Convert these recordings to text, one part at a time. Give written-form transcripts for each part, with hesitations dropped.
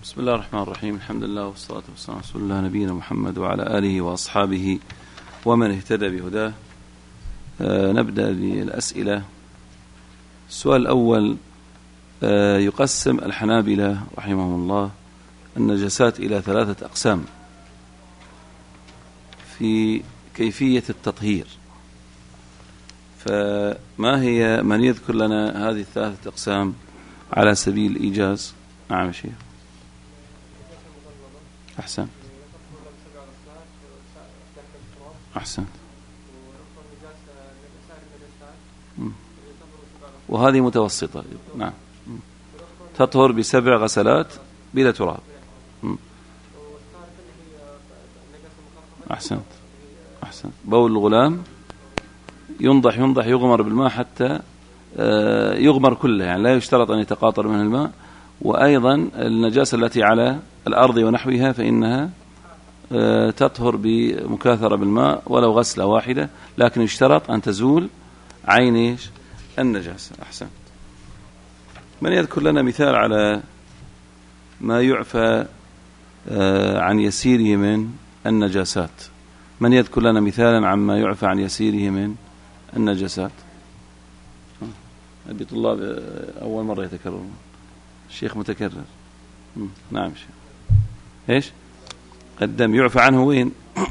بسم الله الرحمن الرحيم. الحمد لله والصلاة والسلام على رسول الله نبينا محمد وعلى آله وأصحابه ومن اهتدى بهداه. نبدأ بالأسئلة. السؤال الأول: يقسم الحنابلة رحمهم الله النجاسات إلى 3 أقسام في كيفية التطهير، فما هي؟ من يذكر لنا هذه 3 أقسام على سبيل الإيجاز؟ نعم شيخ. أحسن أحسن. وهذه متوسطة. نعم، تطهر ب7 غسلات بلا تراب. أحسنت أحسن. بول الغلام ينضح يغمر بالماء حتى يغمر كله، يعني لا يشترط أن يتقاطر منه الماء. وأيضا النجاسة التي على الأرض ونحوها فإنها تطهر بمكاثرة بالماء ولو غسلة واحدة، لكن يشترط أن تزول عين النجاسة. أحسن. من يذكر لنا مثال على ما يعفى عن يسيره من النجاسات؟ من يذكر لنا مثالا عما يعفى عن يسيره من النجاسات؟ أبي طلاب أول مرة يتكررون. الشيخ متكرر. نعم شيخ. إيش؟ الدم يعفى عنه وين؟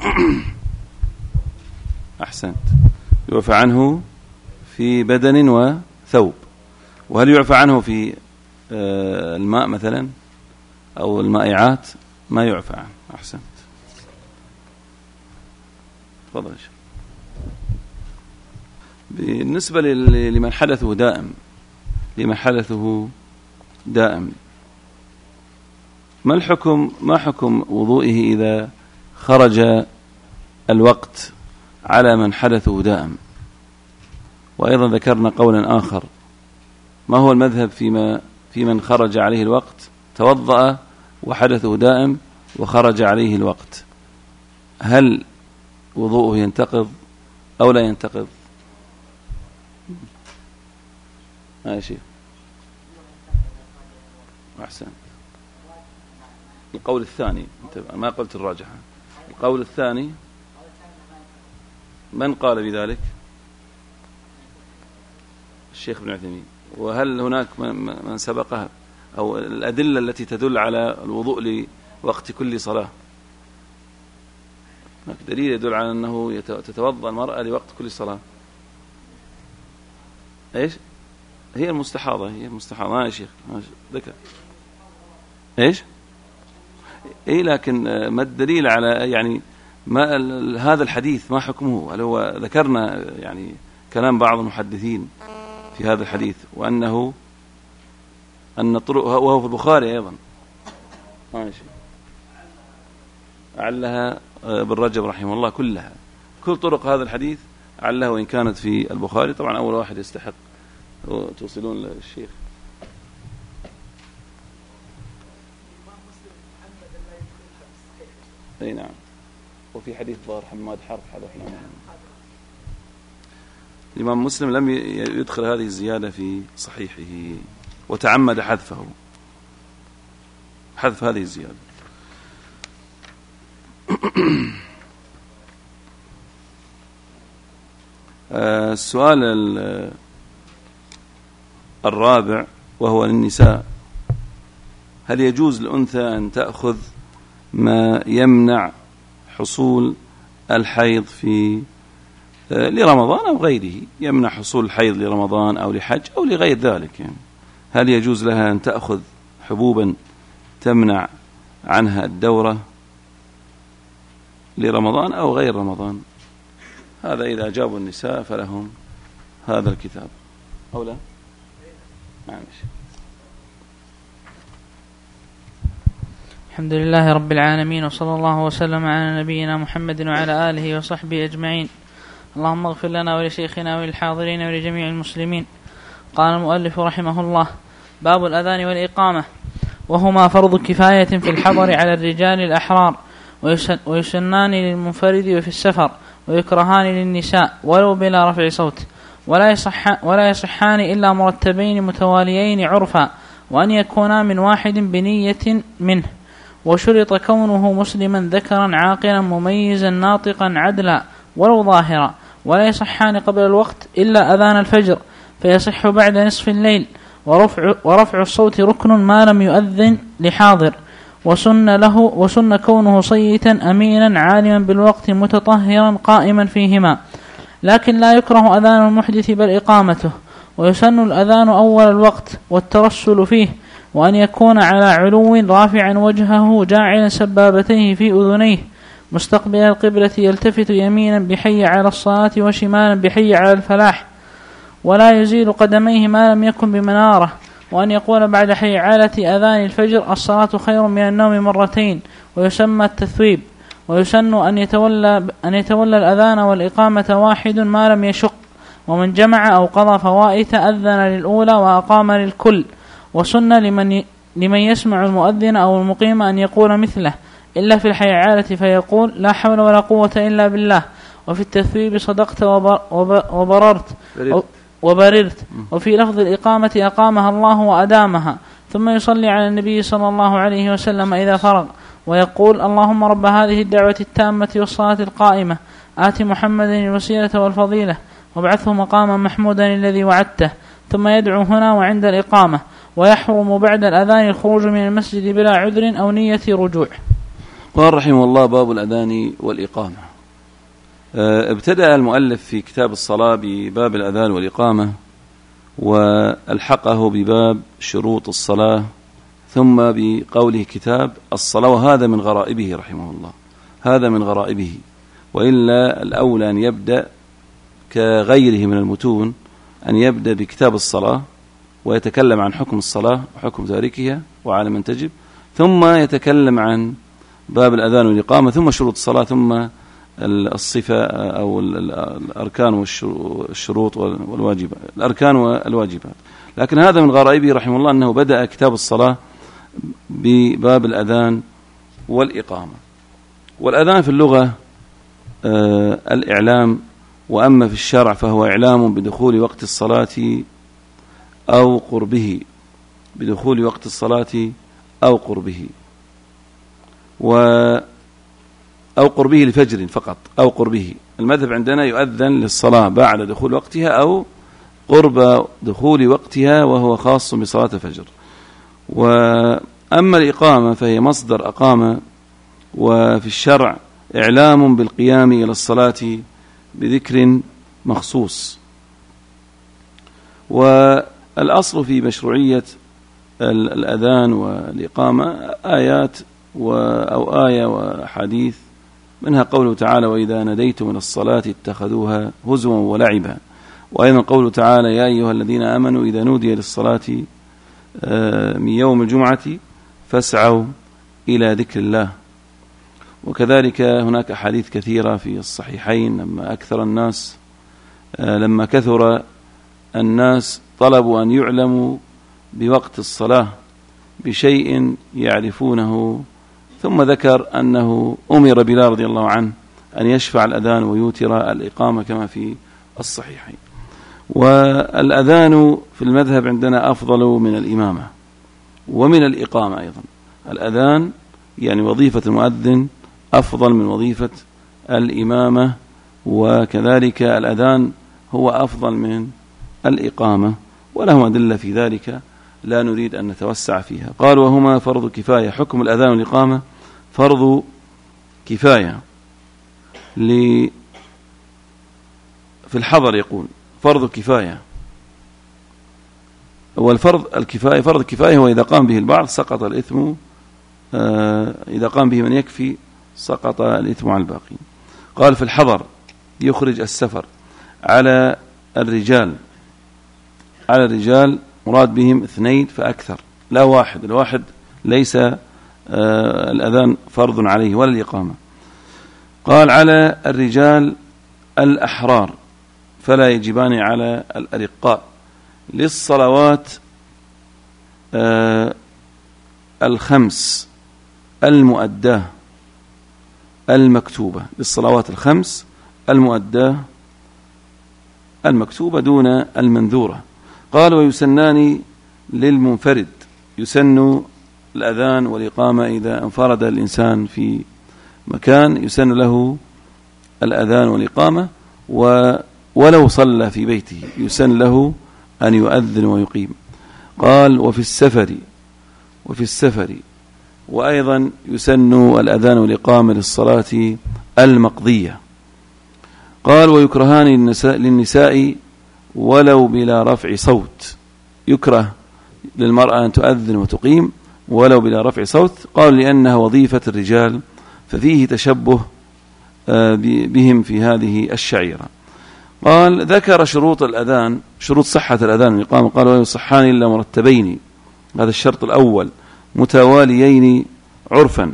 أحسنت. يعفى عنه في بدن وثوب. وهل يعفى عنه في الماء مثلا أو المائعات؟ ما يعفى عنه. أحسنت. تفضل يا شيخ. بالنسبة لمن حدثه دائم، ما حكم وضوئه إذا خرج الوقت على من حدثه دائم؟ وأيضا ذكرنا قولا آخر: ما هو المذهب في من خرج عليه الوقت، توضأ وحدثه دائم وخرج عليه الوقت، هل وضوءه ينتقض أو لا ينتقض؟ ماشي. أحسن. القول الثاني، انت ما قلت الراجحة. القول الثاني من قال بذلك؟ الشيخ ابن عثيمين. وهل هناك من سبقها أو الأدلة التي تدل على الوضوء لوقت كل صلاة؟ هناك دليل يدل على أنه تتوضأ المرأة لوقت كل صلاة. إيش؟ هي المستحاضة. يا شيخ ذكر. إيش؟ إيه، لكن ما الدليل على يعني ما هذا الحديث ما حكمه؟ هل هو ذكرنا يعني كلام بعض المحدثين في هذا الحديث، وأن الطرق، وهو في البخاري أيضا. ماشي. علها بالرجب رحمه الله كلها، كل طرق هذا الحديث علها، وإن كانت في البخاري. طبعا أول واحد يستحق توصلون للشيخ. اي نعم. وفي حديث ظاهر حماد حرب حدثنا الإمام مسلم لم يدخل هذه الزيادة في صحيحه، وتعمد حذف هذه الزيادة. السؤال الرابع وهو للنساء: هل يجوز للأنثى أن تأخذ ما يمنع حصول الحيض لرمضان أو غيره؟ يمنع حصول الحيض لرمضان أو لحج أو لغير ذلك، يعني هل يجوز لها أن تأخذ حبوبا تمنع عنها الدورة لرمضان أو غير رمضان؟ هذا إذا أجابوا النساء فلهم هذا الكتاب أو لا؟ الحمد لله رب العالمين، وصلى الله وسلم على نبينا محمد وعلى آله وصحبه أجمعين. اللهم اغفر لنا ولشيخنا وللحاضرين ولجميع المسلمين. قال المؤلف رحمه الله: باب الأذان والإقامة، وهما فرض كفاية في الحضر على الرجال الأحرار، ويسنان للمنفرد وفي السفر، ويكرهان للنساء ولو بلا رفع صوت، ولا يصحان إلا مرتبين متواليين عرفا، وأن يكونا من واحد بنية منه. وشرط كونه مسلما ذكرا عاقلا مميزا ناطقا عدلا ولو ظاهرا، ولا يصحان قبل الوقت إلا أذان الفجر فيصح بعد نصف الليل. ورفع الصوت ركن ما لم يؤذن لحاضر. وسن كونه صيتا أمينا عالما بالوقت متطهرا قائما فيهما، لكن لا يكره أذان المحدث بل إقامته. ويسن الأذان أول الوقت والترسل فيه، وأن يكون على علو رافعا وجهه جاعلا سبابتيه في أذنيه مستقبل القبلة، يلتفت يمينا بحي على الصلاة وشمالا بحي على الفلاح، ولا يزيل قدميه ما لم يكن بمنارة. وأن يقول بعد حي علة أذان الفجر الصلاة خير من النوم مرتين، ويسمى التثويب. ويسن أن يتولى الأذان والإقامة واحد ما لم يشق، ومن جمع أو قضى فوائت أذن للأولى وأقام للكل. وسن لمن يسمع المؤذن أو المقيم أن يقول مثله، إلا في الحيعالة فيقول لا حول ولا قوة إلا بالله. وفي التثويب صدقت وبررت. وفي لفظ الإقامة أقامها الله وأدامها. ثم يصلي على النبي صلى الله عليه وسلم إذا فرغ، ويقول اللهم رب هذه الدعوة التامة والصلاة القائمة آت محمدا الوسيلة والفضيلة وابعثه مقاما محمودا الذي وعدته. ثم يدعو هنا وعند الإقامة. ويحرم بعد الأذان الخروج من المسجد بلا عذر أو نية رجوع. قال رحمه الله: باب الأذان والإقامة. ابتدأ المؤلف في كتاب الصلاة بباب الأذان والإقامة، والحقه بباب شروط الصلاة، ثم بقوله كتاب الصلاة، وهذا من غرائبه رحمه الله، هذا من غرائبه. وإلا الأولى أن يبدأ كغيره من المتون، أن يبدأ بكتاب الصلاة ويتكلم عن حكم الصلاة وحكم تاركها وعلى من تجب، ثم يتكلم عن باب الأذان والإقامة، ثم شروط الصلاة، ثم الصفة أو الأركان والشروط والواجبات، الأركان والواجبات. لكن هذا من غرائبه رحمه الله أنه بدأ كتاب الصلاة بباب الأذان والإقامة. والأذان في اللغة الإعلام، وأما في الشرع فهو إعلام بدخول وقت الصلاة أو قربه، بدخول وقت الصلاة أو قربه، أو قربه لفجر فقط، أو قربه. المذهب عندنا يؤذن للصلاة بعد دخول وقتها أو قرب دخول وقتها، وهو خاص بصلاة الفجر. وأما الإقامة فهي مصدر أقام، وفي الشرع إعلام بالقيام إلى الصلاة بذكر مخصوص. والأصل في مشروعية الأذان والإقامة آيات أو آية وحديث، منها قوله تعالى: وإذا ناديتم إلى الصلاة اتخذوها هزوا ولعبا. وأيضا قوله تعالى: يا أيها الذين آمنوا إذا نودي للصلاة من يوم الجمعة فاسعوا إلى ذكر الله. وكذلك هناك حديث كثيرة في الصحيحين لما كثر الناس طلبوا أن يعلموا بوقت الصلاة بشيء يعرفونه، ثم ذكر أنه أمر بلال رضي الله عنه أن يشفع الأذان ويوتر الإقامة كما في الصحيحين. والأذان في المذهب عندنا أفضل من الإمامة ومن الإقامة أيضا. الأذان يعني وظيفة المؤذن أفضل من وظيفة الإمامة، وكذلك الأذان هو أفضل من الإقامة، ولهم أدلة في ذلك لا نريد أن نتوسع فيها. قال: وهما فرض كفاية. حكم الأذان والإقامة فرض كفاية. في الحضر يقول فرض كفاية، والفرض الكفاية فرض الكفاية هو إذا قام به البعض سقط الإثم، إذا قام به من يكفي سقط الإثم عن الباقين. قال: في الحضر يخرج السفر على الرجال مراد بهم 2 فأكثر، لا واحد. الواحد ليس الأذان فرض عليه ولا الإقامة. قال: على الرجال الأحرار فلا يجبان على الأرقاء للصلوات 5 المؤداة المكتوبة، للصلوات 5 المؤداة المكتوبة دون المنذورة. قال: ويسنان للمنفرد يسن الأذان والإقامة إذا انفرد الإنسان في مكان يسن له الأذان والإقامة، ولو صلى في بيته يسن له أن يؤذن ويقيم. قال وفي السفر وأيضا يسن الأذان والإقامة للصلاة المقضية. قال ويكرهان للنساء ولو بلا رفع صوت، يكره للمرأة أن تؤذن وتقيم ولو بلا رفع صوت. قال لأنها وظيفة الرجال، ففيه تشبه بهم في هذه الشعيرة. قال ذكر شروط الأذان، شروط صحة الأذان والإقامة. قال ولا يصحان إلا مرتبين، هذا الشرط الأول، متواليين عرفا،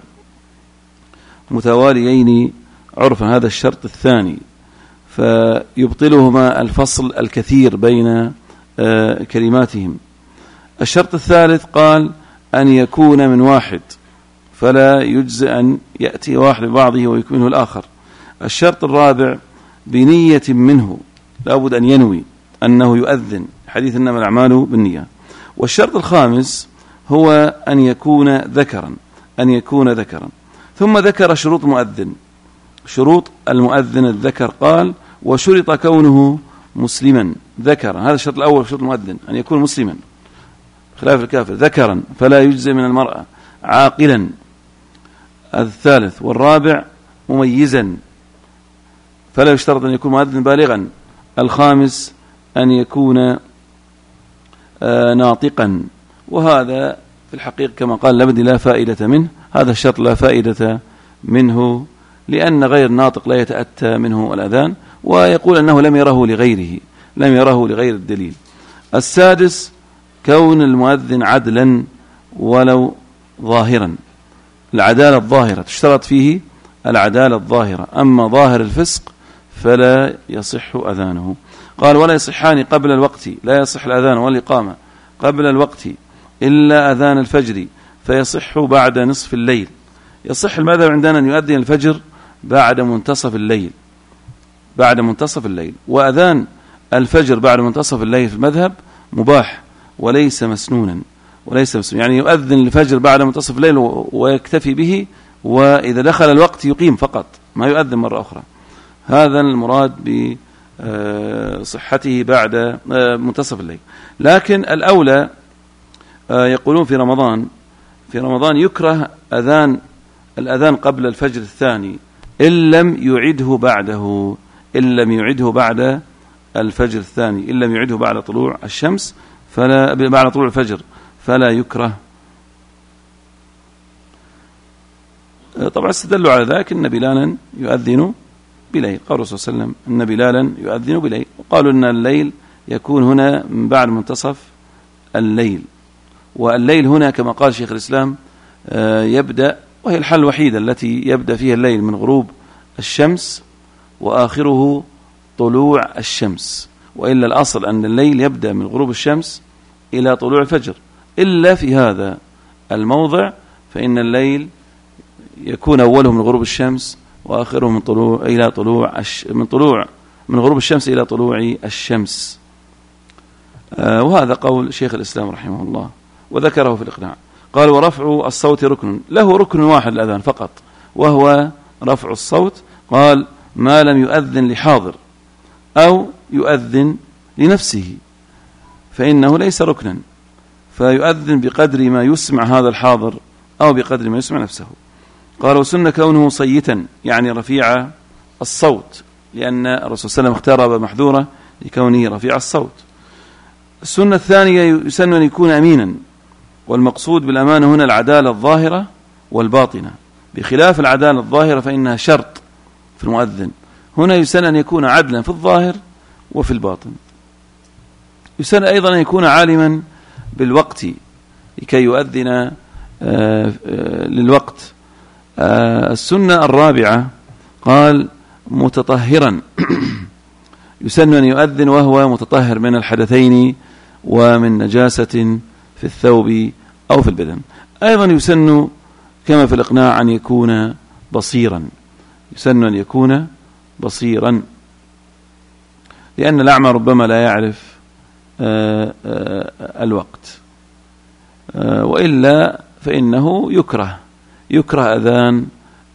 هذا الشرط الثاني، فيبطلهما الفصل الكثير بين كلماتهم. الشرط الثالث قال أن يكون من واحد، فلا يجزئ أن يأتي واحد ببعضه ويكمله الآخر. الشرط الرابع بنية منه، لابد أن ينوي أنه يؤذن، حديث إنما الأعمال بالنية. والشرط الخامس هو أن يكون ذكرا. ثم ذكر شروط مؤذن، شروط المؤذن الذكر. قال وشرط كونه مسلما ذكرا، هذا الشرط الأول، شرط المؤذن أن يكون مسلما خلاف الكافر، ذكرا فلا يجزي من المرأة، عاقلا الثالث، والرابع مميزا فلا يشترط أن يكون مؤذن بالغا، الخامس أن يكون ناطقا. وهذا في الحقيقة كما قال الأبدي لا فائدة منه، هذا الشرط لا فائدة منه، لأن غير الناطق لا يتأتى منه الأذان، ويقول أنه لم يره لغير الدليل. السادس كون المؤذن عدلا ولو ظاهرا، العدالة الظاهرة تشترط فيه العدالة الظاهرة، أما ظاهر الفسق فلا يصح أذانه. قال ولا يصحان قبل الوقت، لا يصح الأذان والإقامة قبل الوقت إلا أذان الفجر، فيصح بعد نصف الليل. يصح المذهب عندنا أن يؤذن الفجر بعد منتصف الليل، وأذان الفجر بعد منتصف الليل في المذهب مباح وليس مسنونا، يعني يؤذن الفجر بعد منتصف الليل ويكتفي به، وإذا دخل الوقت يقيم فقط، ما يؤذن مرة أخرى. هذا المراد بصحته بعد منتصف الليل. لكن الأولى يقولون في رمضان يكره الأذان قبل الفجر الثاني إن لم يعده بعد الفجر الثاني، إن لم يعده بعد طلوع الشمس بعد طلوع الفجر فلا يكره. طبعا استدلوا على ذلك أن بلالا يؤذن بليل، قال الرسول صلى الله عليه وسلم أن بلالا يؤذن بليل، وقالوا أن الليل يكون هنا من بعد منتصف الليل، والليل هنا كما قال شيخ الإسلام يبدأ، وهي الحالة الوحيدة التي يبدأ فيها الليل من غروب الشمس وآخره طلوع الشمس، وإلا الأصل أن الليل يبدأ من غروب الشمس إلى طلوع الفجر، إلا في هذا الموضع فإن الليل يكون أوله من غروب الشمس وآخره من غروب الشمس إلى طلوع الشمس. وهذا قول شيخ الإسلام رحمه الله، وذكره في الإقناع. قال ورفع الصوت ركن، له ركن واحد الأذان فقط، وهو رفع الصوت. قال ما لم يؤذن لحاضر أو يؤذن لنفسه فإنه ليس ركنا، فيؤذن بقدر ما يسمع هذا الحاضر أو بقدر ما يسمع نفسه. قال وسن كونه صيتا، يعني رفيع الصوت، لأن الرسول صلى الله عليه وسلم اختار أبا محذورة لكونه رفيع الصوت. السنة الثانية يسن أن يكون أمينا، والمقصود بالأمانة هنا العدالة الظاهرة والباطنة، بخلاف العدالة الظاهرة فإنها شرط في المؤذن. هنا يسن أن يكون عدلا في الظاهر وفي الباطن. يسن أيضا أن يكون عالما بالوقت لكي يؤذن للوقت. السنة الرابعة قال متطهرا، يسن أن يؤذن وهو متطهر من الحدثين ومن نجاسة في الثوب أو في البدن. أيضا يسن كما في الإقناع أن يكون بصيرا، لأن الأعمى ربما لا يعرف الوقت. وإلا فإنه يكره أذان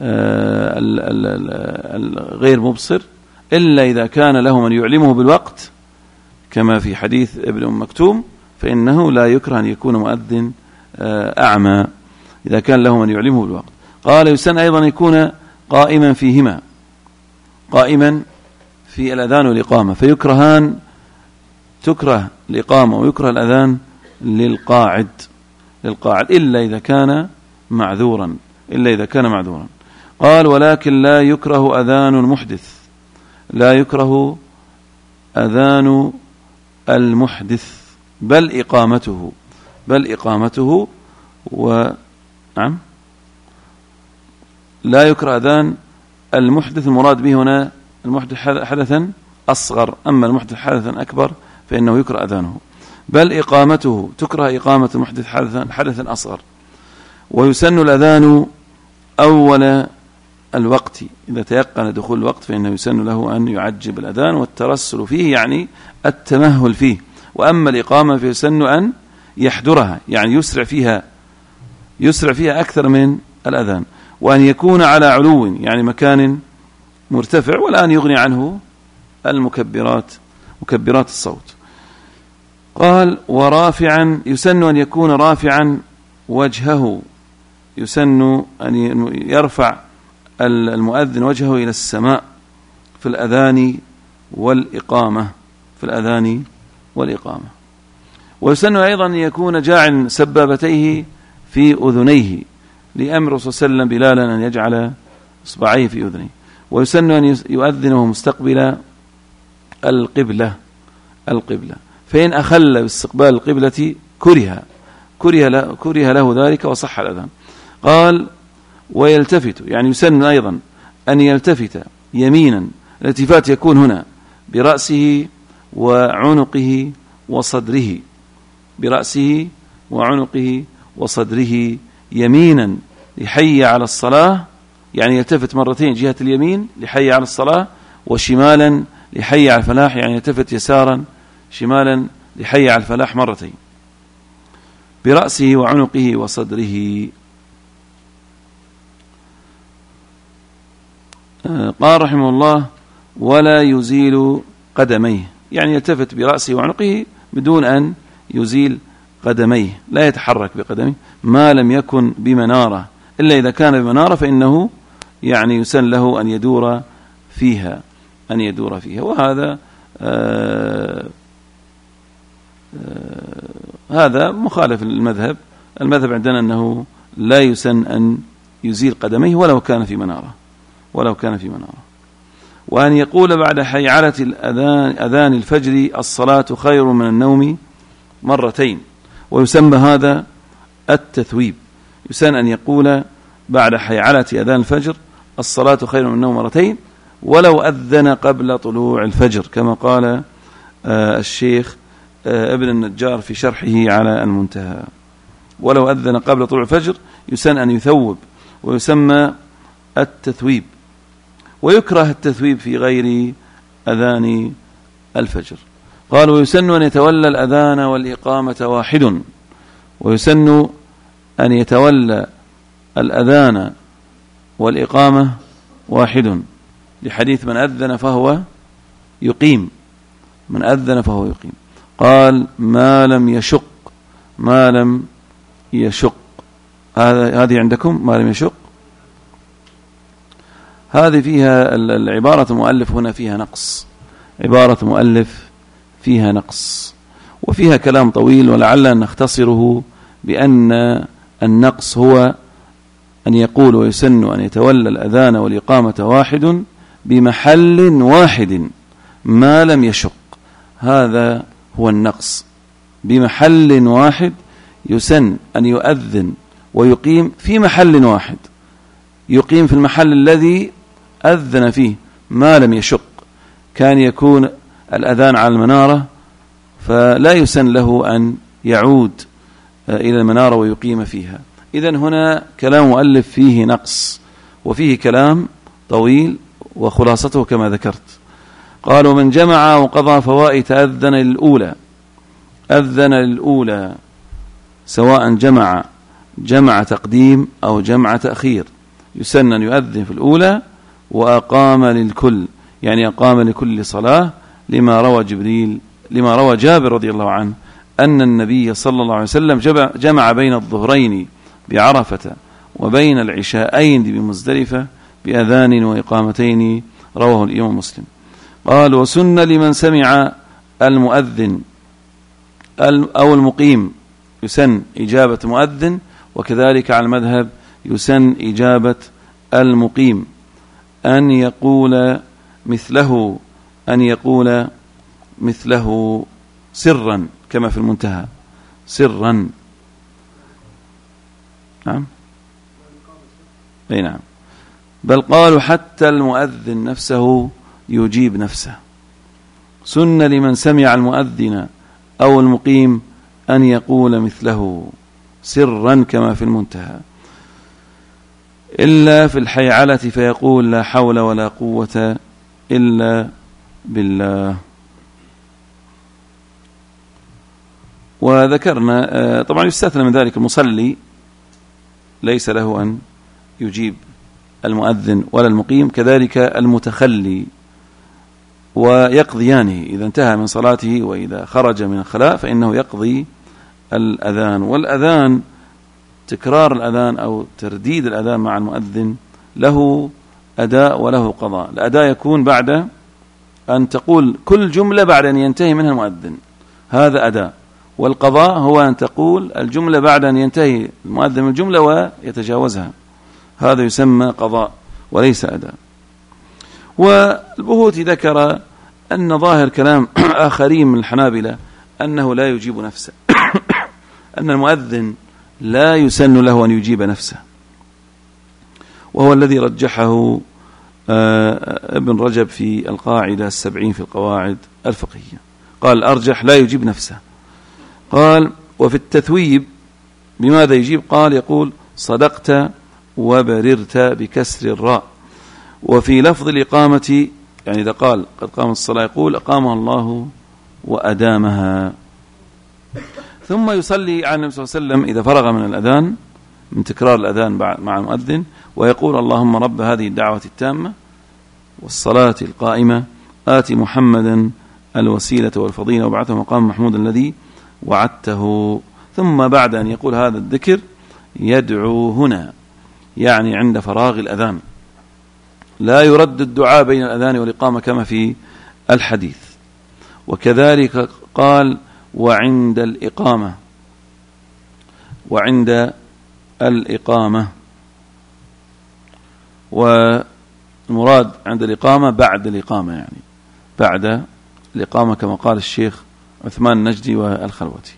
الغير مبصر إلا إذا كان له من يعلمه بالوقت، كما في حديث ابن أم مكتوم، فإنه لا يكره أن يكون مؤذن أعمى إذا كان له من يعلمه بالوقت. قال يسن أيضا يكون قائما فيهما، قائما في الأذان والإقامة، فيكرهان، تكره الإقامة ويكره الأذان للقاعد إلا إذا كان معذورا، قال ولكن لا يكره أذان المحدث، لا يكره أذان المحدث بل إقامته نعم، لا يكره أذان المحدث، المراد به هنا المحدث حدثا أصغر، أما المحدث حدثا أكبر فإنه يكره أذانه، بل إقامته، تكره إقامة المحدث حدثا أصغر. ويسن الأذان أول الوقت، إذا تيقن دخول الوقت فإنه يسن له أن يعجب الأذان والترسل فيه، يعني التمهل فيه. وأما الإقامة فيسن أن يحضرها، يعني يسرع فيها أكثر من الأذان، وأن يكون على علو، يعني مكان مرتفع، ولا أن يغني عنه مكبرات الصوت. قال ورافعا، يسن أن يكون رافعا وجهه، يسن أن يرفع المؤذن وجهه إلى السماء في الأذان والإقامة. ويسن أيضا أن يكون جاعل سبابتيه في أذنيه، لأمر صلى الله عليه وسلم بلالا أن يجعل إصبعيه في أذنيه. ويسن أن يؤذنه مستقبل القبلة، فإن أخل باستقبال القبلة كره له ذلك وصح الأذان. قال ويلتفت، يعني يسن أيضا أن يلتفت يمينا، الالتفات يكون هنا برأسه وعنقه وصدره، يمينا لحي على الصلاة، يعني يلتفت مرتين جهة اليمين لحي على الصلاة، وشمالا لحي على الفلاح، يعني يلتفت يسارا شمالا لحي على الفلاح مرتين، برأسه وعنقه وصدره. قال رحمه الله ولا يزيل قدميه، يعني يلتفت برأسه وعنقه بدون أن يزيل قدميه، لا يتحرك بقدمه ما لم يكن بمنارة، إلا إذا كان بمنارة فإنه يعني يسن له أن يدور فيها وهذا هذا مخالف المذهب عندنا أنه لا يسن أن يزيل قدميه ولو كان في منارة. وأن يقول بعد حيعلة أذان الفجر الصلاة خير من النوم مرتين، ويسمى هذا التثويب. يسن أن يقول بعد حيعلة أذان الفجر الصلاة خير من النوم مرتين، ولو أذن قبل طلوع الفجر، كما قال الشيخ ابن النجار في شرحه على المنتهى. ولو أذن قبل طلوع الفجر يسن أن يثوب، ويسمى التثويب. ويكره التثويب في غير أذان الفجر. قال ويسن أن يتولى الأذان والإقامة واحد، ويسن أن يتولى الأذان والإقامة واحد، لحديث من أذن فهو يقيم، قال ما لم يشق. هذه عندكم ما لم يشق، هذه فيها العبارة المؤلف هنا فيها نقص، وفيها كلام طويل، ولعل أن نختصره بأن النقص هو أن يقول ويسن أن يتولى الأذان والإقامة واحد بمحل واحد ما لم يشق. هذا هو النقص، بمحل واحد، يسن أن يؤذن ويقيم في محل واحد، يقيم في المحل الذي أذن فيه ما لم يشق. كان يكون الأذان على المنارة فلا يسن له أن يعود إلى المنارة ويقيم فيها. إذن هنا كلام مؤلف فيه نقص، وفيه كلام طويل، وخلاصته كما ذكرت. قال ومن جمع وقضى فوائت أذن للأولى سواء جمع تقديم أو جمع تأخير. يسن أن يؤذن في الأولى وأقام للكل، يعني أقام لكل صلاة، لما روى جابر رضي الله عنه أن النبي صلى الله عليه وسلم جمع بين الظهرين بعرفة وبين العشاءين بمزدلفة بأذان وإقامتين، رواه الإمام مسلم. قال: وسن لمن سمع المؤذن أو المقيم، يسن إجابة مؤذن، وكذلك على المذهب يسن إجابة المقيم أن يقول مثله سرا، كما في المنتهى سرا. نعم، أي نعم، بل قالوا حتى المؤذن نفسه يجيب نفسه. سن لمن سمع المؤذن أو المقيم أن يقول مثله سرا كما في المنتهى، إلا في الحيعلة فيقول: لا حول ولا قوة إلا بالله. وذكرنا طبعا يستثنى من ذلك المصلي، ليس له أن يجيب المؤذن ولا المقيم، كذلك المتخلي، ويقضيانه إذا انتهى من صلاته، وإذا خرج من الخلاء فإنه يقضي الأذان. والأذان، تكرار الأذان أو ترديد الأذان مع المؤذن له أداء وله قضاء. الأداء يكون بعد أن تقول كل جملة بعد أن ينتهي منها المؤذن، هذا أداء. والقضاء هو أن تقول الجملة بعد أن ينتهي المؤذن من الجملة ويتجاوزها، هذا يسمى قضاء وليس أداء. والبهوتي ذكر أن ظاهر كلام آخرين من الحنابلة أنه لا يجيب نفسه أن المؤذن لا يسن له أن يجيب نفسه، وهو الذي رجحه ابن رجب في القاعدة 70 في القواعد الفقهية. قال: الأرجح لا يجيب نفسه. قال: وفي التثويب بماذا يجيب؟ قال: يقول: صدقت وبررت بكسر الراء. وفي لفظ الإقامة، يعني إذا قال قد قامت الصلاة، يقول: أقامها الله وأدامها. ثم يصلي على النبي صلى الله عليه وسلم إذا فرغ من الأذان، من تكرار الأذان مع المؤذن، ويقول: اللهم رب هذه الدعوة التامة والصلاة القائمة آت محمدا الوسيلة والفضيلة وابعثه مقام محمود الذي وعدته. ثم بعد أن يقول هذا الذكر يدعو هنا، يعني عند فراغ الأذان، لا يرد الدعاء بين الأذان والإقامة كما في الحديث. وكذلك قال: وعند الإقامة، والمراد عند الإقامة بعد الإقامة، يعني بعد الإقامة كما قال الشيخ عثمان النجدي والخلوتي.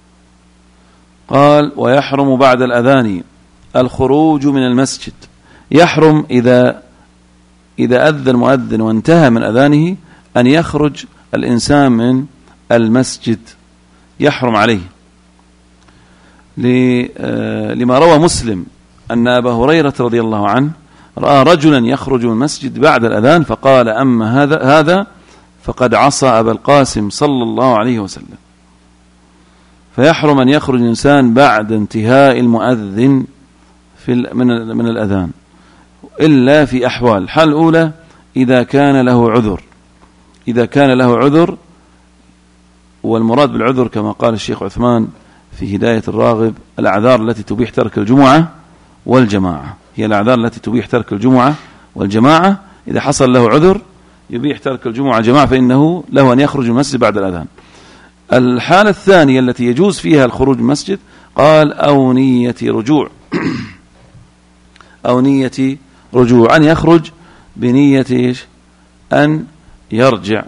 قال: ويحرم بعد الأذان الخروج من المسجد. يحرم إذا أذن المؤذن وانتهى من أذانه أن يخرج الإنسان من المسجد، يحرم عليه، لما روى مسلم أن أبا هريرة رضي الله عنه رأى رجلا يخرج من المسجد بعد الأذان فقال: أما هذا فقد عصى أبا القاسم صلى الله عليه وسلم. فيحرم أن يخرج الإنسان بعد انتهاء المؤذن من الأذان، إلا في أحوال. الحالة الأولى إذا كان له عذر، والمراد بالعذر كما قال الشيخ عثمان في هداية الراغب: الأعذار التي تبيح ترك الجمعة والجماعة، هي الأعذار التي تبيح ترك الجمعة والجماعة. إذا حصل له عذر يبيح ترك الجمعة والجماعة فإنه له أن يخرج من المسجد بعد الأذان. الحالة الثانية التي يجوز فيها الخروج من المسجد، قال: أو نية رجوع، أن يخرج بنية أن يرجع،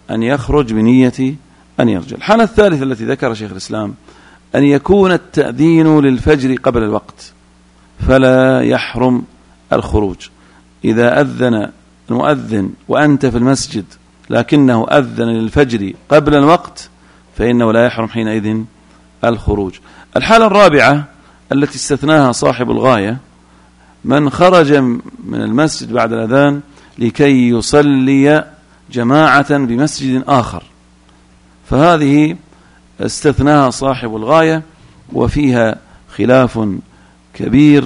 الحالة الثالثة التي ذكر شيخ الإسلام أن يكون التأذين للفجر قبل الوقت، فلا يحرم الخروج. إذا أذن المؤذن وأنت في المسجد لكنه أذن للفجر قبل الوقت فإنه لا يحرم حينئذ الخروج. الحالة الرابعة التي استثناها صاحب الغاية: من خرج من المسجد بعد الأذان لكي يصلي جماعة بمسجد آخر، فهذه استثناها صاحب الغاية وفيها خلاف كبير،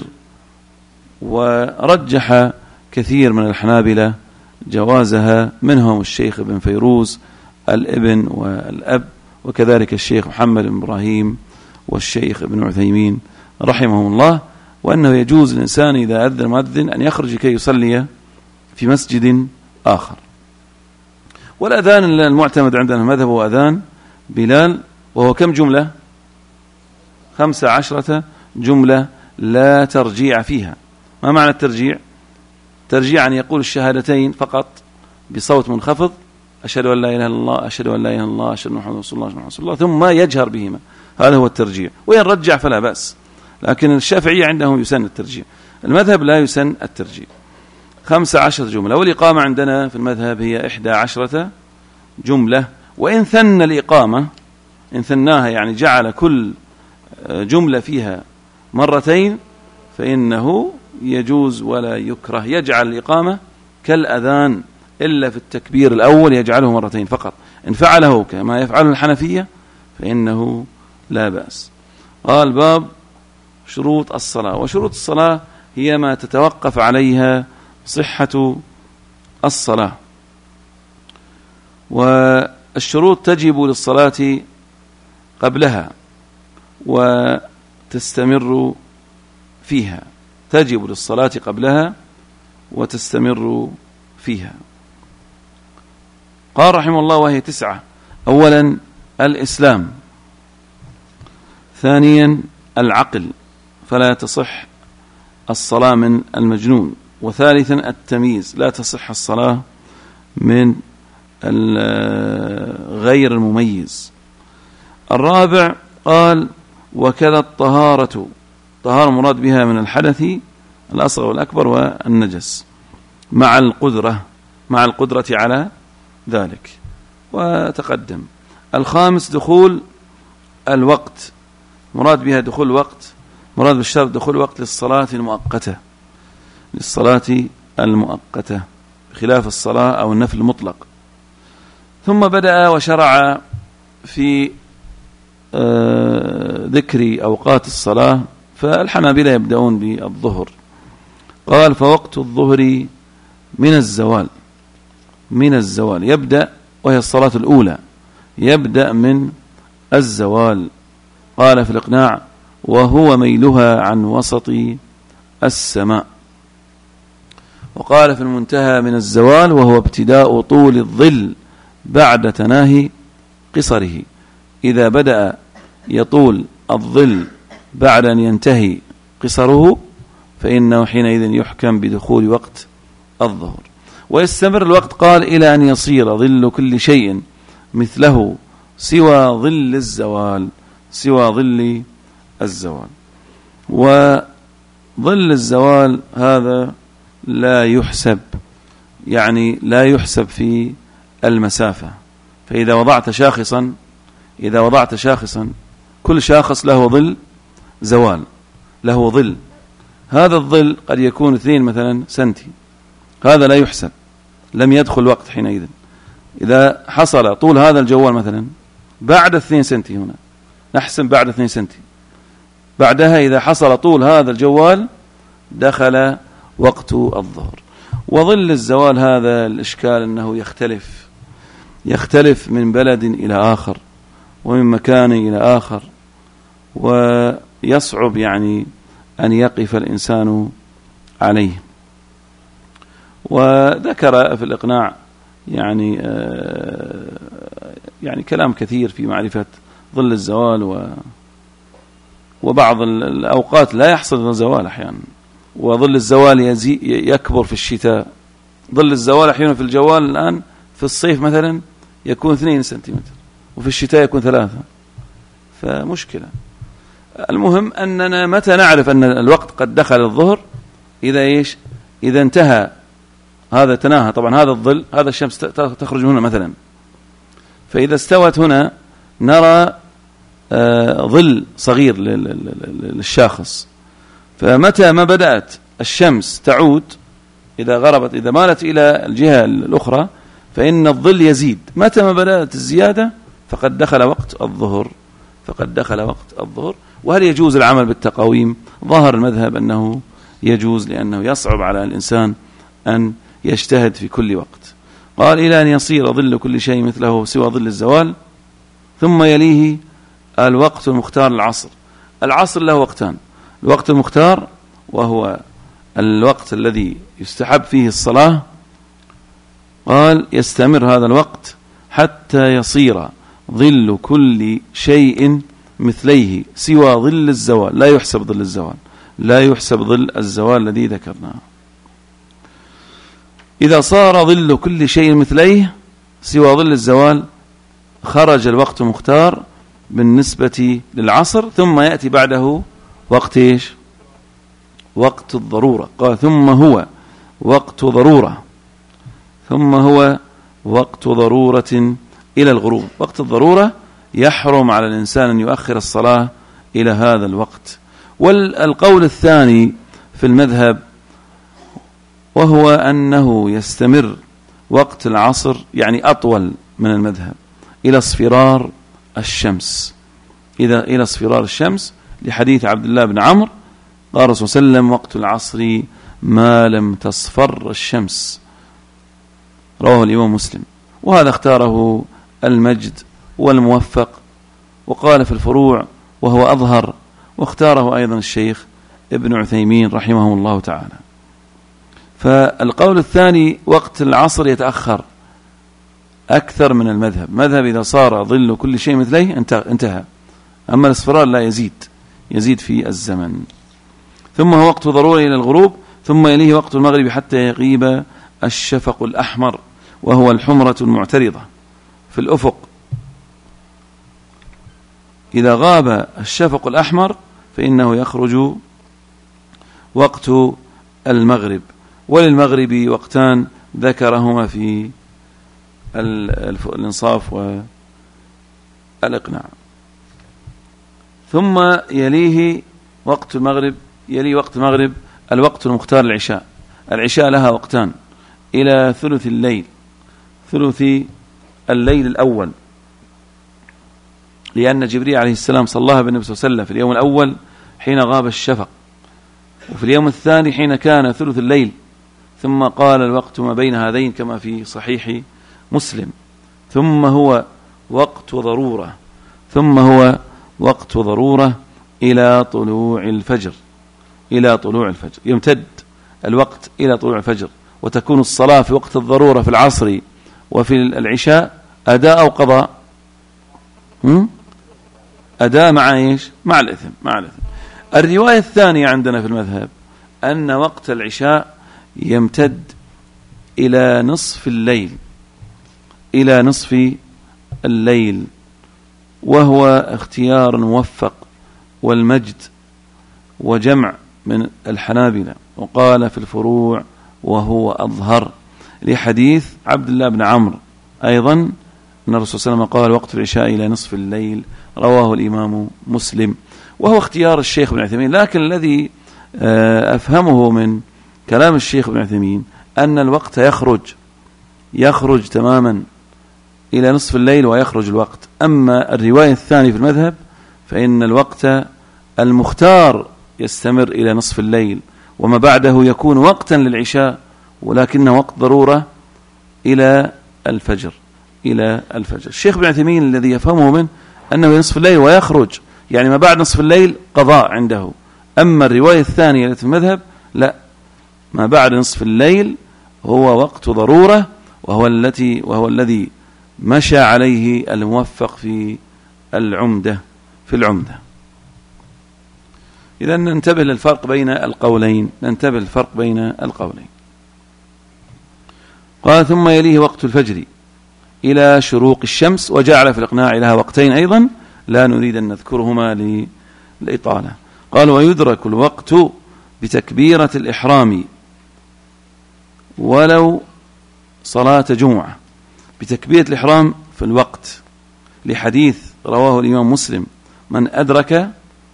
ورجح كثير من الحنابلة جوازها، منهم الشيخ ابن فيروز الابن والأب، وكذلك الشيخ محمد بن إبراهيم والشيخ ابن عثيمين رحمهم الله، وأنه يجوز الإنسان إذا أذن مؤذن أن يخرج كي يصلي في مسجد آخر. والأذان المعتمد عندنا المذهب هو أذان بلال، وهو كم جملة؟ 15 جملة لا ترجيع فيها. ما معنى الترجيع؟ ترجيع أن يقول الشهادتين فقط بصوت منخفض، أشهد أن لا إله إلا الله، أشهد أن لا إله إلا الله، أشهد أن محمدا رسول الله، أشهد أن رسول الله، ثم يجهر بهما. هذا هو الترجيع، وإن رجع فلا بأس، لكن الشافعية عندهم يسن الترجيع، المذهب لا يسن الترجيع. 15 جملة، والإقامة عندنا في المذهب هي 11 جملة، وإن ثن الإقامة، إن ثناها يعني جعل كل جملة فيها مرتين فإنه يجوز ولا يكره، يجعل الإقامة كالأذان إلا في التكبير الأول يجعله مرتين فقط، إن فعله كما يفعل الحنفية فإنه لا بأس. قال باب شروط الصلاة. وشروط الصلاة هي ما تتوقف عليها صحة الصلاة، والشروط تجب للصلاة قبلها وتستمر فيها، تجب للصلاة قبلها وتستمر فيها. قال رحمه الله وهي 9: أولا الإسلام، ثانيا العقل فلا تصح الصلاة من المجنون، وثالثا التمييز، لا تصح الصلاة من غير المميز. الرابع قال وكذا الطهارة، طهارة مراد بها من الحدث الأصغر والأكبر والنجس مع القدرة على ذلك، وتقدم. الخامس دخول الوقت، مراد بها دخول الوقت، مراد بالشرط دخول الوقت للصلاة المؤقتة خلاف الصلاة أو النفل المطلق. ثم بدأ وشرع في ذكر أوقات الصلاة، فالحنابلة يبدأون بالظهر. قال فوقت الظهر من الزوال يبدأ، وهي الصلاة الأولى، يبدأ من الزوال. قال في الإقناع وهو ميلها عن وسط السماء. وقال في المنتهى من الزوال وهو ابتداء طول الظل بعد تناهي قصره، إذا بدأ يطول الظل بعد أن ينتهي قصره فإنه حينئذ يحكم بدخول وقت الظهر. ويستمر الوقت قال إلى أن يصير ظل كل شيء مثله سوى ظل الزوال. وظل الزوال هذا لا يحسب، يعني لا يحسب في المسافة. فإذا وضعت شاخصا كل شاخص له ظل زوال، له ظل، هذا الظل قد يكون 2 مثلا سنتي، هذا لا يحسب، لم يدخل وقت حينئذ. إذا حصل طول هذا الجوال مثلا بعد 2 سنتي، هنا نحسب بعد 2 سنتي، بعدها إذا حصل طول هذا الجوال دخل وقت الظهر. وظل الزوال هذا الإشكال أنه يختلف من بلد إلى آخر ومن مكان إلى آخر، ويصعب يعني أن يقف الإنسان عليه. وذكر في الإقناع يعني كلام كثير في معرفة ظل الزوال، وبعض الأوقات لا يحصل الزوال أحيانا، وظل الزوال يكبر في الشتاء. ظل الزوال أحيانا في الجوال الآن في الصيف مثلا يكون 2 سنتيمتر، وفي الشتاء يكون 3، فمشكلة. المهم أننا متى نعرف أن الوقت قد دخل الظهر؟ إذا انتهى هذا، تناهى طبعا هذا الظل، هذا الشمس تخرج هنا مثلا، فإذا استوت هنا نرى ظل صغير للشاخص، فمتى ما بدأت الشمس تعود، إذا غربت، إذا مالت إلى الجهة الأخرى فإن الظل يزيد، متى ما بدأت الزيادة فقد دخل وقت الظهر. وهل يجوز العمل بالتقاويم؟ ظهر المذهب أنه يجوز، لأنه يصعب على الإنسان أن يجتهد في كل وقت. قال إلى أن يصير ظل كل شيء مثله سوى ظل الزوال، ثم يليه الوقت المختار للعصر. العصر له وقتان: الوقت المختار وهو الوقت الذي يستحب فيه الصلاة، قال يستمر هذا الوقت حتى يصير ظل كل شيء مثليه سوى ظل الزوال. لا يحسب ظل الزوال، لا يحسب ظل الزوال الذي ذكرناه. إذا صار ظل كل شيء مثليه سوى ظل الزوال خرج الوقت المختار بالنسبة للعصر، ثم يأتي بعده وقت إيش؟ وقت الضرورة. قال ثم هو وقت ضرورة، ثم هو وقت ضرورة إلى الغروب. وقت الضرورة يحرم على الإنسان أن يؤخر الصلاة إلى هذا الوقت. والقول الثاني في المذهب وهو أنه يستمر وقت العصر، يعني أطول من المذهب، إلى اصفرار الشمس، إلى اصفرار الشمس، لحديث عبد الله بن عمرو قال الرسول صلى الله عليه وسلم: وقت العصر ما لم تصفر الشمس، رواه الإمام مسلم. وهذا اختاره المجد والموفق، وقال في الفروع وهو أظهر، واختاره أيضا الشيخ ابن عثيمين رحمه الله تعالى. فالقول الثاني وقت العصر يتأخر أكثر من المذهب. مذهب إذا صار ظل كل شيء مثليه انتهى، أما الاصفرار لا يزيد في الزمن. ثم هو وقت ضرورة إلى الغروب، ثم يليه وقت المغرب حتى يغيب الشفق الأحمر، وهو الحمرة المعترضة في الأفق. إذا غاب الشفق الأحمر فإنه يخرج وقت المغرب. وللمغرب وقتان ذكرهما في الإنصاف والإقناع. ثم يليه وقت المغرب، وقت المغرب الوقت المختار للعشاء. العشاء لها وقتان: إلى ثلث الليل الأول، لأن جبريل عليه السلام صلاها بالنبي صلى الله عليه وسلم في اليوم الأول حين غاب الشفق، وفي اليوم الثاني حين كان ثلث الليل، ثم قال الوقت ما بين هذين كما في صحيح مسلم. ثم هو وقت ضرورة إلى طلوع الفجر، يمتد الوقت إلى طلوع الفجر. وتكون الصلاة في وقت الضرورة في العصر وفي العشاء أداء أو قضاء؟ أداء مع إيش؟ مع الإثم. الرواية الثانية عندنا في المذهب أن وقت العشاء يمتد إلى نصف الليل، وهو اختيار موفق والمجد وجمع من الحنابلة. وقال في الفروع وهو أظهر، لحديث عبد الله بن عمرو أيضا أن الرسول صلى الله عليه وسلم قال: وقت العشاء إلى نصف الليل، رواه الإمام مسلم. وهو اختيار الشيخ ابن عثيمين، لكن الذي أفهمه من كلام الشيخ ابن عثيمين أن الوقت يخرج تماما إلى نصف الليل ويخرج الوقت. أما الرواية الثانية في المذهب فإن الوقت المختار يستمر إلى نصف الليل، وما بعده يكون وقتا للعشاء، ولكنه وقت ضرورة إلى الفجر. الشيخ ابن عثيمين الذي يفهمه منه أنه نصف الليل ويخرج، يعني ما بعد نصف الليل قضاء عنده. أما الرواية الثانية التي في المذهب لا، ما بعد نصف الليل هو وقت ضرورة، وهو الذي مشى عليه الموفق في العمدة. إذا ننتبه للفرق بين القولين. قال: ثم يليه وقت الفجر إلى شروق الشمس، وجعل في الإقناع لها وقتين أيضا لا نريد أن نذكرهما للإطالة. قال: ويدرك الوقت بتكبيرة الإحرام ولو صلاة جمعة. بتكبيرة الإحرام في الوقت، لحديث رواه الإمام مسلم: من أدرك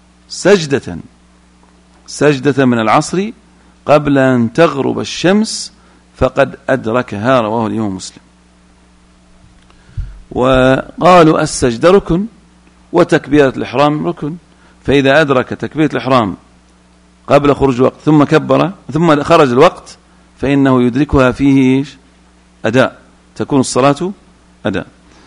سجدة من العصر قبل أن تغرب الشمس فقد أدركها، رواه الإمام مسلم. وقالوا السجدة ركن وتكبيرة الإحرام ركن، فإذا أدرك تكبيرة الإحرام قبل خروج الوقت ثم كبر ثم خرج الوقت فإنه يدركها فيه أداء، تكون الصلاة أداء.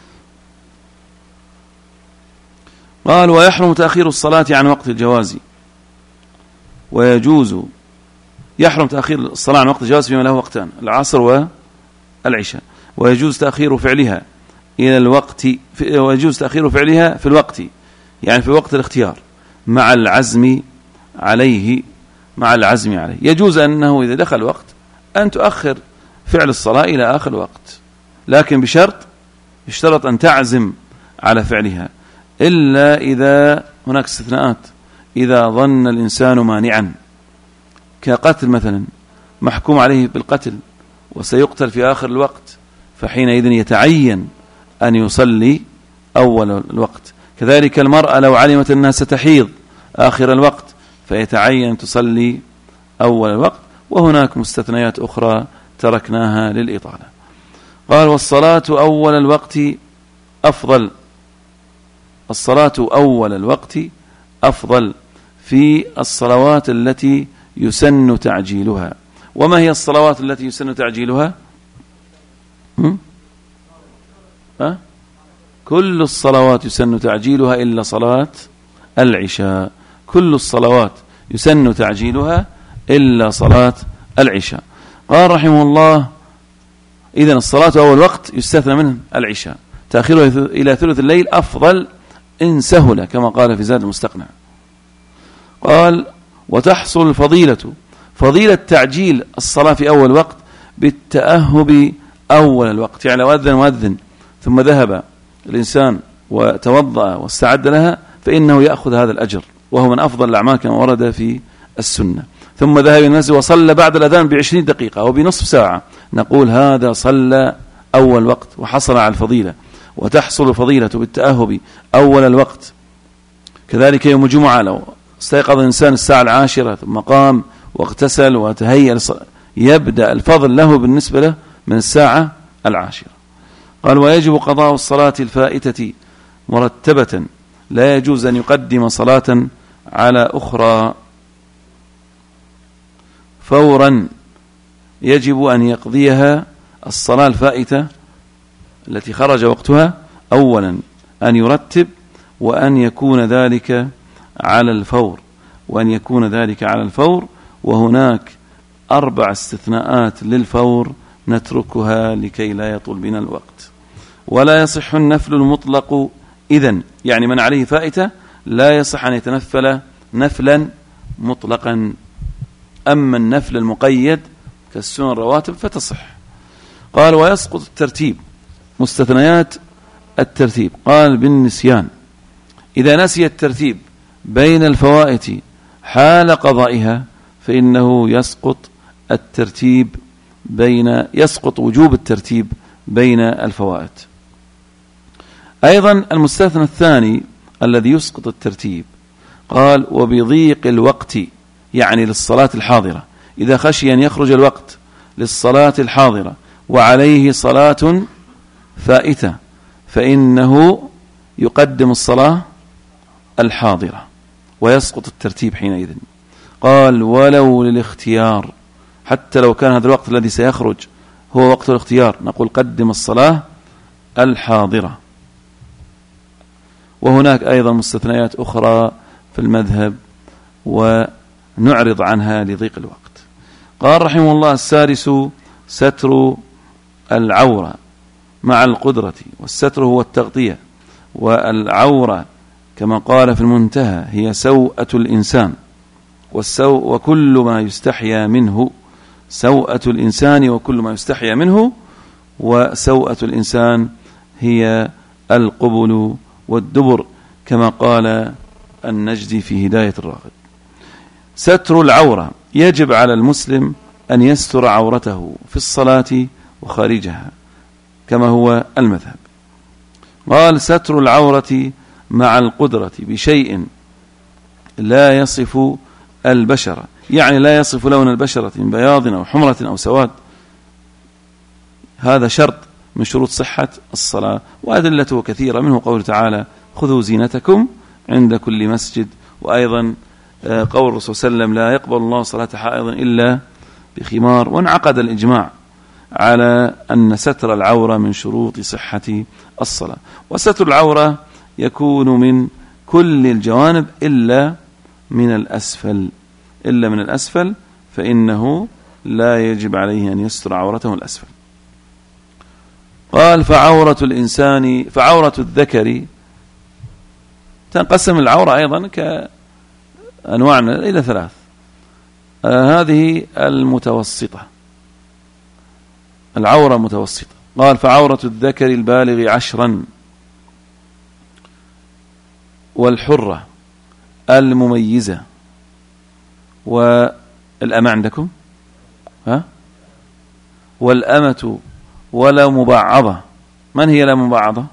قال ويحرم تأخير الصلاة عن وقت الجواز، ويجوز يحرم تأخير الصلاة عن وقت الجواز فيما له وقتان العصر والعشاء، ويجوز تأخير فعلها إلى الوقت ويجوز تأخير فعلها في الوقت، يعني في وقت الاختيار مع العزم عليه. يجوز أنه إذا دخل الوقت أن تؤخر فعل الصلاة إلى آخر الوقت، لكن بشرط يشترط أن تعزم على فعلها، إلا إذا هناك استثناءات، إذا ظن الإنسان مانعا كقتل مثلا، محكوم عليه بالقتل وسيقتل في آخر الوقت، فحينئذ يتعين أن يصلي أول الوقت. كذلك المرأة لو علمت أنها ستحيض آخر الوقت فيتعين أن تصلي أول الوقت. وهناك مستثنيات أخرى تركناها للإطالة. قال والصلاة أول الوقت أفضل، الصلاة أول الوقت أفضل في الصلوات التي يسن تعجيلها. وما هي الصلوات التي يسن تعجيلها؟ كل الصلوات يسن تعجيلها إلا صلاة العشاء، كل الصلوات يسن تعجيلها إلا صلاة العشاء. قال رحمه الله إذن الصلاة أول وقت يستثنى منه العشاء، تأخيرها إلى ثلث الليل أفضل إن سهل كما قال في زاد المستقنع. قال وتحصل فضيلة تعجيل الصلاة في أول وقت بالتأهب أول الوقت، يعني لو أذن مؤذن ثم ذهب الإنسان وتوضأ واستعد لها فإنه يأخذ هذا الأجر، وهو من أفضل الأعمال كما ورد في السنة. ثم ذهب إلى المسجد وصلى بعد الأذان ب20 دقيقة أو بنصف ساعة، نقول هذا صلى أول وقت وحصل على الفضيلة. وتحصل الفضيلة بالتأهب أول الوقت. كذلك يوم الجمعة لو استيقظ الإنسان الساعة 10 ثم قام واغتسل وتهيأ يبدأ الفضل له بالنسبة له من الساعة 10. قال ويجب قضاء الصلاة الفائتة مرتبة، لا يجوز أن يقدم صلاة على أخرى فورا، يجب أن يقضيها الصلاة الفائتة التي خرج وقتها أولا، أن يرتب وأن يكون ذلك على الفور، وهناك 4 استثناءات للفور نتركها لكي لا يطول بنا الوقت. ولا يصح النفل المطلق إذن، يعني من عليه فائتة لا يصح أن يتنفل نفلا مطلقا، أما النفل المقيد كالسنن الرواتب فتصح. قال ويسقط الترتيب، مستثنيات الترتيب. قال بالنسيان، إذا نسي الترتيب بين الفوائت حال قضائها فإنه يسقط وجوب الترتيب بين الفوائت. أيضا المستثنى الثاني الذي يسقط الترتيب، قال وبضيق الوقت، يعني للصلاة الحاضرة، إذا خشي أن يخرج الوقت للصلاة الحاضرة وعليه صلاة فائتة فإنه يقدم الصلاة الحاضرة ويسقط الترتيب حينئذ. قال ولو للاختيار، حتى لو كان هذا الوقت الذي سيخرج هو وقت الاختيار نقول قدم الصلاة الحاضرة. وهناك أيضا مستثنيات أخرى في المذهب ونعرض عنها لضيق الوقت. قال رحمه الله السادس ستر العورة مع القدرة، والستر هو التغطية، والعورة كما قال في المنتهى هي سوءة الإنسان، وكل ما يستحيا منه، سوءة الإنسان وكل ما يستحيا منه، وسوءة الإنسان هي القبل والدبر كما قال النجدي في هداية الراغب. ستر العورة، يجب على المسلم أن يستر عورته في الصلاة وخارجها كما هو المذهب. قال ستر العورة مع القدرة بشيء لا يصف البشرة، يعني لا يصف لون البشرة من بياض أو حمرة أو سواد، هذا شرط من شروط صحة الصلاة، وأدلته كثيرة، منه قوله تعالى خذوا زينتكم عند كل مسجد، وأيضا قول الرسول صلى الله عليه وسلم لا يقبل الله صلاة حائض إلا بخمار. وانعقد الإجماع على أن ستر العورة من شروط صحة الصلاة. وستر العورة يكون من كل الجوانب إلا من الأسفل فإنه لا يجب عليه أن يستر عورته الأسفل. قال فعورة الذكر تنقسم العورة أيضا كأنواع إلى 3. هذه المتوسطة، العورة متوسطة. قال فعورة الذكر البالغ 10 والحرة المميزة والأمة عندكم والأمة ولا مبعضة. من هي لا مبعضة؟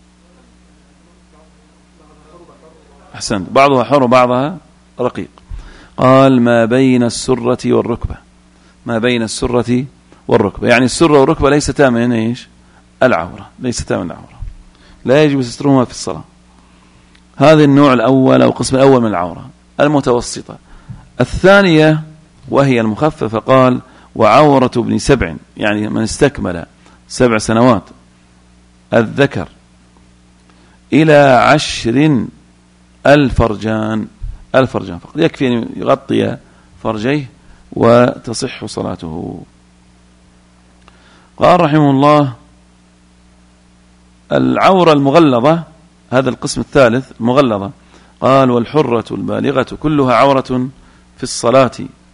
أحسنت، بعضها حر وبعضها رقيق. قال ما بين السرة والركبة، ما بين السرة والركبة، يعني السرة والركبة ليستا من ايش؟ العورة، ليستا من العورة، لا يجب سترهما في الصلاة. هذا النوع الأول أو القسم الأول من العورة المتوسطة. الثانية وهي المخففة قال وعورة ابن 7، يعني من استكمل 7 سنوات الذكر إلى 10 الفرجان فقط، يكفي أن يغطي فرجيه وتصح صلاته. قال رحمه الله العورة المغلظة، هذا القسم الثالث المغلظة. قال والحرة البالغة كلها عورة في الصلاة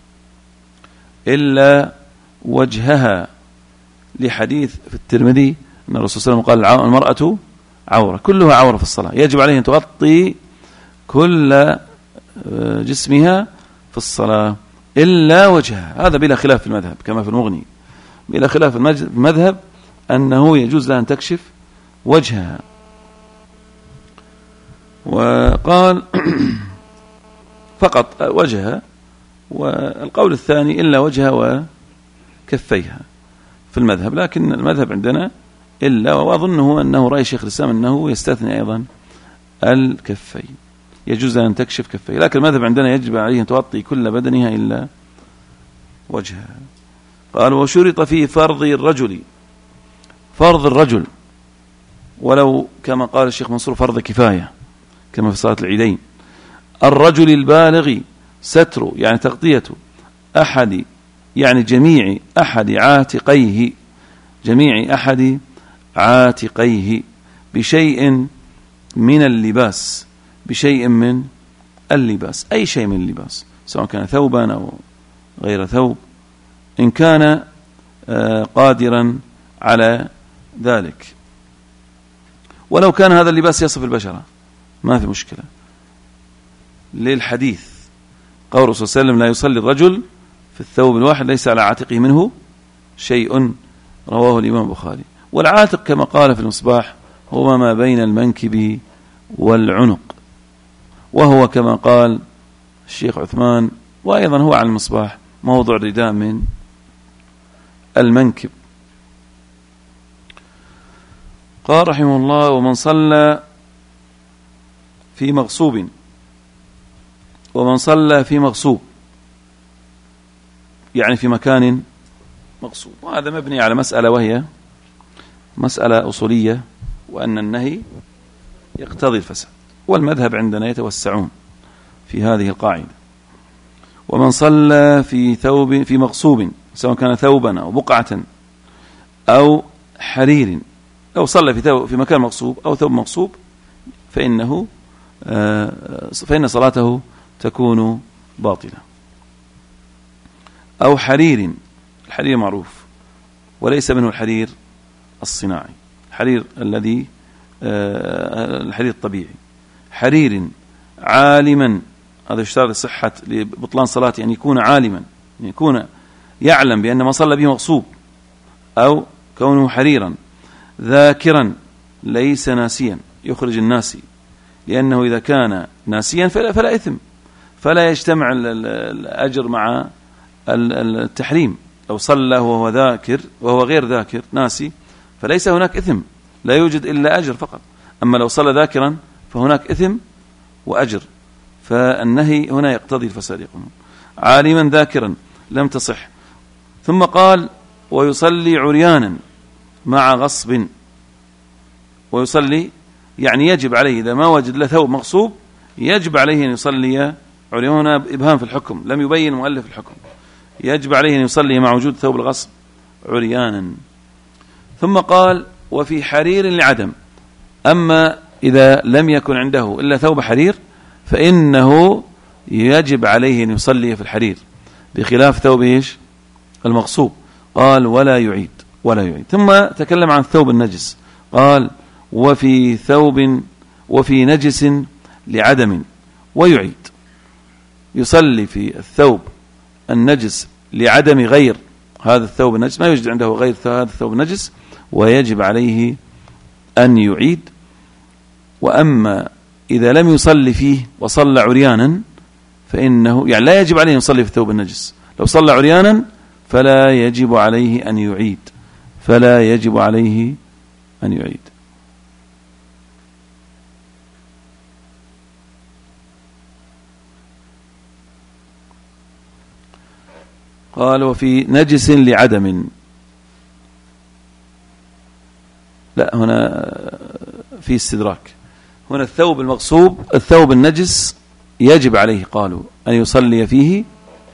إلا وجهها، لحديث في الترمذي أن الرسول صلى الله عليه وسلم قال المرأة عورة، كلها عورة في الصلاة، يجب عليه أن تغطي كل جسمها في الصلاة إلا وجهها. هذا بلا خلاف في المذهب كما في المغني، بلا خلاف في المذهب أنه يجوز لها أن تكشف وجهها. وقال فقط وجهها، والقول الثاني إلا وجهها وكفيها في المذهب، لكن المذهب عندنا إلا، وأظنه أنه رأي شيخ الإسلام أنه يستثني أيضا الكفين، يجوز أن تكشف كفيه، لكن المذهب عندنا يجب عليه أن تغطي كل بدنها إلا وجهها. قال وشرط في فرض الرجل ولو كما قال الشيخ منصور فرض كفاية كما في صلاة العيدين، الرجل البالغ ستر يعني تغطية أحد يعني جميع أحد عاتقيه بشيء من اللباس، أي شيء من اللباس سواء كان ثوبا أو غير ثوب، إن كان قادرا على ذلك، ولو كان هذا اللباس يصف البشرة ما في مشكلة، للحديث قول الرسول صلى الله عليه وسلم لا يصلي الرجل في الثوب الواحد ليس على عاتقه منه شيء، رواه الإمام البخاري. والعاتق كما قال في المصباح هو ما بين المنكب والعنق، وهو كما قال الشيخ عثمان وأيضا هو على المصباح موضع الرداء من المنكب. قال رحمه الله ومن صلى في مغصوب يعني في مكان مغصوب، وهذا مبني على مسألة وهي مسألة أصولية، وأن النهي يقتضي الفساد، والمذهب عندنا يتوسعون في هذه القاعدة. ومن صلى في مغصوب سواء كان ثوبا أو بقعة أو حرير، لو صلى في مكان مغصوب أو ثوب مغصوب فإن صلاته تكون باطلة. أو حرير، الحرير معروف وليس منه الحرير الصناعي، الحرير الذي الحرير الطبيعي. حرير عالما، هذا يشترط صحة لبطلان صلاته أن يكون عالما، أن يكون يعلم بأن ما صلى به مغصوب، أو كونه حريرا ذاكرا ليس ناسيا يخرج الناسي، لأنه إذا كان ناسيا فلا إثم، فلا يجتمع الأجر مع التحريم. لو صلى وهو غير ذاكر ناسي فليس هناك إثم، لا يوجد إلا أجر فقط. أما لو صلى ذاكرا فهناك إثم وأجر، فالنهي هنا يقتضي الفساد. يقولون عالما ذاكرا لم تصح. ثم قال ويصلي عريانا مع غصب. ويصلي يعني يجب عليه إذا ما وجد له ثوب مغصوب يجب عليه أن يصلي عريانا. هنا إبهام في الحكم، لم يبين مؤلف الحكم. يجب عليه أن يصلي مع وجود ثوب الغصب عريانا. ثم قال وفي حرير لعدم. أما إذا لم يكن عنده إلا ثوب حرير فإنه يجب عليه أن يصلي في الحرير بخلاف ثوب المغصوب. قال ولا يعيد. ثم تكلم عن الثوب النجس. قال وفي نجس لعدم ويعيد. يصلي في الثوب النجس لعدم غير هذا الثوب النجس، ما يوجد عنده غير هذا الثوب النجس ويجب عليه أن يعيد. وأما إذا لم يصلي فيه وصلى عريانا فإنه يعني لا يجب عليه أن يصلي في الثوب النجس. لو صلى عريانا فلا يجب عليه أن يعيد. قال وفي نجس لعدم. لا هنا في استدراك. هنا الثوب المغصوب الثوب النجس يجب عليه قالوا أن يصلي فيه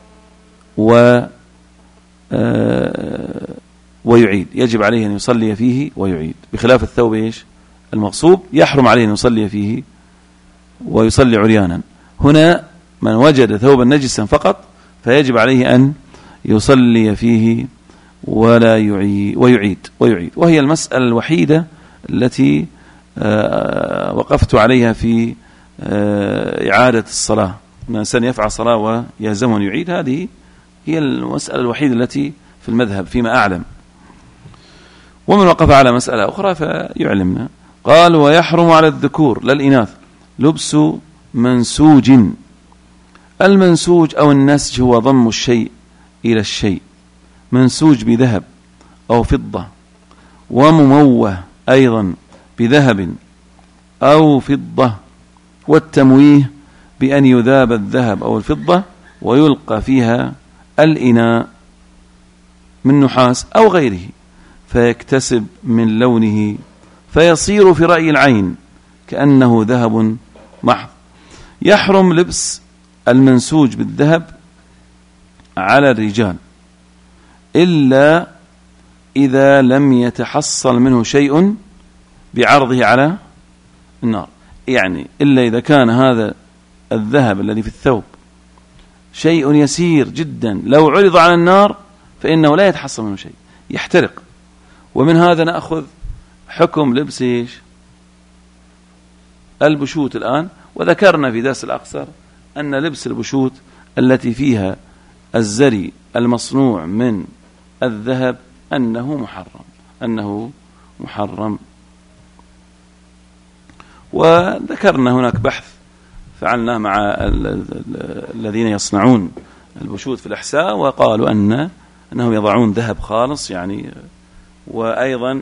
ويعيد. يجب عليه أن يصلي فيه ويعيد بخلاف الثوب المغصوب يحرم عليه أن يصلي فيه ويصلي عريانا. هنا من وجد ثوبا نجسا فقط فيجب عليه أن يصلي فيه ويعيد. وهي المسألة الوحيدة التي وقفت عليها في إعادة الصلاة. أن الإنسان يفعل صلاة ويلزمه أن يعيد، هذه هي المسألة الوحيدة التي في المذهب فيما أعلم. ومن وقف على مسألة أخرى فيعلمنا. قال ويحرم على الذكور للإناث لبس منسوج. المنسوج أو النسج هو ضم الشيء إلى الشيء، منسوج بذهب أو فضة، ومموه أيضا بذهب أو فضة، والتمويه بأن يذاب الذهب أو الفضة ويلقى فيها الإناء من نحاس أو غيره فيكتسب من لونه فيصير في رأي العين كأنه ذهب محض. يحرم لبس المنسوج بالذهب على الرجال إلا إذا لم يتحصل منه شيء بعرضه على النار. يعني إلا إذا كان هذا الذهب الذي في الثوب شيء يسير جدا لو عرض على النار فإنه لا يتحصل منه شيء، يحترق. ومن هذا نأخذ حكم لبس البشوت الآن. وذكرنا في درس الأقصر أن لبس البشوت التي فيها الزري المصنوع من الذهب أنه محرم. وذكرنا هناك بحث فعلنا مع الذين يصنعون البشوت في الأحساء وقالوا أنهم يضعون ذهب خالص يعني. وأيضا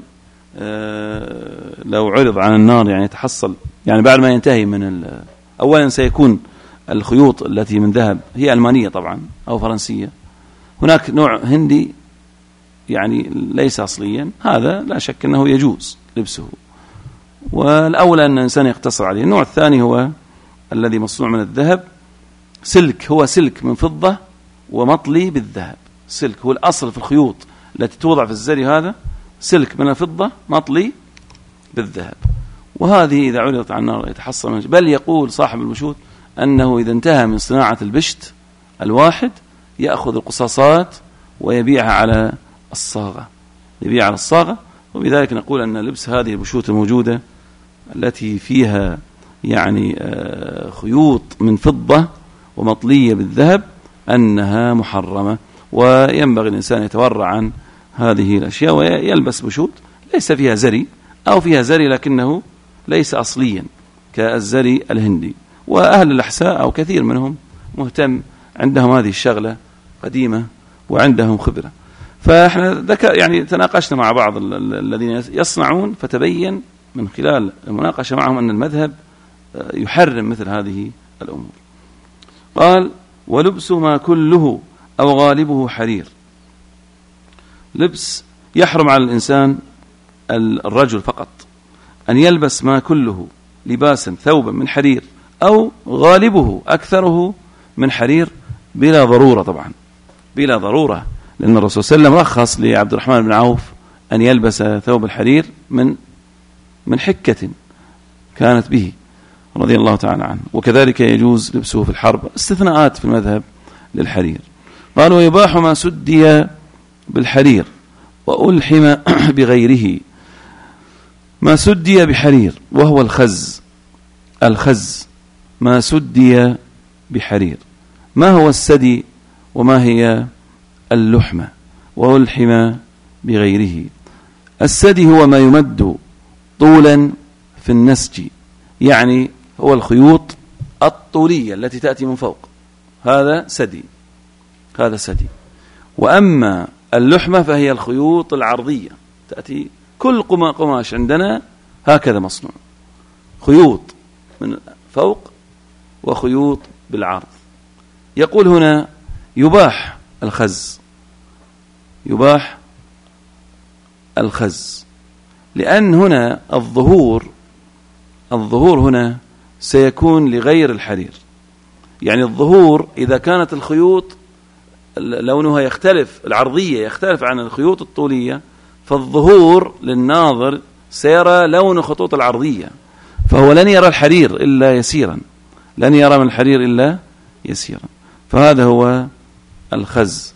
لو عرض على النار يعني يتحصل يعني بعد ما ينتهي من أولا سيكون الخيوط التي من ذهب هي ألمانية طبعا أو فرنسية. هناك نوع هندي يعني ليس أصليا، هذا لا شك أنه يجوز لبسه، والأولى أن الإنسان يقتصر عليه. النوع الثاني هو الذي مصنوع من الذهب، سلك، هو سلك من فضة ومطلي بالذهب. سلك هو الأصل في الخيوط التي توضع في الزري، هذا سلك من الفضة مطلي بالذهب. وهذه إذا عرضت على النار يتحصل منه. بل يقول صاحب البشوت أنه إذا انتهى من صناعة البشت الواحد يأخذ القصاصات ويبيعها على الصاغة. وبذلك نقول أن لبس هذه البشوت الموجودة التي فيها يعني خيوط من فضة ومطلية بالذهب أنها محرمة، وينبغي الإنسان يتورع عن هذه الأشياء ويلبس بشوت ليس فيها زري أو فيها زري لكنه ليس أصليا كالزري الهندي. وأهل الأحساء أو كثير منهم مهتم، عندهم هذه الشغلة قديمة وعندهم خبرة. فإحنا يعني تناقشنا مع بعض الذين يصنعون فتبين من خلال المناقشة معهم أن المذهب يحرم مثل هذه الأمور. قال ولبس ما كله أو غالبه حرير. لبس يحرم على الإنسان الرجل فقط أن يلبس ما كله لباسا ثوبا من حرير أو غالبه أكثره من حرير بلا ضرورة، طبعا بلا ضرورة، لأن الرسول صلى الله عليه وسلم رخص لعبد الرحمن بن عوف أن يلبس ثوب الحرير من حكة كانت به رضي الله تعالى عنه، وكذلك يجوز لبسه في الحرب، استثناءات في المذهب للحرير. قال ويباح ما سدي بالحرير وألحم بغيره. ما سدي بحرير وهو الخز ما سدي بحرير. ما هو السدي وما هي اللحمة وألحم بغيره؟ السدي هو ما يمد طولا في النسج، يعني هو الخيوط الطولية التي تأتي من فوق، هذا سدي. وأما اللحمة فهي الخيوط العرضية، تأتي كل قماش عندنا هكذا مصنوع، خيوط من فوق وخيوط بالعرض. يقول هنا يباح الخز لأن هنا الظهور هنا سيكون لغير الحرير. يعني الظهور إذا كانت الخيوط لونها يختلف، العرضية يختلف عن الخيوط الطولية، فالظهور للناظر سيرى لون خطوط العرضية، فهو لن يرى الحرير إلا يسيرا، لن يرى من الحرير إلا يسيرا. فهذا هو الخز.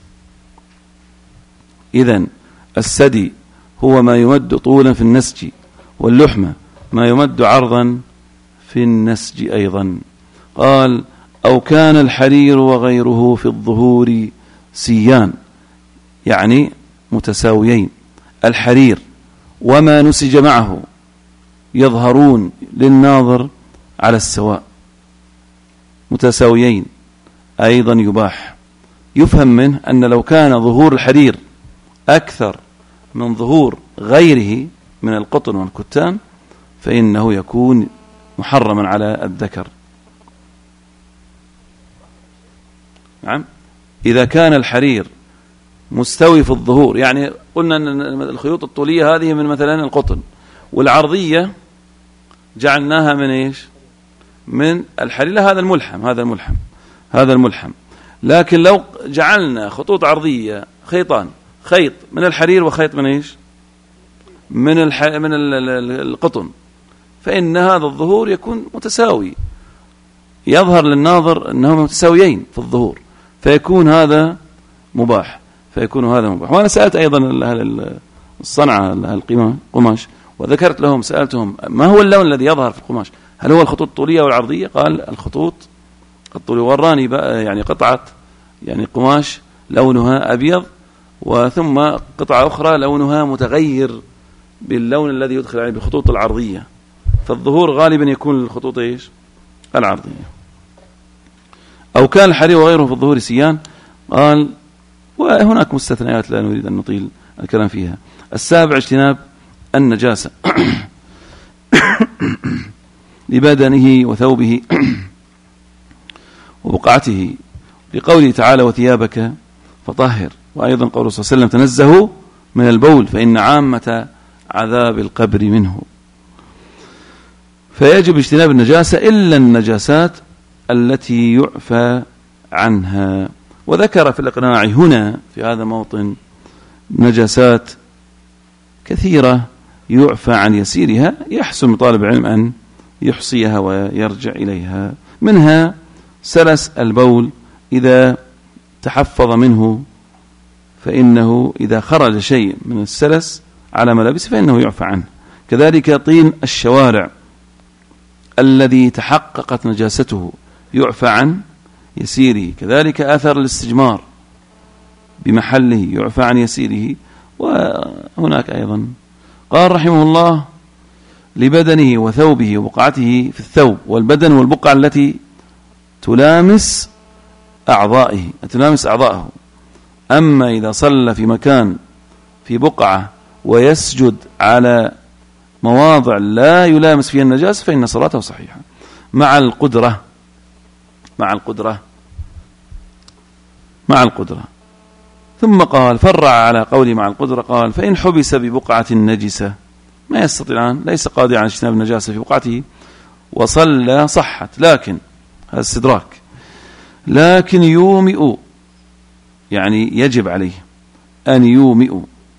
إذن السدي هو ما يمد طولا في النسج، واللحمة ما يمد عرضا في النسج أيضا. قال أو كان الحرير وغيره في الظهور سيان، يعني متساويين، الحرير وما نسج معه يظهرون للناظر على السواء، متساويين أيضا يباح. يفهم منه أن لو كان ظهور الحرير أكثر من ظهور غيره من القطن والكتان فإنه يكون محرما على الذكر. نعم، إذا كان الحرير مستوي في الظهور، يعني قلنا أن الخيوط الطولية هذه من مثلا القطن، والعرضية جعلناها من إيش؟ من الحرير. هذا الملحم. لكن لو جعلنا خطوط عرضية خيطان، خيط من الحرير وخيط من إيش؟ من القطن، فإن هذا الظهور يكون متساوي، يظهر للناظر أنهم متساويين في الظهور، فيكون هذا مباح. وأنا سألت أيضا أهل الصنعة، أهل القماش، وذكرت لهم، سألتهم ما هو اللون الذي يظهر في القماش؟ هل هو الخطوط الطولية والعرضية؟ قال الخطوط الطولية. وراني بقى يعني قطعة، يعني قماش لونها أبيض، وثم قطعة أخرى لونها متغير باللون الذي يدخل عليه بالخطوط العرضية، فالظهور غالبا يكون الخطوط إيش؟ العرضية. أو كان الحرير وغيره في الظهور سيان. قال وهناك مستثنيات لا نريد أن نطيل الكلام فيها. 7 اجتناب النجاسة لبدنه وثوبه وبقعته، لقوله تعالى وثيابك فطهر، وأيضا قوله صلى الله عليه وسلم تنزهوا من البول فإن عامة عذاب القبر منه. فيجب اجتناب النجاسة إلا النجاسات التي يعفى عنها. وذكر في الإقناع هنا في هذا موطن نجاسات كثيرة يعفى عن يسيرها، يحسن طالب العلم أن يحصيها ويرجع إليها. منها سلس البول، إذا تحفظ منه فإنه إذا خرج شيء من السلس على ملابسه فإنه يعفى عنه. كذلك طين الشوارع الذي تحققت نجاسته يعفى عن يسيره. كذلك أثر الاستجمار بمحله يعفى عن يسيره. وهناك أيضا قال رحمه الله لبدنه وثوبه وبقعته في الثوب والبدن والبقعة التي تلامس أعضائه. أما إذا صلى في مكان في بقعة ويسجد على مواضع لا يلامس فيها النجاسة فإن صلاته صحيحة مع القدرة مع القدرة. ثم قال فرع على قولي مع القدرة، قال فإن حبس ببقعة نجسة، ما يستطيعان، ليس قادرا على اجتناب النجاسة في بقعته، وصلى صحت، لكن هذا استدراك، لكن يومئ، يعني يجب عليه أن يومئ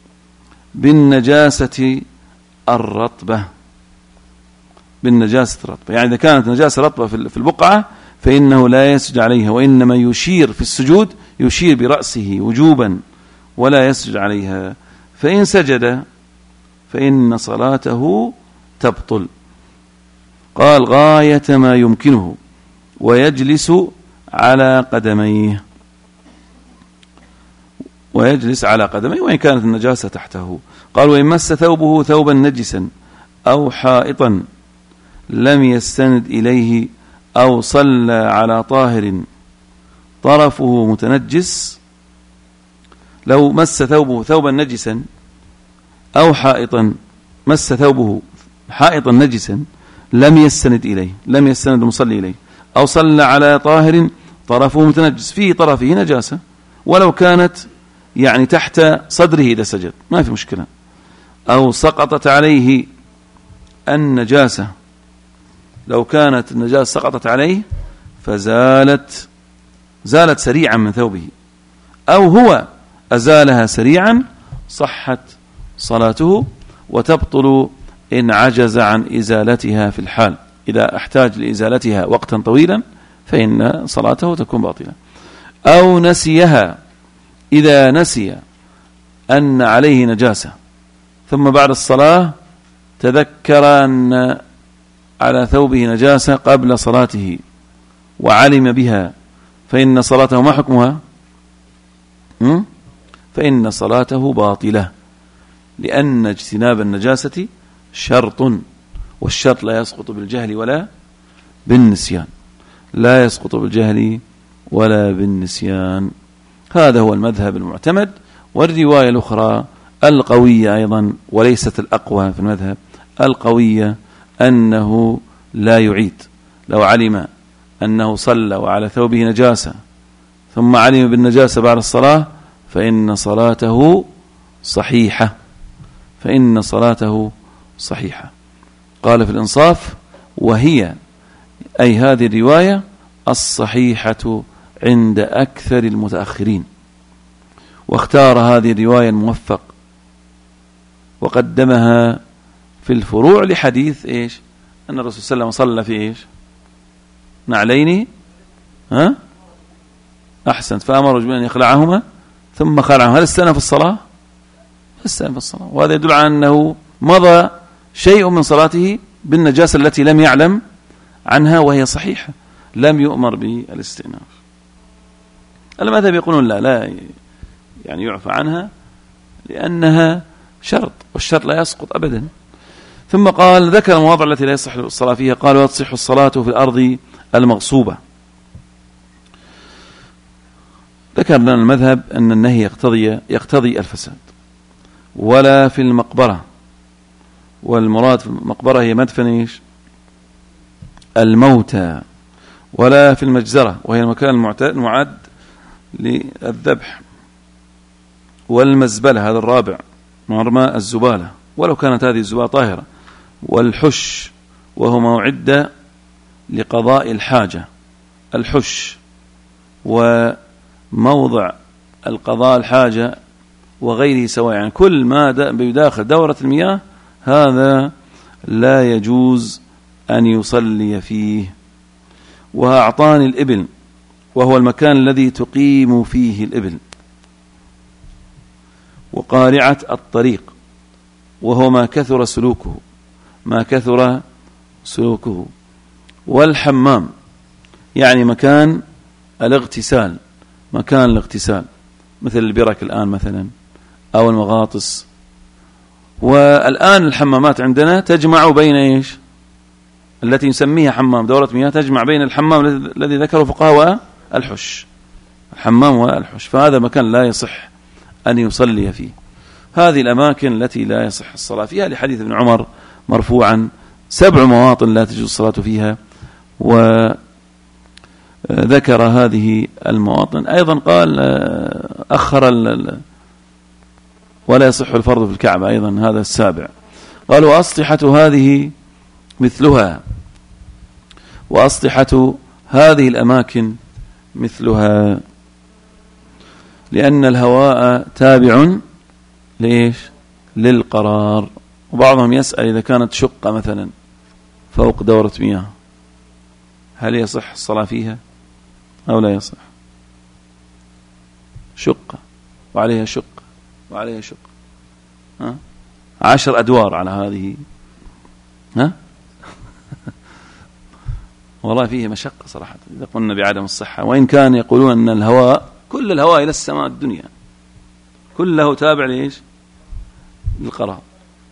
بالنجاسة الرطبة، بالنجاسة الرطبة، يعني إذا كانت نجاسة رطبة في البقعة فإنه لا يسجد عليها، وإنما يشير في السجود، يشير برأسه وجوبا ولا يسجد عليها. فإن سجد فإن صلاته تبطل. قال غاية ما يمكنه، ويجلس على قدميه، ويجلس على قدميه وإن كانت النجاسة تحته. قال وإن مس ثوبه ثوبا نجسا أو حائطا لم يستند إليه، أو صلى على طاهر طرفه متنجس، لو مس ثوبه ثوبا نجسا أو حائطا، مس ثوبه حائطا نجسا لم يستند إليه، لم يستند المصلي إليه، أو صلى على طاهر طرفه متنجس، في طرفه نجاسة ولو كانت يعني تحت صدره إذا سجد ما في مشكلة، أو سقطت عليه النجاسة، لو كانت النجاسة سقطت عليه فزالت سريعا من ثوبه، أو هو أزالها سريعا، صحت صلاته وتبطل إن عجز عن إزالتها في الحال. إذا احتاج لإزالتها وقتا طويلا فإن صلاته تكون باطلة. أو نسيها، إذا نسي أن عليه نجاسة ثم بعد الصلاة تذكر أن على ثوبه نجاسة قبل صلاته وعلم بها، فإن صلاته ما حكمها؟ فإن صلاته باطلة، لأن اجتناب النجاسة شرط، والشرط لا يسقط بالجهل ولا بالنسيان، لا يسقط بالجهل ولا بالنسيان. هذا هو المذهب المعتمد. والرواية الأخرى القوية أيضا وليست الأقوى في المذهب، القوية أنه لا يعيد، لو علم أنه صلى وعلى ثوبه نجاسة ثم علم بالنجاسة بعد الصلاة فإن صلاته صحيحة، فإن صلاته صحيحة. قال في الإنصاف وهي أي هذه الرواية الصحيحة عند أكثر المتأخرين، واختار هذه الرواية الموفق وقدمها في الفروع لحديث إيش؟ أن الرسول صلى الله عليه وسلم صلى في إيش؟ نعلين أحسنت، فأمر رجلا أن يخلعهما ثم خلعهما. هل استأنف الصلاة؟ استأنف الصلاة، وهذا يدل على أنه مضى شيء من صلاته بالنجاسة التي لم يعلم عنها وهي صحيحة، لم يؤمر بالاستئناف. المذهب يقولون لا يعني يعفى عنها لأنها شرط، والشرط لا يسقط أبدا. ثم قال ذكر المواضع التي لا يصح الصلاة فيها، قال وتصح الصلاة في الأرض المغصوبة. ذكر لنا المذهب أن النهي يقتضي الفساد، ولا في المقبرة، والمراد في المقبرة هي مدفن الموتى، ولا في المجزرة وهي المكان المعد للذبح، والمزبلة هذا الرابع مرمى الزبالة ولو كانت هذه الزبالة طاهرة، والحش وهو موعد لقضاء الحاجة، الحش وموضع القضاء الحاجة وغيره سواء، يعني كل ما بداخل دورة المياه هذا لا يجوز أن يصلي فيه. وأعطاني الإبل وهو المكان الذي تقيم فيه الإبل، وقارعة الطريق وهو ما كثر سلوكه، والحمام يعني مكان الاغتسال، مثل البرك الآن مثلا أو المغاطس. والآن الحمامات عندنا تجمع بين إيش؟ التي نسميها حمام دورة مياه، تجمع بين الحمام الذي ذكره فقهاء والحش، الحمام والحش، فهذا مكان لا يصح أن يصلي فيه. هذه الأماكن التي لا يصح الصلاة فيها لحديث ابن عمر مرفوعا 7 مواطن لا تجوز الصلاة فيها، ذكر هذه المواطن. أيضا قال أخر ولا يصح الفرض في الكعبة، أيضا هذا السابع. قال وأسطحة هذه مثلها، وأسطحة هذه الأماكن مثلها، لأن الهواء تابع ليش؟ للقرار. وبعضهم يسأل إذا كانت شقة مثلا فوق دورة مياه هل يصح الصلاة فيها أو لا يصح؟ شقة وعليها شقة وعليها شقة، 10 أدوار على هذه، والله فيه مشقة صراحة إذا قلنا بعدم الصحة. وإن كان يقولون أن الهواء كل الهواء إلى السماء الدنيا كله تابع ليش؟ للقرار.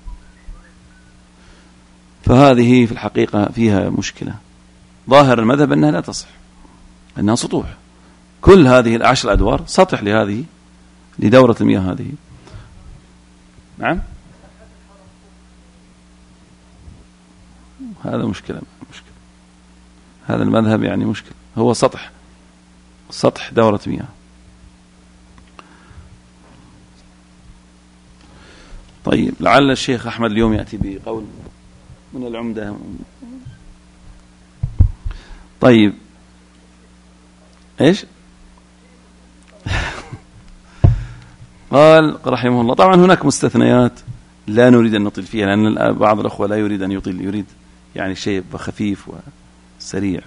فهذه في الحقيقة فيها مشكلة. ظاهر المذهب أنها لا تصح، أنها سطوح، كل هذه 10 أدوار سطح لهذه لدورة المياه هذه. نعم، هذا مشكلة. هذا المذهب يعني مشكلة، هو سطح دورة مياه. طيب، لعل الشيخ أحمد اليوم يأتي بقول من العمدة. طيب، إيش قال رحمه الله؟ طبعا هناك مستثنيات لا نريد أن نطيل فيها، لأن بعض الأخوة لا يريد أن يطيل، يريد يعني شيء خفيف وسريع.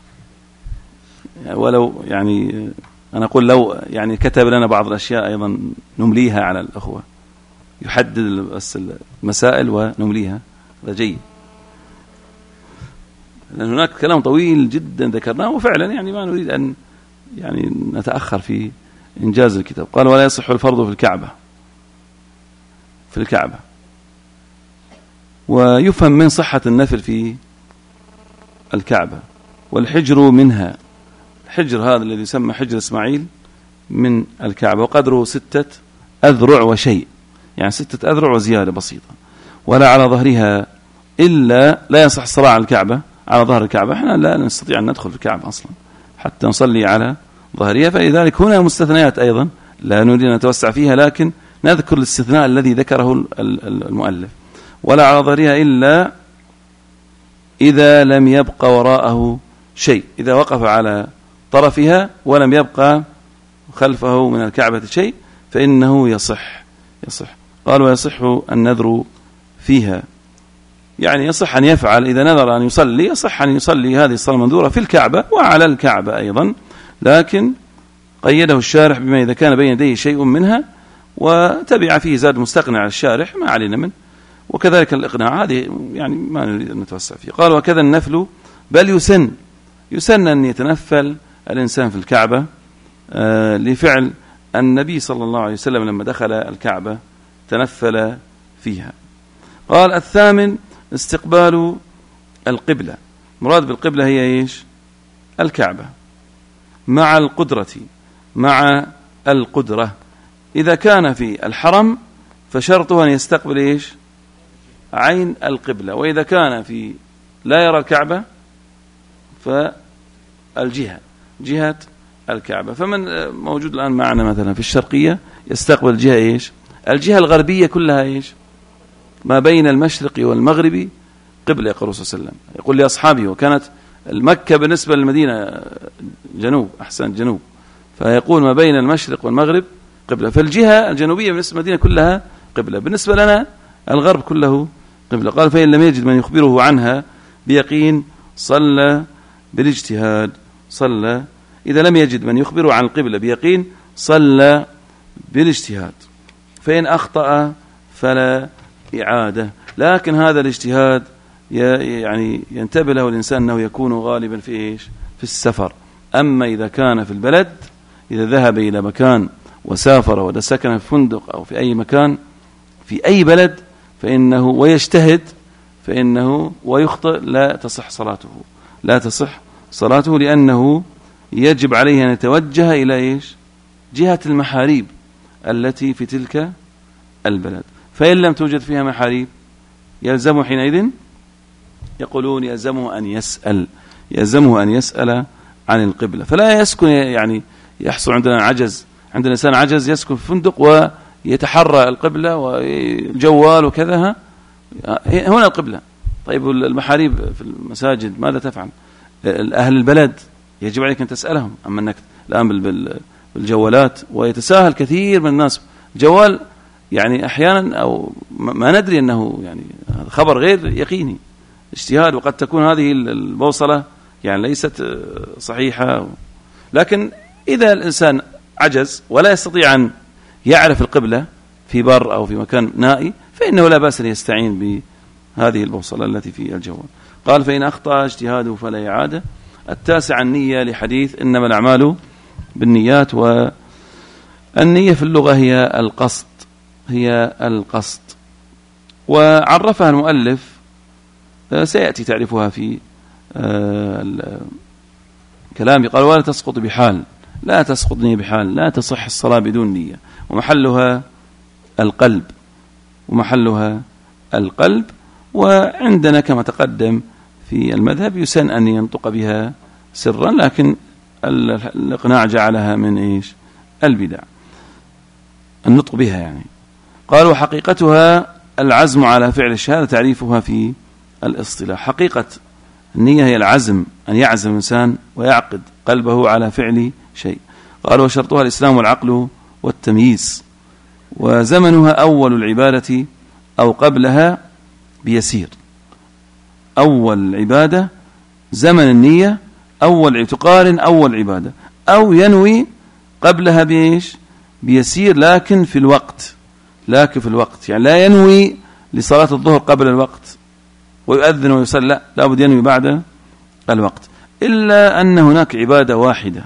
ولو يعني أنا أقول لو يعني كتب لنا بعض الأشياء أيضا نمليها على الأخوة، يحدد بس المسائل ونمليها، هذا جيد، لأن هناك كلام طويل جدا ذكرناه وفعلا يعني ما نريد أن يعني نتأخر في إنجاز الكتاب. قال ولا يصح الفرض في الكعبة. ويفهم من صحة النفل في الكعبة. والحجر منها، الحجر هذا الذي يسمى حجر إسماعيل من الكعبة، وقدره 6 أذرع وشيء، يعني 6 أذرع وزيادة بسيطة. ولا على ظهرها إلا، لا يصح الصلاة على الكعبة على ظهر الكعبة، احنا لا نستطيع أن ندخل في الكعبة أصلا حتى نصلي على ظهرها. فلذلك هنا مستثنيات أيضا لا نريد أن نتوسع فيها، لكن نذكر الاستثناء الذي ذكره المؤلف. ولا على ظهرها إلا إذا لم يبقى وراءه شيء، إذا وقف على طرفها ولم يبقى خلفه من الكعبة شيء فإنه يصح. قال ويصح النذر فيها، يعني يصح أن يفعل إذا نذر أن يصلي، يصح أن يصلي هذه الصلاة المنذورة في الكعبة وعلى الكعبة أيضا، لكن قيده الشارح بما إذا كان بين يديه شيء منها، وتبع فيه زاد مستقنع على الشارح ما علينا منه. وكذلك الإقناع هذه يعني ما نريد أن نتوسع فيه. قال وكذا النفل، بل يسن أن يتنفل الإنسان في الكعبة لفعل النبي صلى الله عليه وسلم لما دخل الكعبة تنفل فيها. قال الثامن استقبال القبلة. مراد بالقبلة هي إيش؟ الكعبة مع القدرة. إذا كان في الحرم فشرطه أن يستقبل إيش؟ عين القبلة. وإذا كان في لا يرى الكعبة جهة الكعبة. فمن موجود الآن معنا مثلا في الشرقية يستقبل الجهة إيش؟ الجهة الغربية كلها إيش؟ ما بين المشرق والمغرب قبلة. يقول صلى الله عليه وسلم يقول لأصحابه، وكانت المكة بالنسبة للمدينة جنوب، أحسن جنوب، فيقول ما بين المشرق والمغرب قبلة. فالجهة الجنوبية بالنسبة للمدينة كلها قبلة، بالنسبة لنا الغرب كله قبلة. قال فإن لم يجد من يخبره عنها بيقين صلى بالاجتهاد. إذا لم يجد من يخبره عن القبلة بيقين صلى بالاجتهاد، فإن أخطأ فلا إعادة. لكن هذا الاجتهاد يعني ينتبه له الإنسان أنه يكون غالبا في إيش؟ في السفر. أما إذا كان في البلد، إذا ذهب إلى مكان وسافر وسكن في فندق أو في أي مكان في أي بلد فإنه ويجتهد فإنه ويخطئ لا تصح صلاته، لأنه يجب عليه أن يتوجه إلى إيش؟ جهة المحاريب التي في تلك البلد. فإن لم توجد فيها محاريب يلزمه حينئذ، يقولون يلزمه أن يسأل عن القبلة. فلا يسكن، يعني يحصل عندنا عجز، عندنا إنسان عجز يسكن في فندق ويتحرى القبلة والجوال وكذا، هنا القبلة. طيب المحاريب في المساجد ماذا تفعل؟ أهل البلد يجب عليك أن تسألهم. أما أنك الآن بالجوالات، ويتساهل كثير من الناس جوال، يعني أحيانا أو ما ندري أنه يعني خبر غير يقيني، اجتهاد، وقد تكون هذه البوصلة يعني ليست صحيحة. لكن إذا الإنسان عجز ولا يستطيع أن يعرف القبلة في بر أو في مكان نائي، فإنه لا بأس أن يستعين بهذه البوصلة التي في الجوال. قال: فإن أخطأ اجتهاده فلا إعادة. 9 النية، لحديث إنما الأعمال بالنيات. والنية في اللغة هي القصد، هي القصد. وعرفها المؤلف، سيأتي تعرفها في كلامي. قال: ولا تسقط بحال، لا تسقط نية بحال، لا تصح الصلاة بدون نية، ومحلها القلب، ومحلها القلب. وعندنا كما تقدم في المذهب يسن أن ينطق بها سرا، لكن الإقناع جعلها من إيش؟ البدع، النطق بها يعني. قالوا: حقيقتها العزم على فعل الشهادة، تعريفها في الاصطلاح. حقيقة النية هي العزم، أن يعزم الإنسان ويعقد قلبه على فعل شيء. قالوا: وشرطها الإسلام والعقل والتمييز، وزمنها أول العبادة أو قبلها بيسير. أول العبادة زمن النية، تقارن أول عبادة، أو ينوي قبلها بإيش؟ بيسير، لكن في الوقت، يعني لا ينوي لصلاة الظهر قبل الوقت ويؤذن ويصلي، لا بد ينوي بعد الوقت. إلا أن هناك عبادة واحدة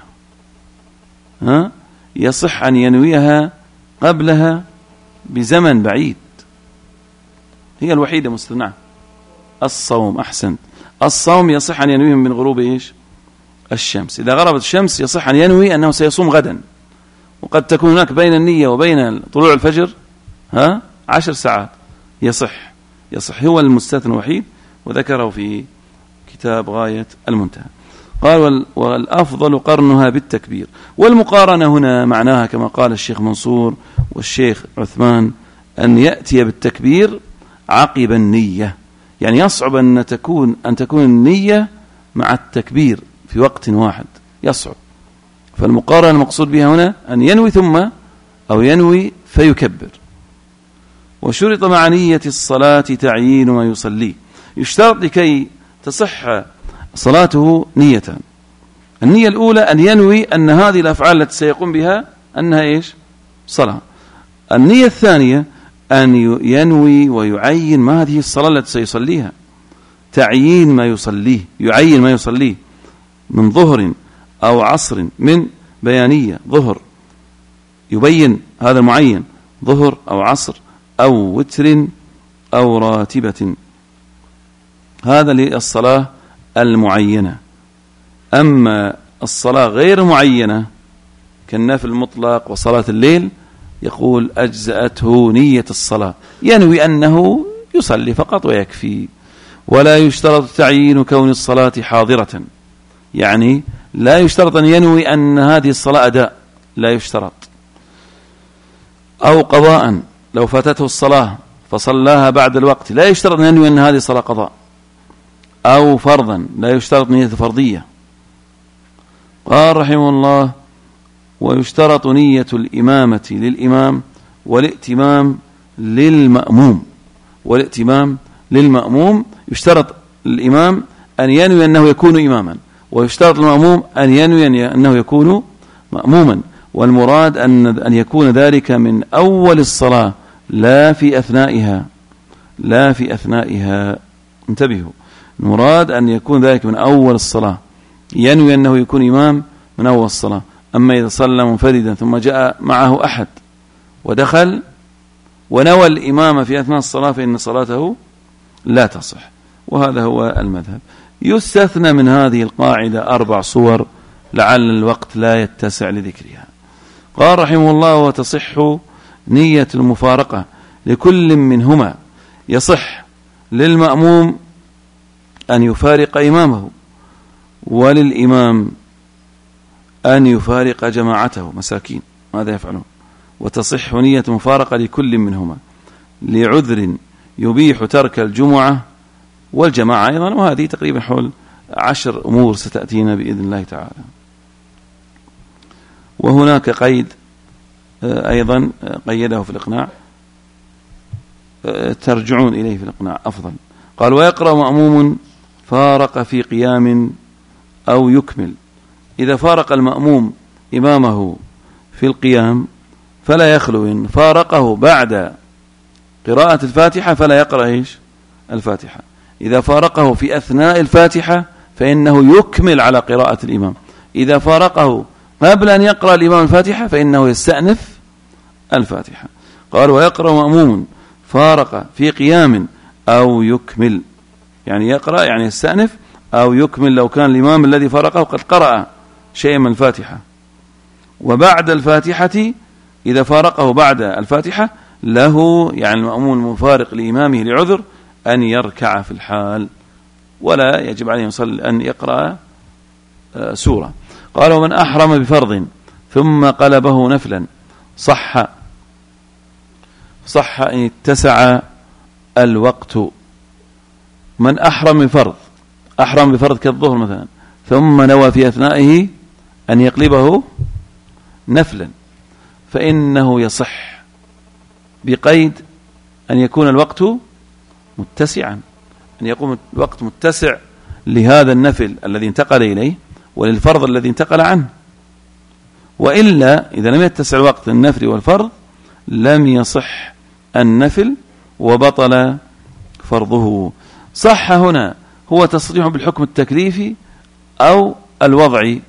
يصح أن ينويها قبلها بزمن بعيد، هي الوحيدة مستثناة، الصوم. أحسن، الصوم يصح أن ينويه من غروب إيش؟ الشمس. إذا غربت الشمس يصح أن ينوي أنه سيصوم غدا، وقد تكون هناك بين النية وبين طلوع الفجر 10 ساعات، يصح، هو المستثنى الوحيد، وذكره في كتاب غاية المنتهى. قال: والأفضل قرنها بالتكبير. والمقارنة هنا معناها كما قال الشيخ منصور والشيخ عثمان، أن يأتي بالتكبير عقب النية، يعني يصعب أن تكون النية مع التكبير في وقت واحد، يصعب. فالمقارنة المقصود بها هنا أن ينوي ثم، أو ينوي فيكبر. وشرط مع نية الصلاة تعيين ما يصليه. يشترط لكي تصح صلاته نيتان. النية الأولى أن ينوي أن هذه الأفعال التي سيقوم بها أنها إيش؟ صلاة. النية الثانية أن ينوي ويعين ما هذه الصلاة التي سيصليها، تعيين ما يصليه، يعين ما يصليه من ظهر أو عصر، من بيانية ظهر يبين هذا المعين، ظهر أو عصر أو وتر أو راتبة، هذا للصلاة المعينة. أما الصلاة غير معينة كالنفل المطلق وصلاة الليل، يقول: أجزأته نية الصلاة، ينوي أنه يصلي فقط ويكفي. ولا يشترط تعيين كون الصلاة حاضرة، يعني لا يشترط أن ينوي أن هذه الصلاة أداء، لا يشترط. أو قضاء، لو فاتته الصلاة فصلاها بعد الوقت، لا يشترط أن ينوي أن هذه الصلاة قضاء. أو فرضا، لا يشترط نية فرضية. قال رحمه الله: ويشترط نية الإمامة للإمام والائتمام للمأموم. يشترط الإمام أن ينوي أنه يكون إماما، ويشترط المأموم أن ينوي أنه يكون مأموما. والمراد أن يكون ذلك من أول الصلاة، لا في أثنائها. انتبهوا، المراد أن يكون ذلك من أول الصلاة، ينوي أنه يكون إمام من أول الصلاة. أما إذا صلى منفردا ثم جاء معه أحد ودخل ونوى الإمام في أثناء الصلاة فإن صلاته لا تصح، وهذا هو المذهب. يستثنى من هذه القاعدة 4 صور لعل الوقت لا يتسع لذكرها. قال رحمه الله: وتصح نية المفارقة لكل منهما. يصح للمأموم أن يفارق إمامه، وللإمام أن يفارق جماعته، مساكين ماذا يفعلون؟ وتصح نية مفارقة لكل منهما لعذر يبيح ترك الجمعة والجماعة أيضا، وهذه تقريبا حول 10 أمور ستأتينا بإذن الله تعالى. وهناك قيد أيضا قيده في الإقناع، ترجعون إليه في الإقناع أفضل. قال: ويقرأ مأموم فارق في قيام أو يكمل. إذا فارق المأموم إمامه في القيام فلا يخلو، إن فارقه بعد قراءة الفاتحة فلا يقرأ الفاتحة. إذا فارقه في أثناء الفاتحة فإنه يكمل على قراءة الإمام. إذا فارقه قبل أن يقرأ الإمام الفاتحة فإنه يستأنف الفاتحة. قال: ويقرأ مأموم فارق في قيام أو يكمل، يعني يقرأ يعني يستأنف أو يكمل لو كان الإمام الذي فارقه قد قرأ شيئا من الفاتحة. وبعد الفاتحة إذا فارقه بعد الفاتحة له، يعني المأموم المفارق لإمامه لعذر، أن يركع في الحال ولا يجب عليه أن يقرأ سورة. قال: ومن أحرم بفرض ثم قلبه نفلا صح إن اتسع الوقت. من أحرم بفرض كالظهر مثلا ثم نوى في أثنائه أن يقلبه نفلا فإنه يصح، بقيد أن يكون الوقت متسعا، أن يكون الوقت متسع لهذا النفل الذي انتقل إليه وللفرض الذي انتقل عنه. وإلا إذا لم يتسع الوقت النفل والفرض لم يصح النفل وبطل فرضه. صح هنا هو تصريح بالحكم التكليفي أو الوضعي؟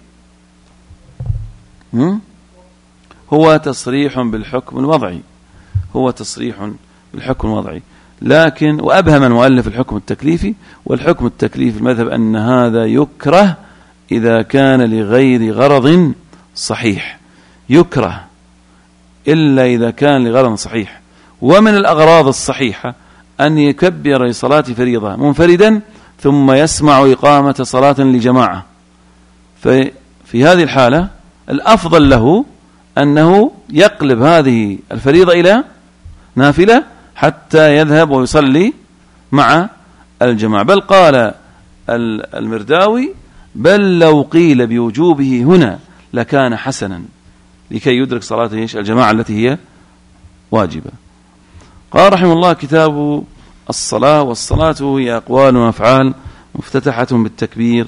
هو تصريح بالحكم الوضعي، هو تصريح بالحكم الوضعي. لكن وأبهم المؤلف الحكم التكليفي، والحكم التكليفي المذهب أن هذا يكره إذا كان لغير غرض صحيح، يكره إلا إذا كان لغرض صحيح. ومن الأغراض الصحيحة أن يكبر لصلاة فريضة منفردا ثم يسمع إقامة صلاة لجماعة، في هذه الحالة الأفضل له أنه يقلب هذه الفريضة إلى نافلة حتى يذهب ويصلي مع الجماعة. بل قال المرداوي: بل لو قيل بوجوبه هنا لكان حسنا لكي يدرك صلاة الجماعة التي هي واجبة. قال رحمه الله: كتاب الصلاة. والصلاة هي أقوال وأفعال مفتتحة بالتكبير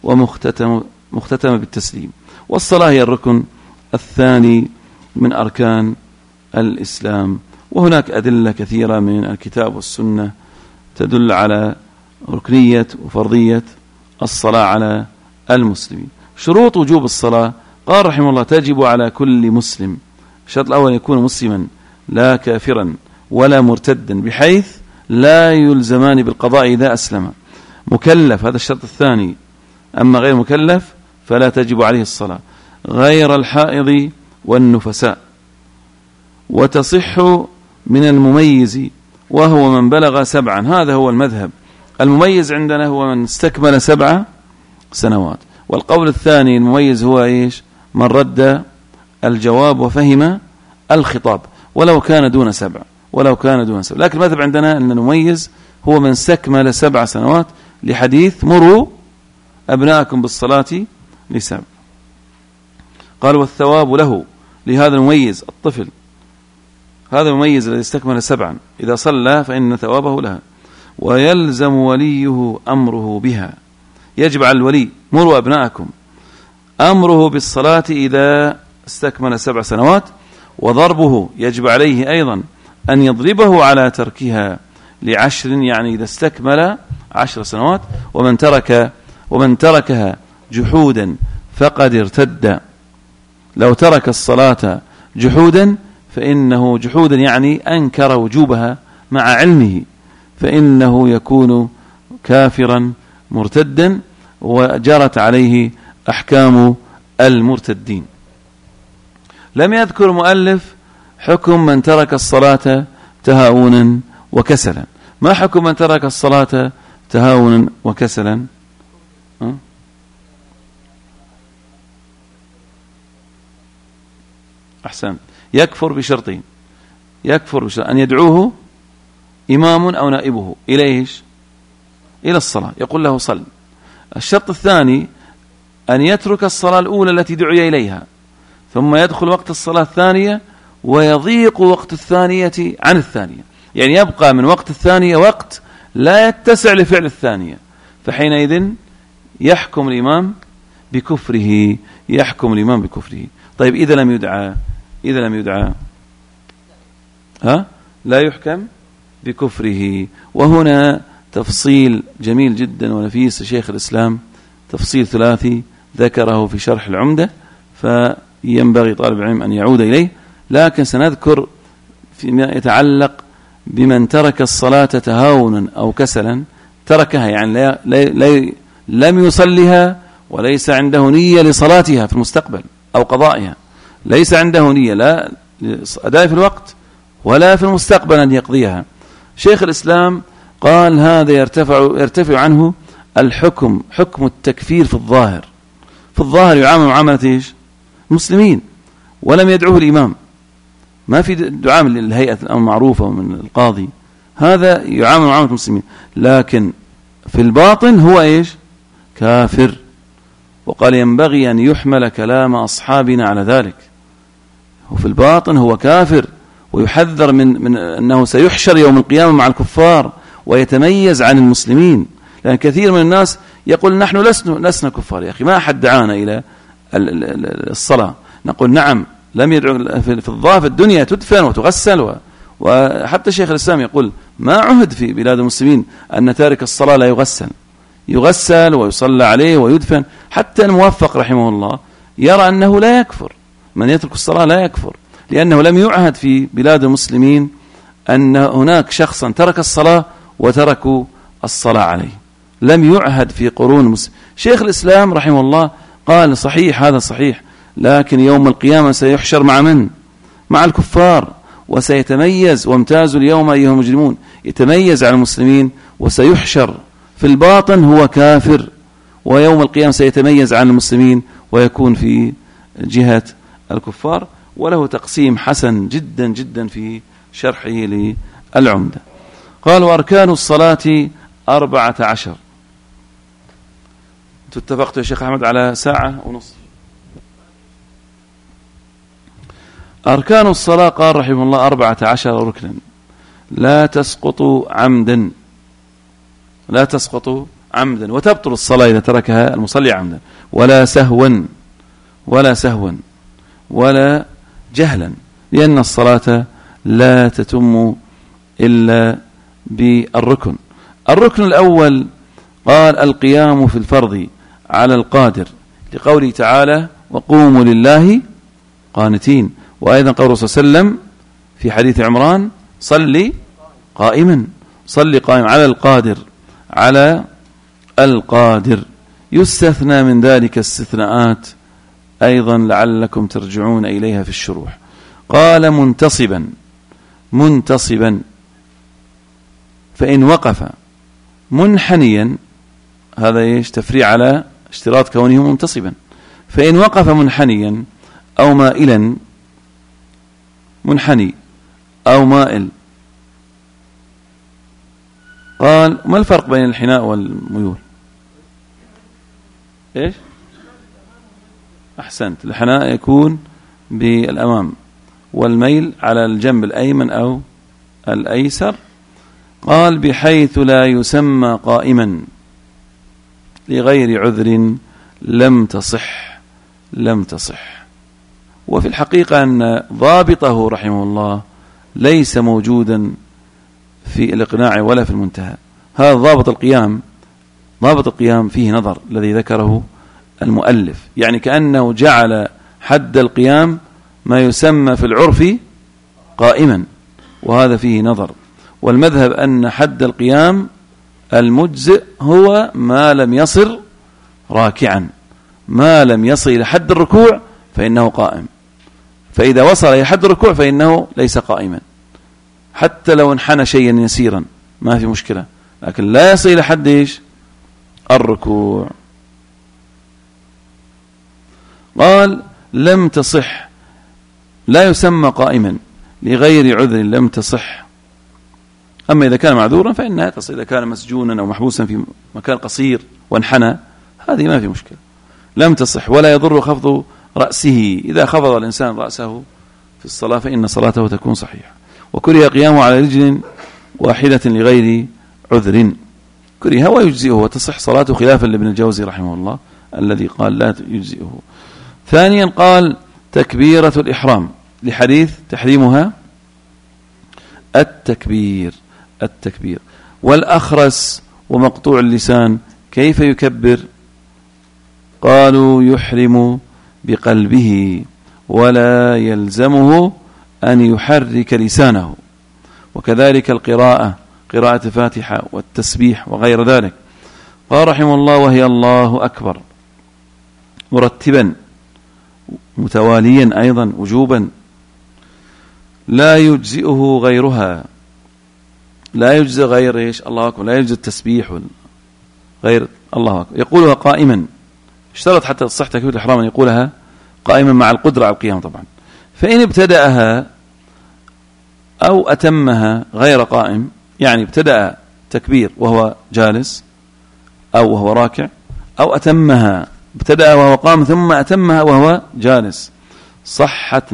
ومختتمة بالتسليم. والصلاة هي الركن الثاني من أركان الإسلام. وهناك أدلة كثيرة من الكتاب والسنة تدل على ركنية وفرضية الصلاة على المسلمين. شروط وجوب الصلاة: قال رحمه الله: تجب على كل مسلم. الشرط الأول يكون مسلما لا كافرا ولا مرتدا بحيث لا يلزمان بالقضاء إذا أسلم. مكلف، هذا الشرط الثاني. أما غير مكلف فلا تجب عليه الصلاة. غير الحائض والنفساء. وتصح من المميز وهو من بلغ 7. هذا هو المذهب. المميز عندنا هو من استكمل 7 سنوات. والقول الثاني المميز هو إيش؟ من رد الجواب وفهم الخطاب ولو كان دون 7. لكن المذهب عندنا أن المميز هو من استكمل 7 سنوات، لحديث: مروا أبناءكم بالصلاة ل7. قال: والثواب له لهذا المميز الطفل. هذا المميز الذي استكمل 7 إذا صلى فإن ثوابه لها. ويلزم وليه أمره بها. يجب على الولي: مروا أبناءكم، أمره بالصلاة إذا استكمل 7 سنوات. وضربه يجب عليه أيضا أن يضربه على تركها ل10، يعني إذا استكمل 10 سنوات. ومن تركها جحودا فقد ارتد. لو ترك الصلاة جحودا فإنه جحودا يعني أنكر وجوبها مع علمه، فإنه يكون كافرا مرتدا وجرت عليه أحكام المرتدين. لم يذكر المؤلف حكم من ترك الصلاة تهاونا وكسلا. ما حكم من ترك الصلاة تهاونا وكسلا؟ أحسن. يكفر بشرطين، يكفر بشرط أن يدعوه إمام أو نائبه إليه إلى الصلاة، يقول له صل. الشرط الثاني أن يترك الصلاة الأولى التي دعي إليها، ثم يدخل وقت الصلاة الثانية ويضيق وقت الثانية عن الثانية، يعني يبقى من وقت الثانية وقت لا يتسع لفعل الثانية، فحينئذ يحكم الإمام بكفره، يحكم الإمام بكفره. طيب إذا لم يدعى، إذا لم يدعى لا يحكم بكفره. وهنا تفصيل جميل جدا ونفيس شيخ الإسلام، تفصيل ثلاثي ذكره في شرح العمدة، فينبغي طالب العلم أن يعود إليه. لكن سنذكر فيما يتعلق بمن ترك الصلاة تهاونا أو كسلا، تركها يعني لم يصلها وليس عنده نية لصلاتها في المستقبل أو قضائها، ليس عنده نية لا أداء في الوقت ولا في المستقبل أن يقضيها. شيخ الإسلام قال هذا يرتفع عنه الحكم، حكم التكفير في الظاهر. في الظاهر يعامل معاملة إيش؟ المسلمين، ولم يدعوه الإمام، ما في دعاء من الهيئة المعروفة من القاضي، هذا يعامل معاملة المسلمين، لكن في الباطن هو إيش؟ كافر. وقال ينبغي أن يحمل كلام أصحابنا على ذلك، وفي الباطن هو كافر، ويحذر من أنه سيحشر يوم القيامة مع الكفار ويتميز عن المسلمين. لأن كثير من الناس يقول نحن لسنا كفار. يا أخي ما أحد دعانا إلى الصلاة. نقول نعم، لم يدعو في الظاهر الدنيا تدفن وتغسل، وحتى شيخ الإسلام يقول ما عهد في بلاد المسلمين أن تارك الصلاة لا يغسل ويصلى عليه ويدفن. حتى الموفق رحمه الله يرى أنه لا يكفر، من يترك الصلاة لا يكفر، لأنه لم يعهد في بلاد المسلمين أن هناك شخصا ترك الصلاة وتركوا الصلاة عليه، لم يعهد في قرون المسلمين. شيخ الإسلام رحمه الله قال صحيح، هذا صحيح، لكن يوم القيامة سيحشر مع من؟ مع الكفار، وسيتميز، وامتازوا اليوم أيها المجرمون، يتميز على المسلمين، وسيحشر في الباطن هو كافر، ويوم القيامة سيتميز عن المسلمين ويكون في جهة الكفار. وله تقسيم حسن جدا جدا في شرحه للعمدة. قال وأركان الصلاة 14. اتفقت يا شيخ أحمد على ساعة ونصف. أركان الصلاة قال رحمه الله 14 ركنا، لا تسقط عمدا، لا تسقط عمدا، وتبطل الصلاة إذا تركها المصلي عمدا، ولا سهوا ولا جهلا، لأن الصلاة لا تتم إلا بالركن. الركن الأول قال القيام في الفرض على القادر، لقوله تعالى وقوموا لله قانتين، وأيضا قول الرسول صلى الله عليه وسلم في حديث عمران صلي قائما على القادر، على القادر. يستثنى من ذلك استثناءات أيضا لعلكم ترجعون إليها في الشروح. قال منتصبا، فإن وقف منحنيا، هذا ايش؟ تفريع على اشتراط كونه منتصبا. فإن وقف منحنيا أو مائلا، منحني أو مائل، قال ما الفرق بين الحناء والميول؟ ايش؟ أحسنت، الحناء يكون بالأمام، والميل على الجنب الأيمن أو الأيسر. قال بحيث لا يسمى قائما لغير عذر لم تصح. وفي الحقيقة أن ضابطه رحمه الله ليس موجودا في الإقناع ولا في المنتهى. هذا ضابط القيام فيه نظر الذي ذكره المؤلف، يعني كأنه جعل حد القيام ما يسمى في العرف قائما، وهذا فيه نظر. والمذهب أن حد القيام المجزئ هو ما لم يصل راكعا، ما لم يصل إلى حد الركوع فإنه قائم، فإذا وصل إلى حد الركوع فإنه ليس قائما، حتى لو انحنى شيئا يسيرا ما في مشكلة، لكن لا يصل إلى حد إيش؟ الركوع. قال لم تصح لا يسمى قائما لغير عذر لم تصح. أما إذا كان معذورا فإنها تصح، إذا كان مسجونا أو محبوسا في مكان قصير وانحنى هذه ما في مشكلة، لم تصح. ولا يضر خفض رأسه، إذا خفض الإنسان رأسه في الصلاة فإن صلاته تكون صحيحة. وكره قيامه على رجل واحدة لغير عذر، كره ويجزئه وتصح صلاته، خلافا لابن الجوزي رحمه الله الذي قال لا يجزئه. ثانيا قال تكبيرة الإحرام لحديث تحريمها التكبير. والأخرس ومقطوع اللسان كيف يكبر؟ قالوا يحرم بقلبه ولا يلزمه أن يحرك لسانه، وكذلك القراءة، قراءة الفاتحة والتسبيح وغير ذلك. قال رحمه الله وهي الله أكبر مرتبا متواليا أيضا وجوبا، لا يجزئه غيرها، لا يجزئ غير إيش؟ الله أكبر، لا يجزئ التسبيح غير الله أكبر، يقولها قائما. اشترط حتى تصح تكبيرة الإحرام أن يقولها قائما مع القدرة على القيام طبعا. فإن ابتدأها أو أتمها غير قائم، يعني ابتدأ تكبير وهو جالس أو وهو راكع، أو أتمها ابتدأ وهو قام ثم أتمها وهو جالس، صحت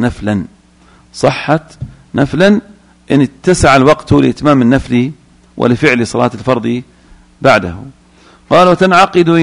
نفلا إن اتسع الوقت لإتمام النفل ولفعل صلاة الفرض بعده. قال وتنعقد إن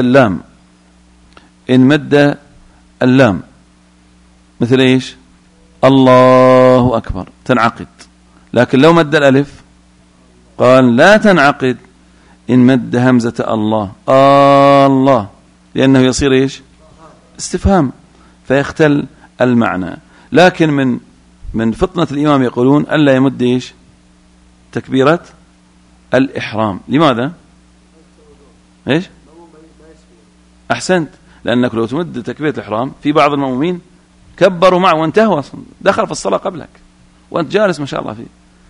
مد اللام مثل إيش؟ الله أكبر تنعقد، لكن لو مد الألف قال لا تنعقد إن مد همزة الله، لأنه يصير إيش؟ استفهام فيختل المعنى. لكن من فطنة الإمام يقولون ألا يمد إيش؟ تكبيرة الإحرام. لماذا؟ إيش؟ أحسنت، لأنك لو تمد تكبيرة الإحرام في بعض المأمومين كبروا معه وانتهوا أصلا، دخل في الصلاة قبلك وأنت جالس ما شاء الله فيه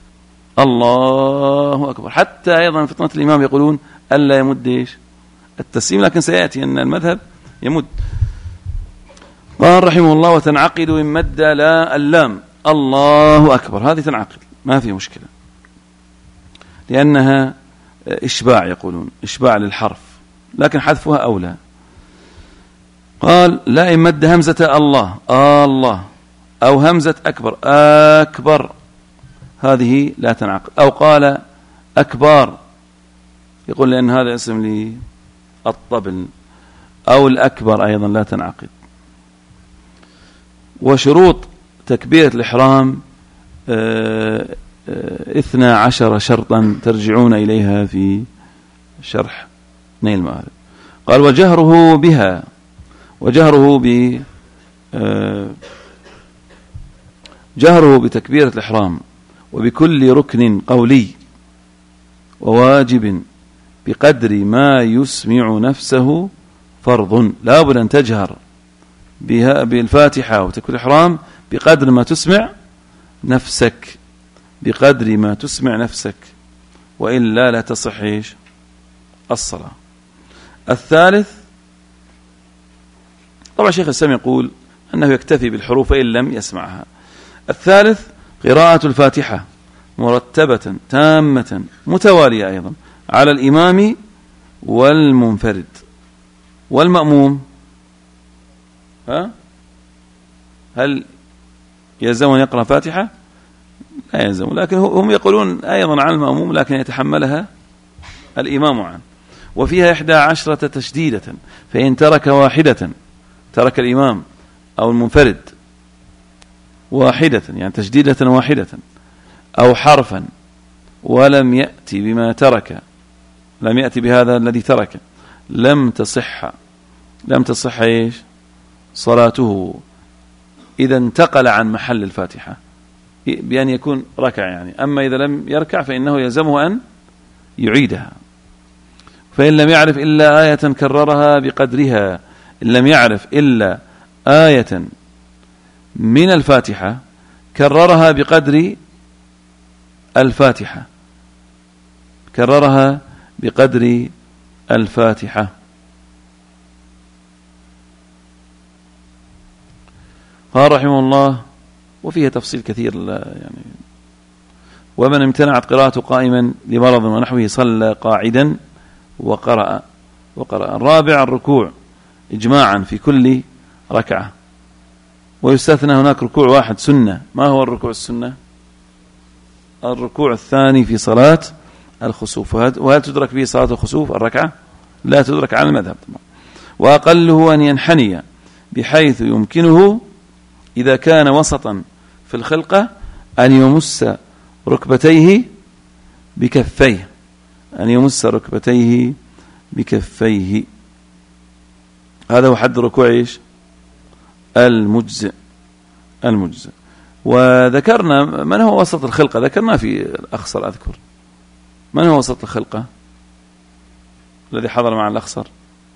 الله أكبر. حتى أيضا فطنة الإمام يقولون ألا يمد إيش؟ التسليم، لكن سيأتي أن المذهب يمد. قال رحمه الله وتنعقد إن مد لا اللام الله أكبر، هذه تنعقد ما في مشكلة، لأنها إشباع، يقولون إشباع للحرف، لكن حذفها أولى. قال لا إن مد همزة الله أو همزة أكبر هذه لا تنعقد، أو قال أكبار يقول لأن هذا اسم للطبل، أو الأكبر أيضا لا تنعقد. وشروط تكبيرة الإحرام 12 شرطا ترجعون إليها في شرح نيل المآرب. قال جهره بتكبيرة الإحرام وبكل ركن قولي وواجب بقدر ما يسمع نفسه فرض، لا بد أن تجهر بها بالفاتحة وتكبيرة الإحرام بقدر ما تسمع نفسك، وإلا لا تصح الصلاة. الثالث طبعا شيخ الإسلام يقول أنه يكتفي بالحروف إن لم يسمعها. الثالث قراءة الفاتحة مرتبة تامة متوالية أيضا على الإمام والمنفرد والمأموم. هل يلزم أن يقرأ فاتحة؟ لا يلزم، لكن هم يقولون أيضا على المأموم لكن يتحملها الإمام عنه. وفيها 11 تشديدة، فإن ترك واحدة، ترك الإمام أو المنفرد واحدة يعني تشديدة واحدة أو حرفا ولم يأتي بما ترك، لم يأتي بهذا الذي ترك، لم تصح صلاته إذا انتقل عن محل الفاتحة بأن يكون ركع يعني. أما إذا لم يركع فإنه يلزمه أن يعيدها. فإن لم يعرف إلا آية كررها بقدرها، إن لم يعرف إلا آية من الفاتحة كررها بقدر الفاتحة، قال رحمه الله وفيها تفصيل كثير يعني. ومن امتنعت قراءته قائما لمرض ونحوه صلى قاعدا وقرأ. الرابع الركوع إجماعا في كل ركعة، ويستثنى هناك ركوع واحد سنة. ما هو الركوع السنة؟ الركوع الثاني في صلاة الخسوف. وهل تدرك به صلاة الخسوف الركعة؟ لا تدرك على المذهب طبعا. وأقله أن ينحني بحيث يمكنه إذا كان وسطا في الخلقة أن يمس ركبتيه بكفيه، هذا هو حد الركوع إيش؟ المجزئ. وذكرنا من هو وسط الخلقة، ذكرنا في الأخصر. أذكر من هو وسط الخلقة الذي حضر مع الأخصر؟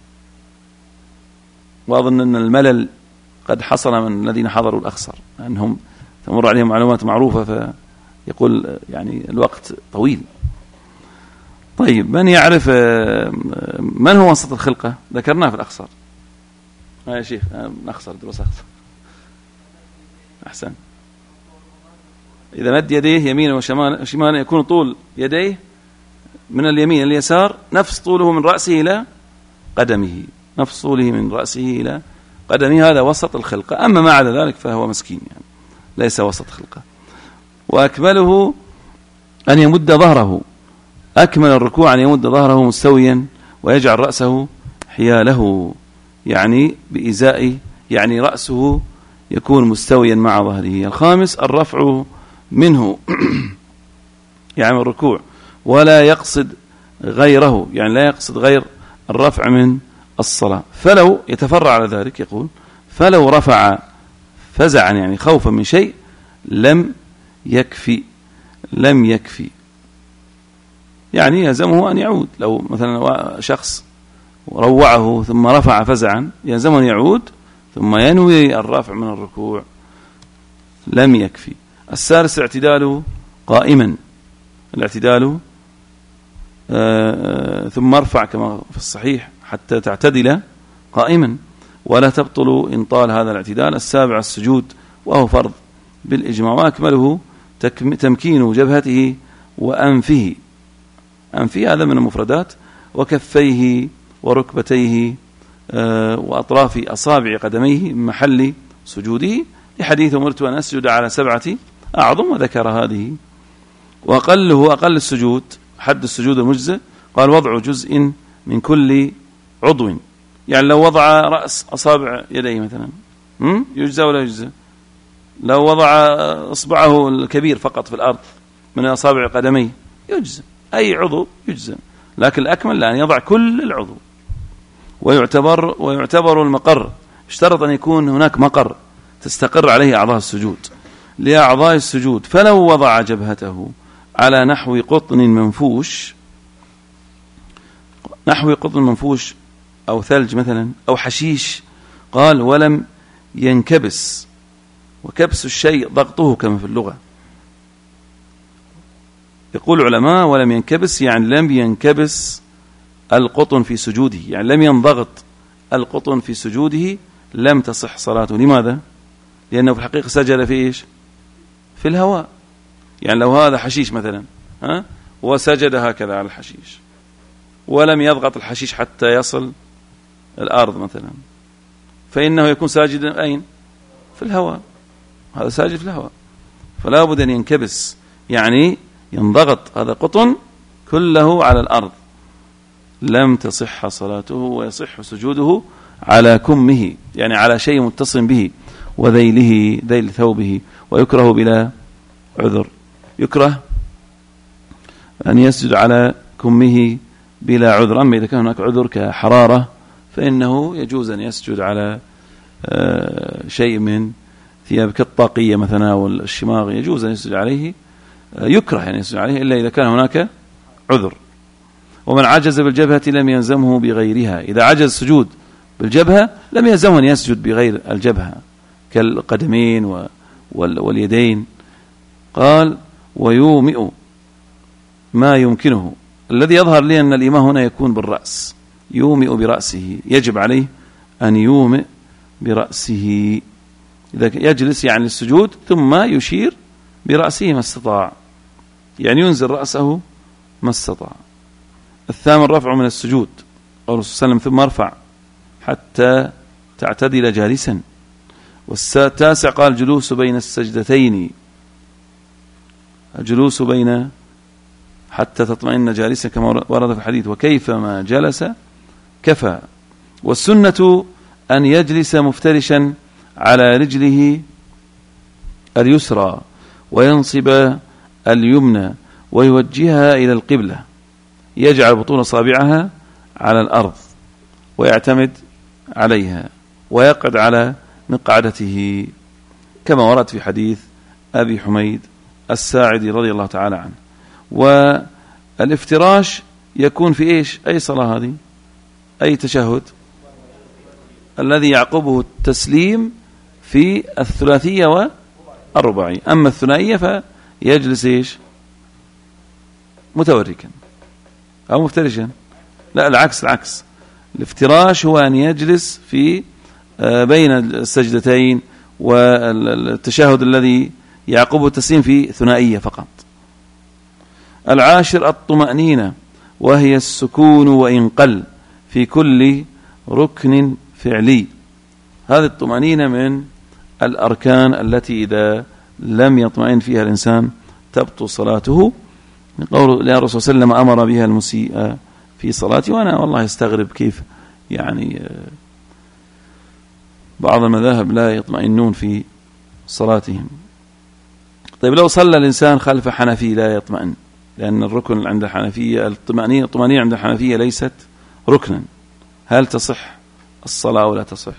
وأظن أن الملل قد حصل من الذين حضروا الأخصر، أنهم تمر عليهم معلومات معروفة فيقول يعني الوقت طويل. طيب، من يعرف من هو وسط الخلقة؟ ذكرناه في الأخصر. يا شيخ أخصر درس أخصر. أحسن. إذا مد يديه يمين وشمال يكون طول يديه من اليمين إلى اليسار نفس طوله من رأسه إلى قدمه، هذا وسط الخلقة. أما ما عدا ذلك فهو مسكين، يعني ليس وسط خلقة. وأكمله أن يمد ظهره، أكمل الركوع أن يمد ظهره مستويا ويجعل رأسه حياله، يعني بإزاء، يعني رأسه يكون مستويا مع ظهره. الخامس الرفع منه يعني الركوع، ولا يقصد غيره، يعني لا يقصد غير الرفع من الصلاة. فلو يتفرع على ذلك يقول فلو رفع فزعا يعني خوفا من شيء لم يكفي، يعني يلزمه أن يعود. لو مثلا شخص روعه ثم رفع فزعا يلزمه أن يعود ثم ينوي الرفع من الركوع، لم يكفي. السادس اعتداله قائما، ثم ارفع كما في الصحيح حتى تعتدل قائما، ولا تبطل إن طال هذا الاعتدال. السابع السجود، وهو فرض بالإجماع. وأكمله تمكين جبهته وأنفه، هذا من المفردات، وكفيه وركبتيه وأطراف أصابع قدميه من محل سجوده، لحديث أمرت أن أسجد على 7 أعظم، وذكر هذه. وأقله أقل السجود، حد السجود المجزئ، قال وضع جزء من كل عضو، يعني لو وضع رأس أصابع يديه مثلا يجزى ولا يجزى؟ لو وضع إصبعه الكبير فقط في الأرض من أصابع قدميه يجزى، أي عضو يجزى، لكن الأكمل لأن يضع كل العضو. ويعتبر المقر، اشترط أن يكون هناك مقر تستقر عليه أعضاء السجود لأعضاء السجود. فلو وضع جبهته على نحو قطن منفوش أو ثلج مثلا أو حشيش، قال ولم ينكبس. وكبس الشيء ضغطه كما في اللغة. يقول العلماء ولم ينكبس يعني لم ينكبس القطن في سجوده، يعني لم ينضغط القطن في سجوده، لم تصح صلاته. لماذا؟ لأنه في الحقيقة سجد في إيش؟ في الهواء. يعني لو هذا حشيش مثلا وسجد هكذا على الحشيش ولم يضغط الحشيش حتى يصل الأرض مثلا، فإنه يكون ساجدا أين؟ في الهواء. هذا ساجد في الهواء، فلا بد أن ينكبس، يعني ينضغط هذا قطن كله على الأرض، لم تصح صلاته، ويصح سجوده على كمه، يعني على شيء متصل به، وذيله ذيل ثوبه. ويكره بلا عذر، يكره أن يسجد على كمه بلا عذر. أما إذا كان هناك عذر كحرارة فإنه يجوز أن يسجد على شيء من ثياب كالطاقية مثلا والشماغ، يجوز أن يسجد عليه، يكره أن يسجد عليه إلا إذا كان هناك عذر. ومن عجز بالجبهة لم يلزمه بغيرها، إذا عجز السجود بالجبهة لم يلزمه أن يسجد بغير الجبهة كالقدمين واليدين. قال ويومئ ما يمكنه. الذي يظهر لي أن الإيماء هنا يكون بالرأس، يومئ برأسه، يجب عليه أن يومئ برأسه. إذا يجلس يعني للسجود ثم يشير برأسه ما استطاع، يعني ينزل رأسه ما استطاع. الثامن رفعه من السجود، قال الرسول صلى الله عليه وسلم ثم ارفع حتى تعتدل جالسا. والتاسع قال جلوس بين السجدتين، الجلوس بين حتى تطمئن جالسا كما ورد في الحديث وكيفما جلس كفى. والسنة أن يجلس مفترشا على رجله اليسرى وينصب اليمنى ويوجهها إلى القبلة، يجعل بطون أصابعها على الأرض ويعتمد عليها ويقعد على مقعدته كما ورد في حديث أبي حميد الساعدي رضي الله تعالى عنه. والافتراش يكون في إيش؟ أي صلاة هذه؟ أي تشهد؟ الذي يعقبه التسليم في الثلاثية والرباعية. أما الثنائية فيجلس إيش؟ متوركا أو مفترشا. لا، العكس. الافتراش هو أن يجلس في بين السجدتين، والتشهد الذي يعقبه التسليم في ثنائية فقط. العاشر الطمأنينة، وهي السكون وإن قل في كل ركن فعلي. هذه الطمأنينة من الأركان التي إذا لم يطمئن فيها الإنسان تبطل صلاته، قول الرسول صلى الله عليه وسلم أمر بها المسيء في صلاته. وأنا والله استغرب كيف يعني بعض المذاهب لا يطمئنون في صلاتهم. طيب لو صلى الإنسان خلف حنفي لا يطمئن، لأن الركن عند الحنفية الطمأنينة عند الحنفية ليست ركنا، هل تصح الصلاة ولا تصح؟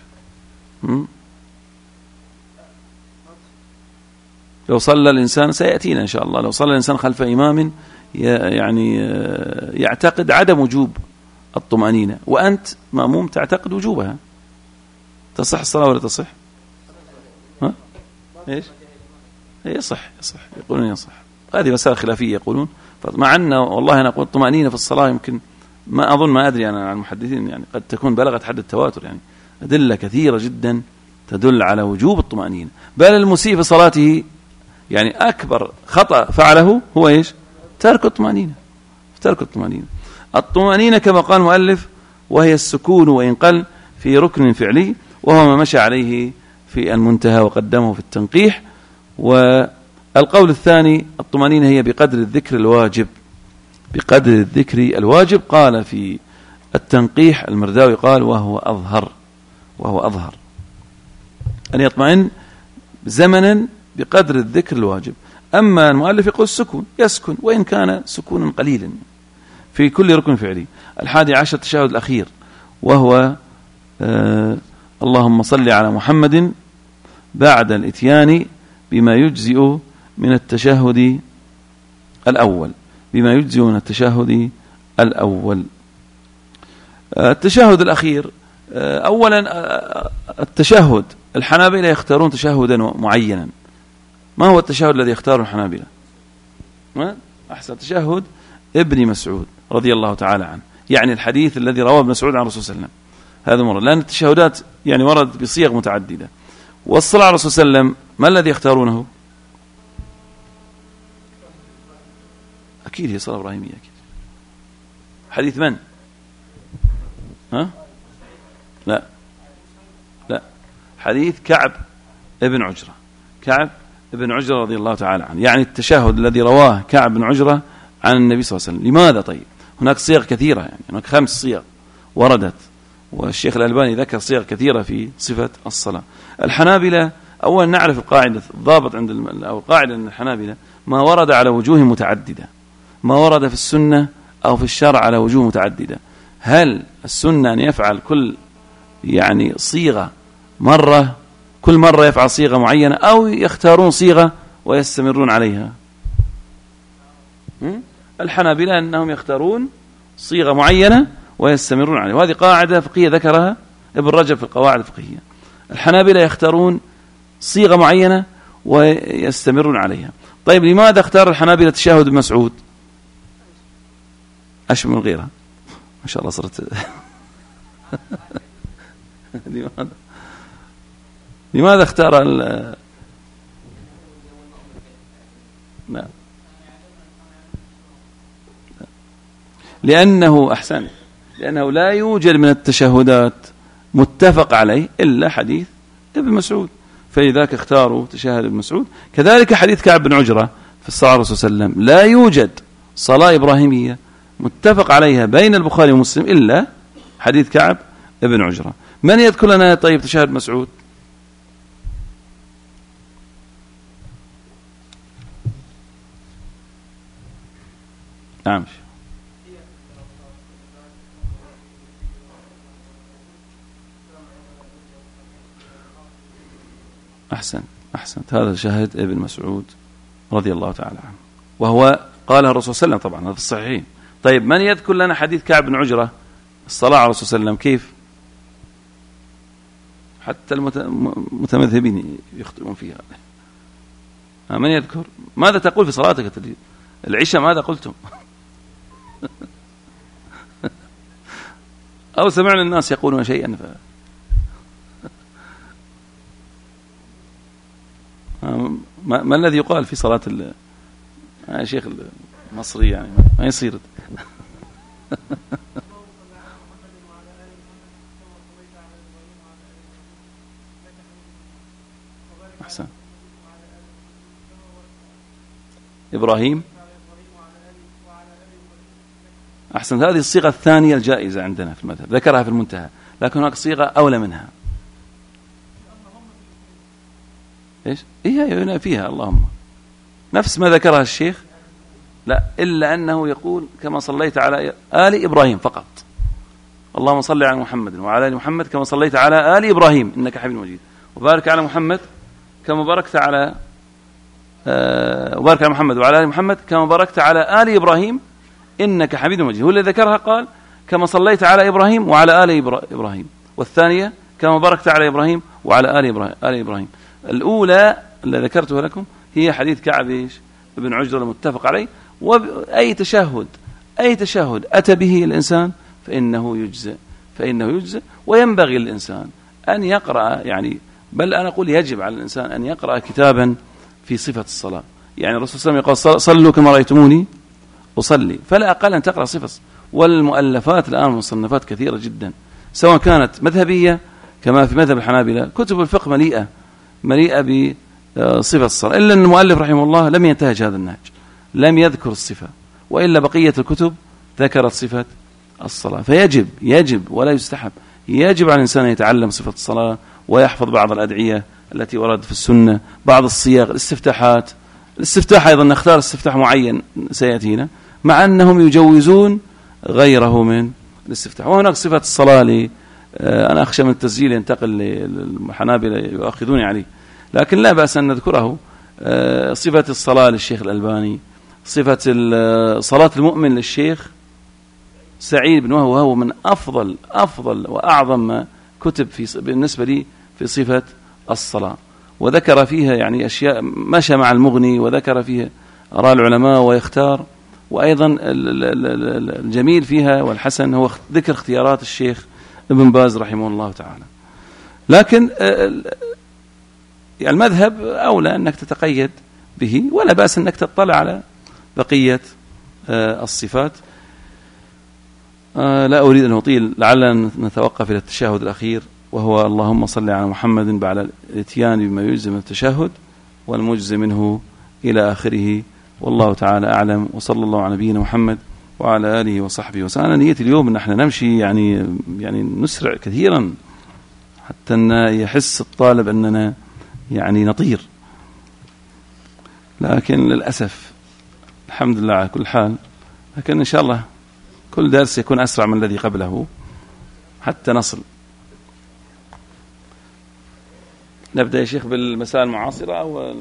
لو صلى الإنسان سيأتينا إن شاء الله، لو صلى الإنسان خلف إمام يعني يعتقد عدم وجوب الطمأنينة وأنت مأموم تعتقد وجوبها، تصح الصلاة ولا تصح؟ ها؟ إيش؟ يصح يقولون يصح. هذه مسألة خلافية يقولون، مع أن والله أنا أقول الطمأنينة في الصلاة يمكن ما أدري أنا عن المحدثين، يعني قد تكون بلغت حد التواتر، يعني أدلة كثيرة جدا تدل على وجوب الطمأنينة. بل المسيء في صلاته يعني أكبر خطأ فعله هو إيش؟ ترك الطمأنينة. الطمأنينة كما قال المؤلف وهي السكون وإن قل في ركن فعلي، وهو ما مشى عليه في المنتهى وقدمه في التنقيح. والقول الثاني الطمأنينة هي بقدر الذكر الواجب، قال في التنقيح المرداوي قال وهو أظهر أن يطمئن زمنا بقدر الذكر الواجب. أما المؤلف يقول السكون، يسكن وإن كان سكونا قليلا في كل ركن فعلي. 11 التشهد الأخير، وهو اللهم صل على محمد بعد الإتيان بما يجزئ من التشهد الأول. التشهد الأخير أولا التشهد، الحنابلة يختارون تشهدا معينا. ما هو التشهد الذي يختاره الحنابلة؟ أحسن تشهد ابن مسعود رضي الله تعالى عنه، يعني الحديث الذي رواه ابن مسعود عن الرسول صلى الله عليه وسلم. هذا مرة، لأن التشهدات يعني وردت بصيغ متعددة. والصلاة على الرسول صلى الله عليه وسلم ما الذي يختارونه؟ أكيد هي صلاة إبراهيمية أكيد. حديث من؟ لا حديث كعب ابن عجرة رضي الله تعالى عنه، يعني التشهد الذي رواه كعب بن عجرة عن النبي صلى الله عليه وسلم. لماذا؟ طيب هناك صيغ كثيرة، يعني هناك 5 صيغ وردت، والشيخ الألباني ذكر صيغ كثيرة في صفة الصلاة. الحنابلة أولا نعرف القاعدة الضابط أو القاعدة أن الحنابلة ما ورد على وجوه متعددة، ما ورد في السنة أو في الشرع على وجوه متعددة. هل السنة أن يفعل كل يعني صيغة كل مرة يفعل صيغة معينة، أو يختارون صيغة ويستمرون عليها؟ الحنابلة أنهم يختارون صيغة معينة ويستمرون عليها، وهذه قاعدة فقهية ذكرها ابن رجب في القواعد الفقهية. الحنابلة يختارون صيغة معينة ويستمرون عليها. طيب لماذا اختار الحنابلة تشهد ابن مسعود أشمل غيرها؟ ما شاء الله صرت لماذا؟ لماذا اختار لا. لأنه لا يوجد من التشهدات متفق عليه إلا حديث ابن مسعود، فلذلك اختاروا تشهد ابن مسعود. كذلك حديث كعب بن عجرة في الصلاة على الرسول صلى الله عليه وسلم، لا يوجد صلاة إبراهيمية متفق عليها بين البخاري ومسلم إلا حديث كعب بن عجرة. من يذكر لنا طيب تشهد مسعود؟ نعم. أحسنت هذا شاهد ابن مسعود رضي الله تعالى عنه، وهو قالها الرسول صلى الله عليه وسلم طبعا، هذا في الصحيحين. طيب من يذكر لنا حديث كعب بن عجرة الصلاة على الرسول صلى الله عليه وسلم كيف؟ حتى المتمذهبين يخطئون فيها. من يذكر؟ ماذا تقول في صلاتك العشاء؟ ماذا قلتم؟ أو سمعنا الناس يقولون شيئا ما الذي يقال في صلاة يا شيخ المصري يعني ما يصير. أحسن. إبراهيم. أحسن. هذه الصيغة الثانية الجائزة عندنا في المذهب، ذكرها في المنتهى، لكن هناك صيغة أولى منها. إيش؟ هي فيها اللهم نفس ما ذكرها الشيخ، لا إلا أنه يقول كما صليت على آل إبراهيم فقط. اللهم صل على محمد وعلى آل محمد كما صليت على آل إبراهيم إنك حميد مجيد، وبارك على محمد كما باركت على وبارك على محمد وعلى آل محمد كما باركت على آل إبراهيم إنك حميد مجيد. هو اللي ذكرها قال كما صليت على إبراهيم وعلى آل إبراهيم، والثانية كما باركت على إبراهيم وعلى آل إبراهيم. الأولى اللي ذكرتها لكم هي حديث كعب بن عجرة المتفق عليه. وأي تشهد أتى به الإنسان فإنه يجزئ وينبغي للإنسان أن يقرأ، يعني بل أنا أقول يجب على الإنسان أن يقرأ كتابا في صفة الصلاة. يعني الرسول صلى الله عليه وسلم يقول صلوا كما رأيتموني أصلي، فلا أقل أن تقرأ صفة. والمؤلفات الآن مصنفات كثيرة جدا، سواء كانت مذهبية كما في مذهب الحنابلة، كتب الفقه مليئة بصفة الصلاة، إلا أن المؤلف رحمه الله لم ينتهج هذا النهج، لم يذكر الصفة، وإلا بقية الكتب ذكرت صفة الصلاة. فيجب ولا يستحب، يجب على الإنسان أن يتعلم صفة الصلاة ويحفظ بعض الأدعية التي ورد في السنة، بعض الصيغ، الاستفتاح أيضا نختار استفتاح معين سيأتينا، مع أنهم يجوزون غيره من الاستفتاح. وهناك صفة الصلاة أنا أخشى من التسجيل ينتقل للحنابلة يؤخذون عليه، لكن لا بأس أن نذكره. صفة الصلاة للشيخ الألباني، صفة صلاة المؤمن للشيخ سعيد بن وهو من أفضل وأعظم ما كتب بالنسبة لي في صفة الصلاة، وذكر فيها يعني أشياء مشى مع المغني، وذكر فيها آراء العلماء ويختار. وأيضا الجميل فيها والحسن هو ذكر اختيارات الشيخ ابن باز رحمه الله تعالى. لكن المذهب أولى أنك تتقيد به، ولا بأس أنك تطلع على بقية الصفات. لا أريد أن أطيل، لعلنا نتوقف إلى التشهد الأخير، وهو اللهم صل على محمد بعد الاتيان بما يجزي من التشهد والمجزي منه إلى آخره. والله تعالى أعلم، وصلى الله على نبينا محمد وعلى آله وصحبه وسلم. أنا نيتي اليوم أن احنا نمشي يعني نسرع كثيرا حتى أن يحس الطالب أننا يعني نطير، لكن للأسف الحمد لله على كل حال. لكن إن شاء الله كل درس يكون أسرع من الذي قبله حتى نصل. نبدأ يا شيخ بالمسائل المعاصرة، أو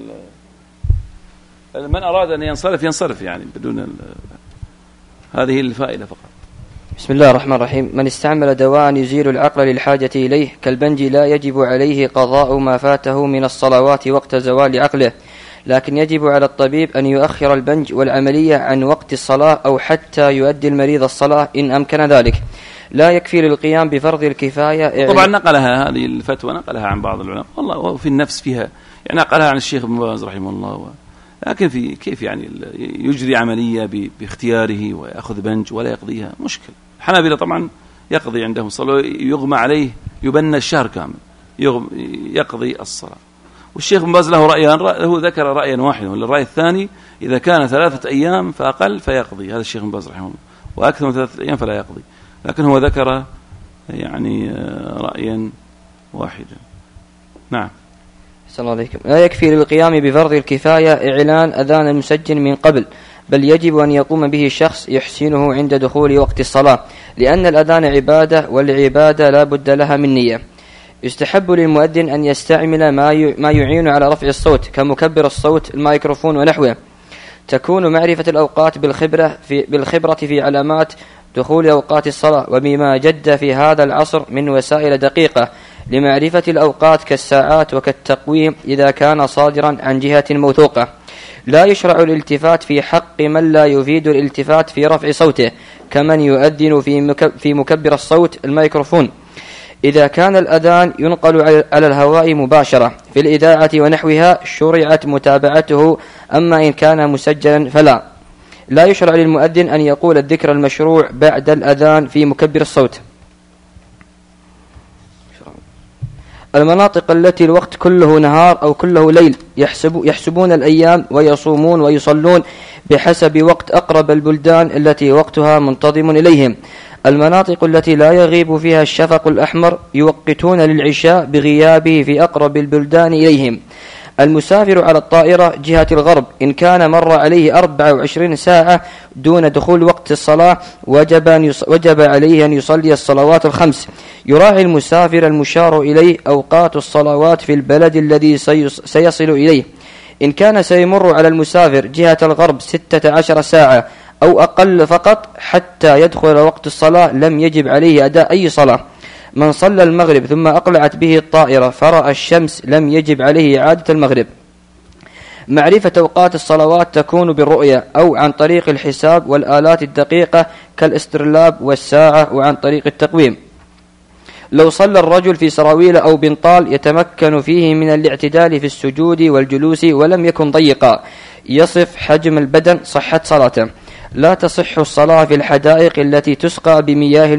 من أراد أن ينصرف يعني بدون هذه الفائدة فقط. بسم الله الرحمن الرحيم. من استعمل دواء يزيل العقل للحاجة إليه كالبنج لا يجب عليه قضاء ما فاته من الصلوات وقت زوال عقله، لكن يجب على الطبيب أن يؤخر البنج والعملية عن وقت الصلاة أو حتى يؤدي المريض الصلاة إن أمكن ذلك. لا يكفي للقيام بفرض الكفاية. طبعا نقلها هذه الفتوى نقلها عن بعض العلماء والله، وفي النفس فيها يعني نقلها عن الشيخ ابن باز رحمه الله لكن في كيف يعني يجري عملية باختياره ويأخذ بنج ولا يقضيها؟ مشكل. الحنابلة طبعا يقضي عندهم الصلاة، يغمى عليه يبنى الشهر كامل يقضي الصلاة. والشيخ ابن باز له رأيان، هو ذكر رأيا واحدا، والرأي الثاني إذا كان 3 أيام فأقل فيقضي، هذا الشيخ ابن باز رحمه الله، وأكثر من 3 أيام فلا يقضي، لكن هو ذكر يعني رأيا واحدا. نعم. صلى الله عليكم. لا يكفي للقيام بفرض الكفاية إعلان أذان المسجل من قبل، بل يجب أن يقوم به شخص يحسنه عند دخول وقت الصلاة، لأن الأذان عبادة، والعبادة لا بد لها من نية. يستحب للمؤذن أن يستعمل ما يعين على رفع الصوت كمكبر الصوت، الميكروفون ونحوه. تكون معرفة الأوقات بالخبرة في علامات دخول أوقات الصلاة، وبما جد في هذا العصر من وسائل دقيقة لمعرفة الأوقات كالساعات وكالتقويم إذا كان صادرا عن جهة موثوقة. لا يشرع الالتفات في حق من لا يفيد الالتفات في رفع صوته، كمن يؤذن في مكبر الصوت الميكروفون. إذا كان الأذان ينقل على الهواء مباشرة في الإذاعة ونحوها شرعت متابعته، أما إن كان مسجلا فلا. لا يشرع للمؤذن أن يقول الذكر المشروع بعد الأذان في مكبر الصوت. المناطق التي الوقت كله نهار أو كله ليل يحسبون الأيام ويصومون ويصلون بحسب وقت أقرب البلدان التي وقتها منتظم إليهم. المناطق التي لا يغيب فيها الشفق الأحمر يوقتون للعشاء بغيابه في أقرب البلدان إليهم. المسافر على الطائرة جهة الغرب إن كان مر عليه 24 ساعة دون دخول وقت الصلاة وجب عليه أن يصلي الصلوات الخمس. يراعي المسافر المشار إليه أوقات الصلوات في البلد الذي سيصل إليه. إن كان سيمر على المسافر جهة الغرب 16 ساعة أو أقل فقط حتى يدخل وقت الصلاة لم يجب عليه أداء أي صلاة. من صلى المغرب ثم أقلعت به الطائرة فرأى الشمس لم يجب عليه إعادة المغرب. معرفة أوقات الصلوات تكون بالرؤية أو عن طريق الحساب والآلات الدقيقة كالاسترلاب والساعة، وعن طريق التقويم. لو صلى الرجل في سراويل أو بنطال يتمكن فيه من الاعتدال في السجود والجلوس ولم يكن ضيقا يصف حجم البدن صحة صلاته. لا تصح الصلاة في الحدائق التي تسقى بمياه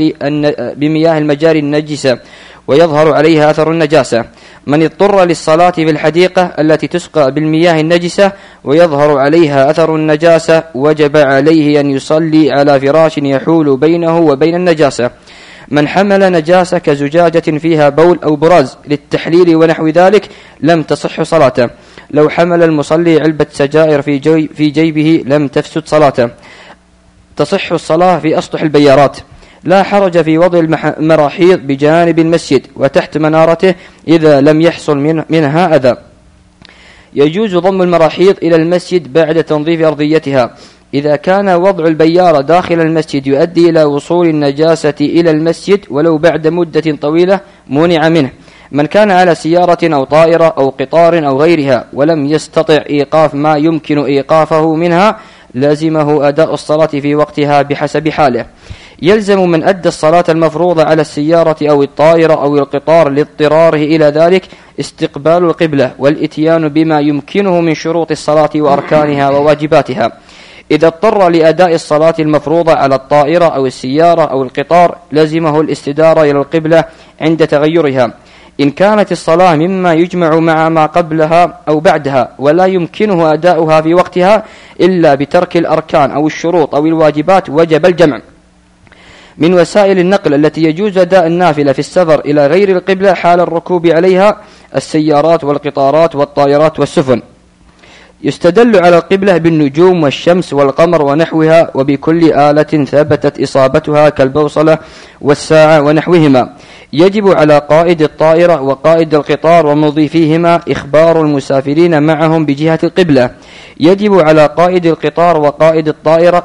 المجاري النجسة ويظهر عليها أثر النجاسة. من اضطر للصلاة في الحديقة التي تسقى بالمياه النجسة ويظهر عليها أثر النجاسة وجب عليه أن يصلي على فراش يحول بينه وبين النجاسة. من حمل نجاسة كزجاجة فيها بول أو براز للتحليل ونحو ذلك لم تصح صلاته. لو حمل المصلي علبة سجائر في جيبه لم تفسد صلاته. تصح الصلاة في أسطح البيارات. لا حرج في وضع المراحيض بجانب المسجد وتحت منارته إذا لم يحصل منها أذى. يجوز ضم المراحيض إلى المسجد بعد تنظيف أرضيتها. إذا كان وضع البيارة داخل المسجد يؤدي إلى وصول النجاسة إلى المسجد ولو بعد مدة طويلة منع منه. من كان على سيارة أو طائرة أو قطار أو غيرها ولم يستطع إيقاف ما يمكن إيقافه منها لازمه أداء الصلاة في وقتها بحسب حاله. يلزم من أدى الصلاة المفروضة على السيارة أو الطائرة أو القطار لاضطراره إلى ذلك استقبال القبلة والإتيان بما يمكنه من شروط الصلاة وأركانها وواجباتها. إذا اضطر لأداء الصلاة المفروضة على الطائرة أو السيارة أو القطار لازمه الاستدارة إلى القبلة عند تغيرها. إن كانت الصلاة مما يجمع مع ما قبلها أو بعدها ولا يمكنه أداؤها في وقتها إلا بترك الأركان أو الشروط أو الواجبات وجب الجمع. من وسائل النقل التي يجوز أداء النافلة في السفر إلى غير القبلة حال الركوب عليها السيارات والقطارات والطائرات والسفن. يستدل على القبلة بالنجوم والشمس والقمر ونحوها وبكل آلة ثبتت إصابتها كالبوصلة والساعة ونحوهما. يجب على قائد الطائرة وقائد القطار ومضيفيهما إخبار المسافرين معهم بجهة القبلة. يجب على قائد القطار وقائد الطائرة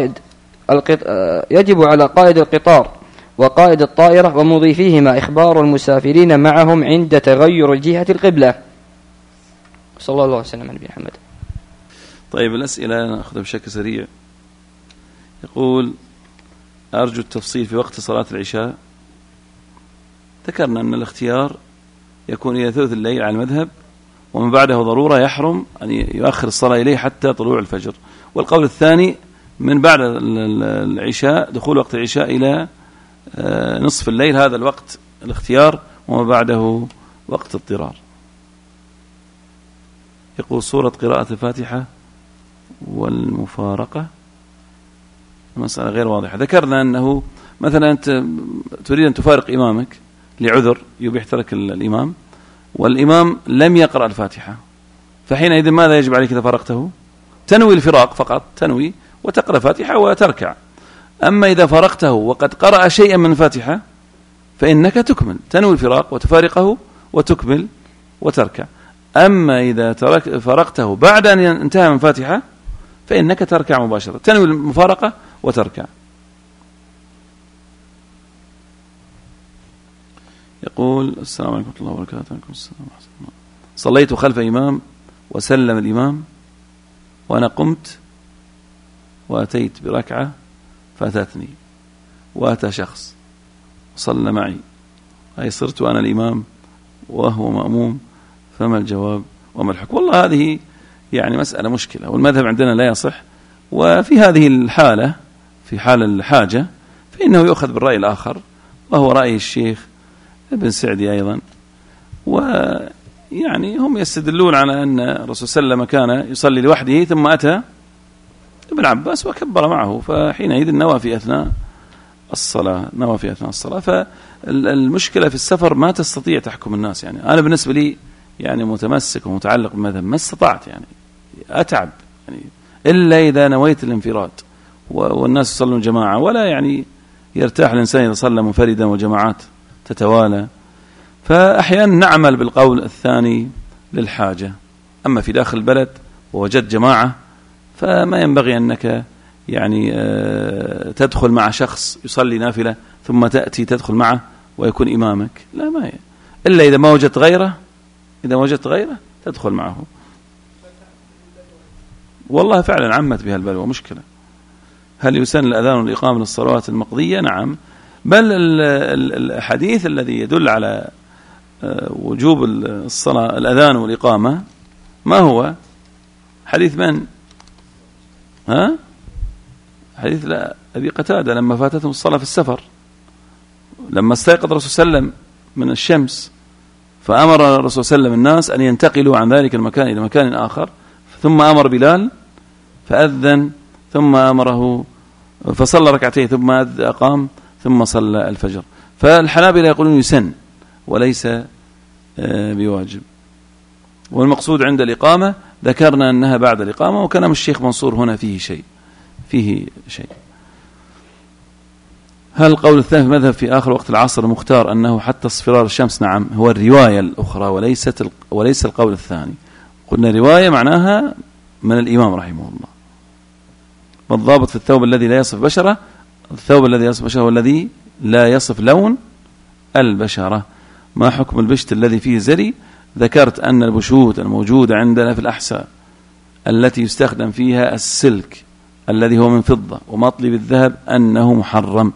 وقائد الطائرة ومضيفيهما إخبار المسافرين معهم عند تغير جهة القبلة. صلى الله عليه وسلم على نبينا محمد. طيب الأسئلة نأخذها بشكل سريع. يقول أرجو التفصيل في وقت صلاة العشاء. ذكرنا أن الاختيار يكون إلى ثلث الليل على المذهب، ومن بعده ضرورة يحرم أن يؤخر الصلاة إليه حتى طلوع الفجر. والقول الثاني من بعد العشاء، دخول وقت العشاء إلى نصف الليل، هذا الوقت الاختيار، وما بعده وقت اضطرار. يقول صورة قراءة الفاتحة والمفارقة مسألة غير واضحة. ذكرنا أنه مثلا أنت تريد أن تفارق إمامك لعذر يبيح ترك الإمام، والإمام لم يقرأ الفاتحة، فحينئذ ماذا يجب عليك إذا فارقته؟ تنوي الفراق فقط، تنوي وتقرأ فاتحة وتركع. أما إذا فارقته وقد قرأ شيئا من الفاتحة فإنك تكمل، تنوي الفراق وتفارقه وتكمل وتركع. أما إذا فارقته بعد أن انتهى من الفاتحة فإنك تركع مباشرة، تنوي المفارقة وتركع. يقول السلام عليكم ورحمة الله وبركاته. صليت خلف إمام وسلم الإمام وأنا قمت وأتيت بركعة فاتتني، وأتى شخص صلى معي، أي صرت أنا الإمام وهو مأموم، فما الجواب وما الحكم؟ والله هذه يعني مسألة مشكلة، والمذهب عندنا لا يصح. وفي هذه الحالة، في حال الحاجة، فإنه يؤخذ بالرأي الآخر، وهو رأي الشيخ ابن سعدي أيضا. ويعني هم يستدلون على أن الرسول صلى الله عليه وسلم كان يصلي لوحده ثم أتى ابن عباس وكبر معه، فحينئذ نوى في أثناء الصلاة. فالمشكلة في السفر ما تستطيع تحكم الناس. يعني أنا بالنسبة لي يعني متمسك ومتعلق بالمذهب، ما استطعت يعني أتعب يعني إلا إذا نويت الانفراد والناس يصلون جماعة، ولا يعني يرتاح الإنسان إذا صلى منفردا وجماعات تتوالى. فأحيانا نعمل بالقول الثاني للحاجة. أما في داخل البلد ووجدت جماعة فما ينبغي أنك يعني تدخل مع شخص يصلي نافلة ثم تأتي تدخل معه ويكون إمامك، لا، ما إلا إذا ما وجدت غيره. إذا وجدت غيره تدخل معه. والله فعلا عمت بها البلوى، مشكلة. هل يسن الأذان والإقامة للصلوات المقضية؟ نعم، بل الحديث الذي يدل على وجوب الصلاة الأذان والإقامة ما هو؟ حديث من؟ حديث أبي قتادة لما فاتتهم الصلاة في السفر، لما استيقظ الرسول صلى الله عليه وسلم من الشمس فأمر الرسول صلى الله عليه وسلم الناس أن ينتقلوا عن ذلك المكان إلى مكان آخر، ثم أمر بلال فأذن، ثم أمره فصلى ركعتين، ثم أقام، ثم صلى الفجر. فالحنابلة يقولون يسن وليس بواجب. والمقصود عند الإقامة ذكرنا أنها بعد الإقامة، وكلام الشيخ منصور هنا فيه شيء. هل القول الثاني مذهب في آخر وقت العصر مختار أنه حتى اصفرار الشمس؟ نعم، هو الرواية الأخرى وليس القول الثاني. قلنا رواية معناها من الإمام رحمه الله. والضابط في الثوب الذي لا يصف بشرة، الثوب الذي يصف بشرة والذي لا يصف لون البشرة. ما حكم البشت الذي فيه زري؟ ذكرت أن البشوت الموجودة عندنا في الأحساء التي يستخدم فيها السلك الذي هو من فضة ومطلب الذهب أنه محرم،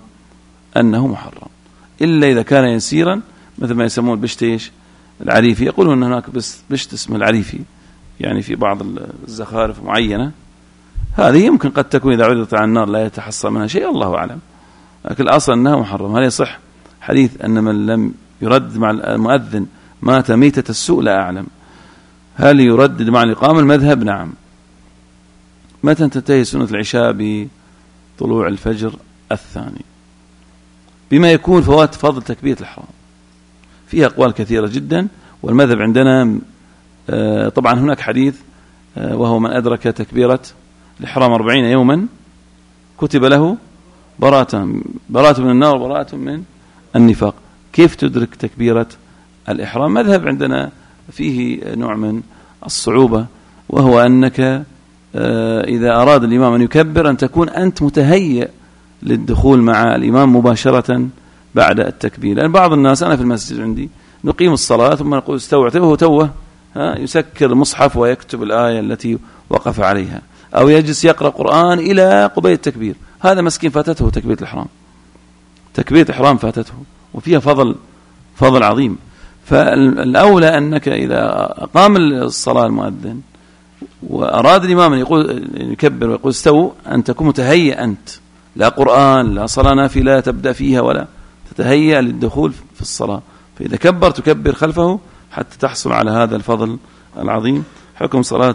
إلا إذا كان يسيرا، مثل ما يسمون البشت العريفي. يقولون أن هناك بشت اسمه العريفي، يعني في بعض الزخارف معينة، هذه يمكن قد تكون إذا عرضت على النار لا يتحصل منها شيء، الله أعلم، لكن الأصل أنها محرم. هل يصح حديث أن من لم يردد مع المؤذن مات ميتة السوء؟ لا أعلم. هل يردد مع الإقامة؟ المذهب نعم. متى تنتهي سنة العشاء؟ بطلوع الفجر الثاني، بما يكون فوات فضل تكبيرة الإحرام. فيها أقوال كثيرة جدا، والمذهب عندنا طبعا هناك حديث وهو من أدرك تكبيرة الإحرام 40 يوما كتب له براءة من النار وبراءة من النفاق. كيف تدرك تكبيرة الإحرام؟ مذهب عندنا فيه نوع من الصعوبة، وهو أنك إذا أراد الإمام أن يكبر أن تكون أنت متهيئ للدخول مع الإمام مباشرة بعد التكبير. لأن بعض الناس، أنا في المسجد عندي نقيم الصلاة ثم نقول استوعت وهو توه يسكر المصحف ويكتب الآية التي وقف عليها، أو يجلس يقرأ قرآن إلى قبيل التكبير، هذا مسكين فاتته تكبيرة الإحرام، تكبيرة الإحرام فاتته، وفيها فضل عظيم. فالأولى أنك إذا أقام الصلاة المؤذن وأراد الإمام أن يقول يكبر ويقول استووا، أن تكون متهيئ أنت، لا قرآن لا صلاة نافلة تبدأ فيها، ولا تتهيأ للدخول في الصلاة. فإذا كبر تكبر خلفه حتى تحصل على هذا الفضل العظيم. حكم صلاة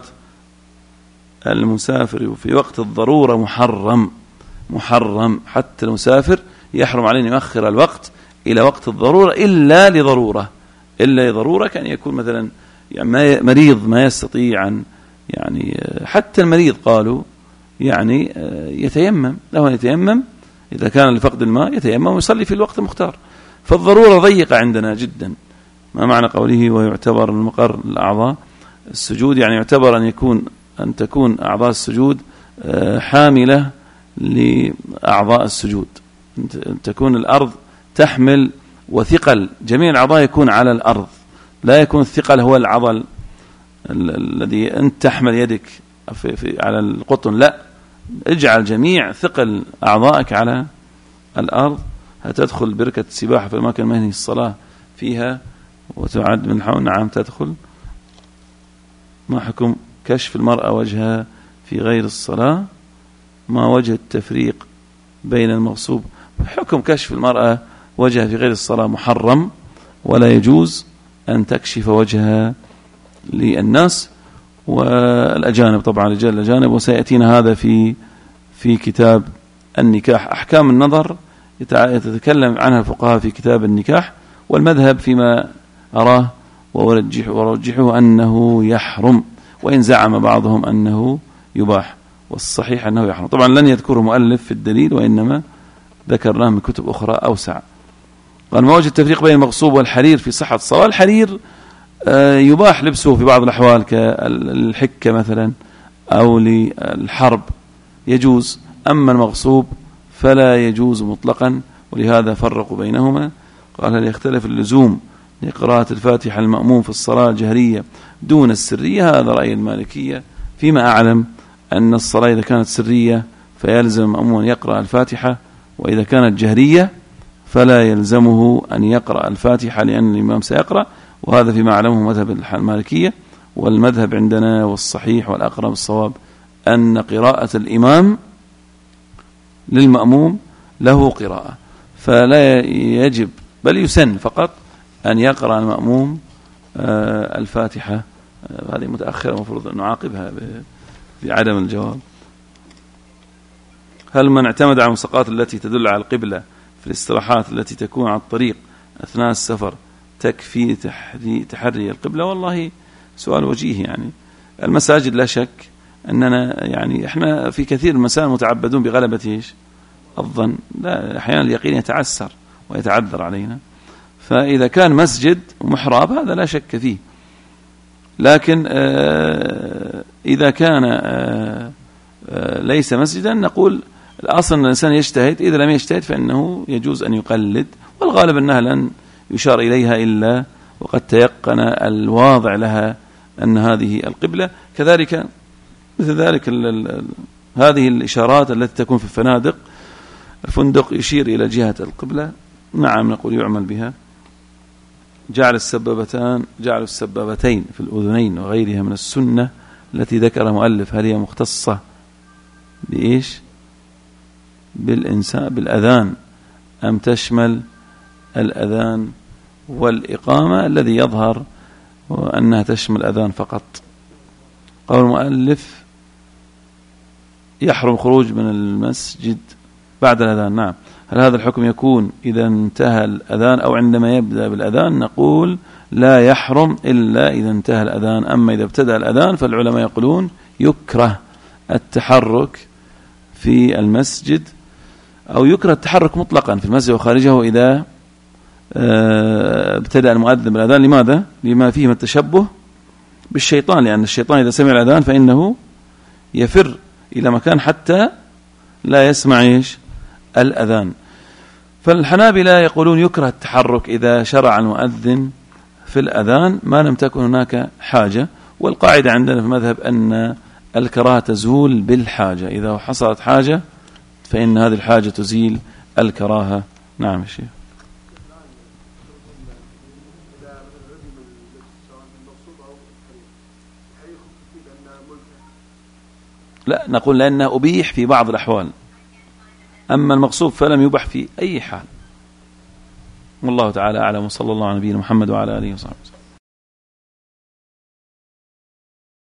المسافر في وقت الضرورة محرم، حتى المسافر يحرم عليه أن يؤخر الوقت إلى وقت الضرورة إلا لضرورة كان يكون مثلا يعني مريض ما يستطيع أن يعني حتى المريض قالوا يعني يتيمم، له أن يتيمم إذا كان لفقد الماء، يتيمم ويصلي في الوقت المختار. فالضرورة ضيقة عندنا جدا. ما معنى قوله ويعتبر المقر الأعضاء السجود؟ يعني يعتبر أن تكون أعضاء السجود حاملة لأعضاء السجود، أن تكون الأرض تحمل، وثقل جميع الأعضاء يكون على الأرض، لا يكون الثقل هو العضل الذي أنت تحمل يدك على القطن، لا، اجعل جميع ثقل أعضائك على الأرض. هتدخل بركة السباحة في الأماكن المهني الصلاة فيها وتعد من الحول؟ نعم تدخل. ما حكم كشف المرأة وجهها في غير الصلاة؟ ما وجه التفريق بين المغصوب؟ حكم كشف المرأة وجهها في غير الصلاة محرم، ولا يجوز أن تكشف وجهها للناس والأجانب، طبعا رجال الأجانب. وسيأتينا هذا في كتاب النكاح. أحكام النظر يتكلم عنها الفقهاء في كتاب النكاح، والمذهب فيما أراه ورجحه أنه يحرم، وإن زعم بعضهم أنه يباح، والصحيح أنه يحرم. طبعا لن يذكره مؤلف في الدليل، وإنما ذكرناه من كتب أخرى أوسع. قال ما وجه التفريق بين المغصوب والحرير في صحة الصلاة؟ الحرير يباح لبسه في بعض الأحوال كالحكة مثلا أو للحرب يجوز، أما المغصوب فلا يجوز مطلقا، ولهذا فرقوا بينهما. قال هل يختلف اللزوم لقراءة الفاتحة المأموم في الصلاة الجهرية دون السرية؟ هذا رأي المالكية. فيما أعلم أن الصلاة إذا كانت سرية فيلزم المأموم أن يقرأ الفاتحة، وإذا كانت جهرية فلا يلزمه أن يقرأ الفاتحة لأن الإمام سيقرأ، وهذا فيما أعلمه مذهب المالكية. والمذهب عندنا والصحيح والأقرب الصواب أن قراءة الإمام للمأموم له قراءة، فلا يجب بل يسن فقط أن يقرأ المأموم الفاتحة. هذه متأخرة، مفروض أن نعاقبها بعدم الجواب. هل من اعتمد على الملصقات التي تدل على القبلة في الاستراحات التي تكون على الطريق أثناء السفر تكفي تحري القبلة؟ والله سؤال وجيه. يعني المساجد لا شك أننا يعني إحنا في كثير من المسائل متعبدون بغلبة الظن، لا أحيانا اليقين يتعسر ويتعذر علينا. فإذا كان مسجد ومحراب هذا لا شك فيه، لكن إذا كان ليس مسجدا نقول الأصل أن الإنسان يجتهد، إذا لم يجتهد فإنه يجوز أن يقلد، والغالب أنها لن يشار إليها إلا وقد تيقن الواضع لها أن هذه القبلة. كذلك مثل ذلك هذه الإشارات التي تكون في الفنادق، الفندق يشير إلى جهة القبلة، نعم نقول يعمل بها. جعل السبابتين في الأذنين وغيرها من السنة التي ذكر مؤلف، هل هي مختصة بإيش؟ بالإنسان بالأذان أم تشمل الأذان والإقامة؟ الذي يظهر وأنها تشمل الأذان فقط. قول المؤلف يحرم خروج من المسجد بعد الأذان، نعم. هل هذا الحكم يكون إذا انتهى الأذان أو عندما يبدأ بالأذان؟ نقول لا يحرم إلا إذا انتهى الأذان. أما إذا ابتدأ الأذان فالعلماء يقولون يكره التحرك في المسجد، أو يكره التحرك مطلقا في المسجد وخارجه إذا ابتدأ المؤذن بالأذان. لماذا؟ لما فيه من التشبه بالشيطان، لأن الشيطان إذا سمع الأذان فإنه يفر إلى مكان حتى لا يسمع الأذان. فالحنابلة يقولون يكره التحرك إذا شرع المؤذن في الأذان ما لم تكن هناك حاجة. والقاعدة عندنا في المذهب أن الكراهة تزول بالحاجة، إذا حصلت حاجة فإن هذه الحاجة تزيل الكراهة. نعم يا شيخ. لا، نقول لأنه أبيح في بعض الأحوال، أما المغصوب فلم يبح في أي حال. والله تعالى أعلم، وصلى الله على نبينا محمد وعلى آله وصحبه.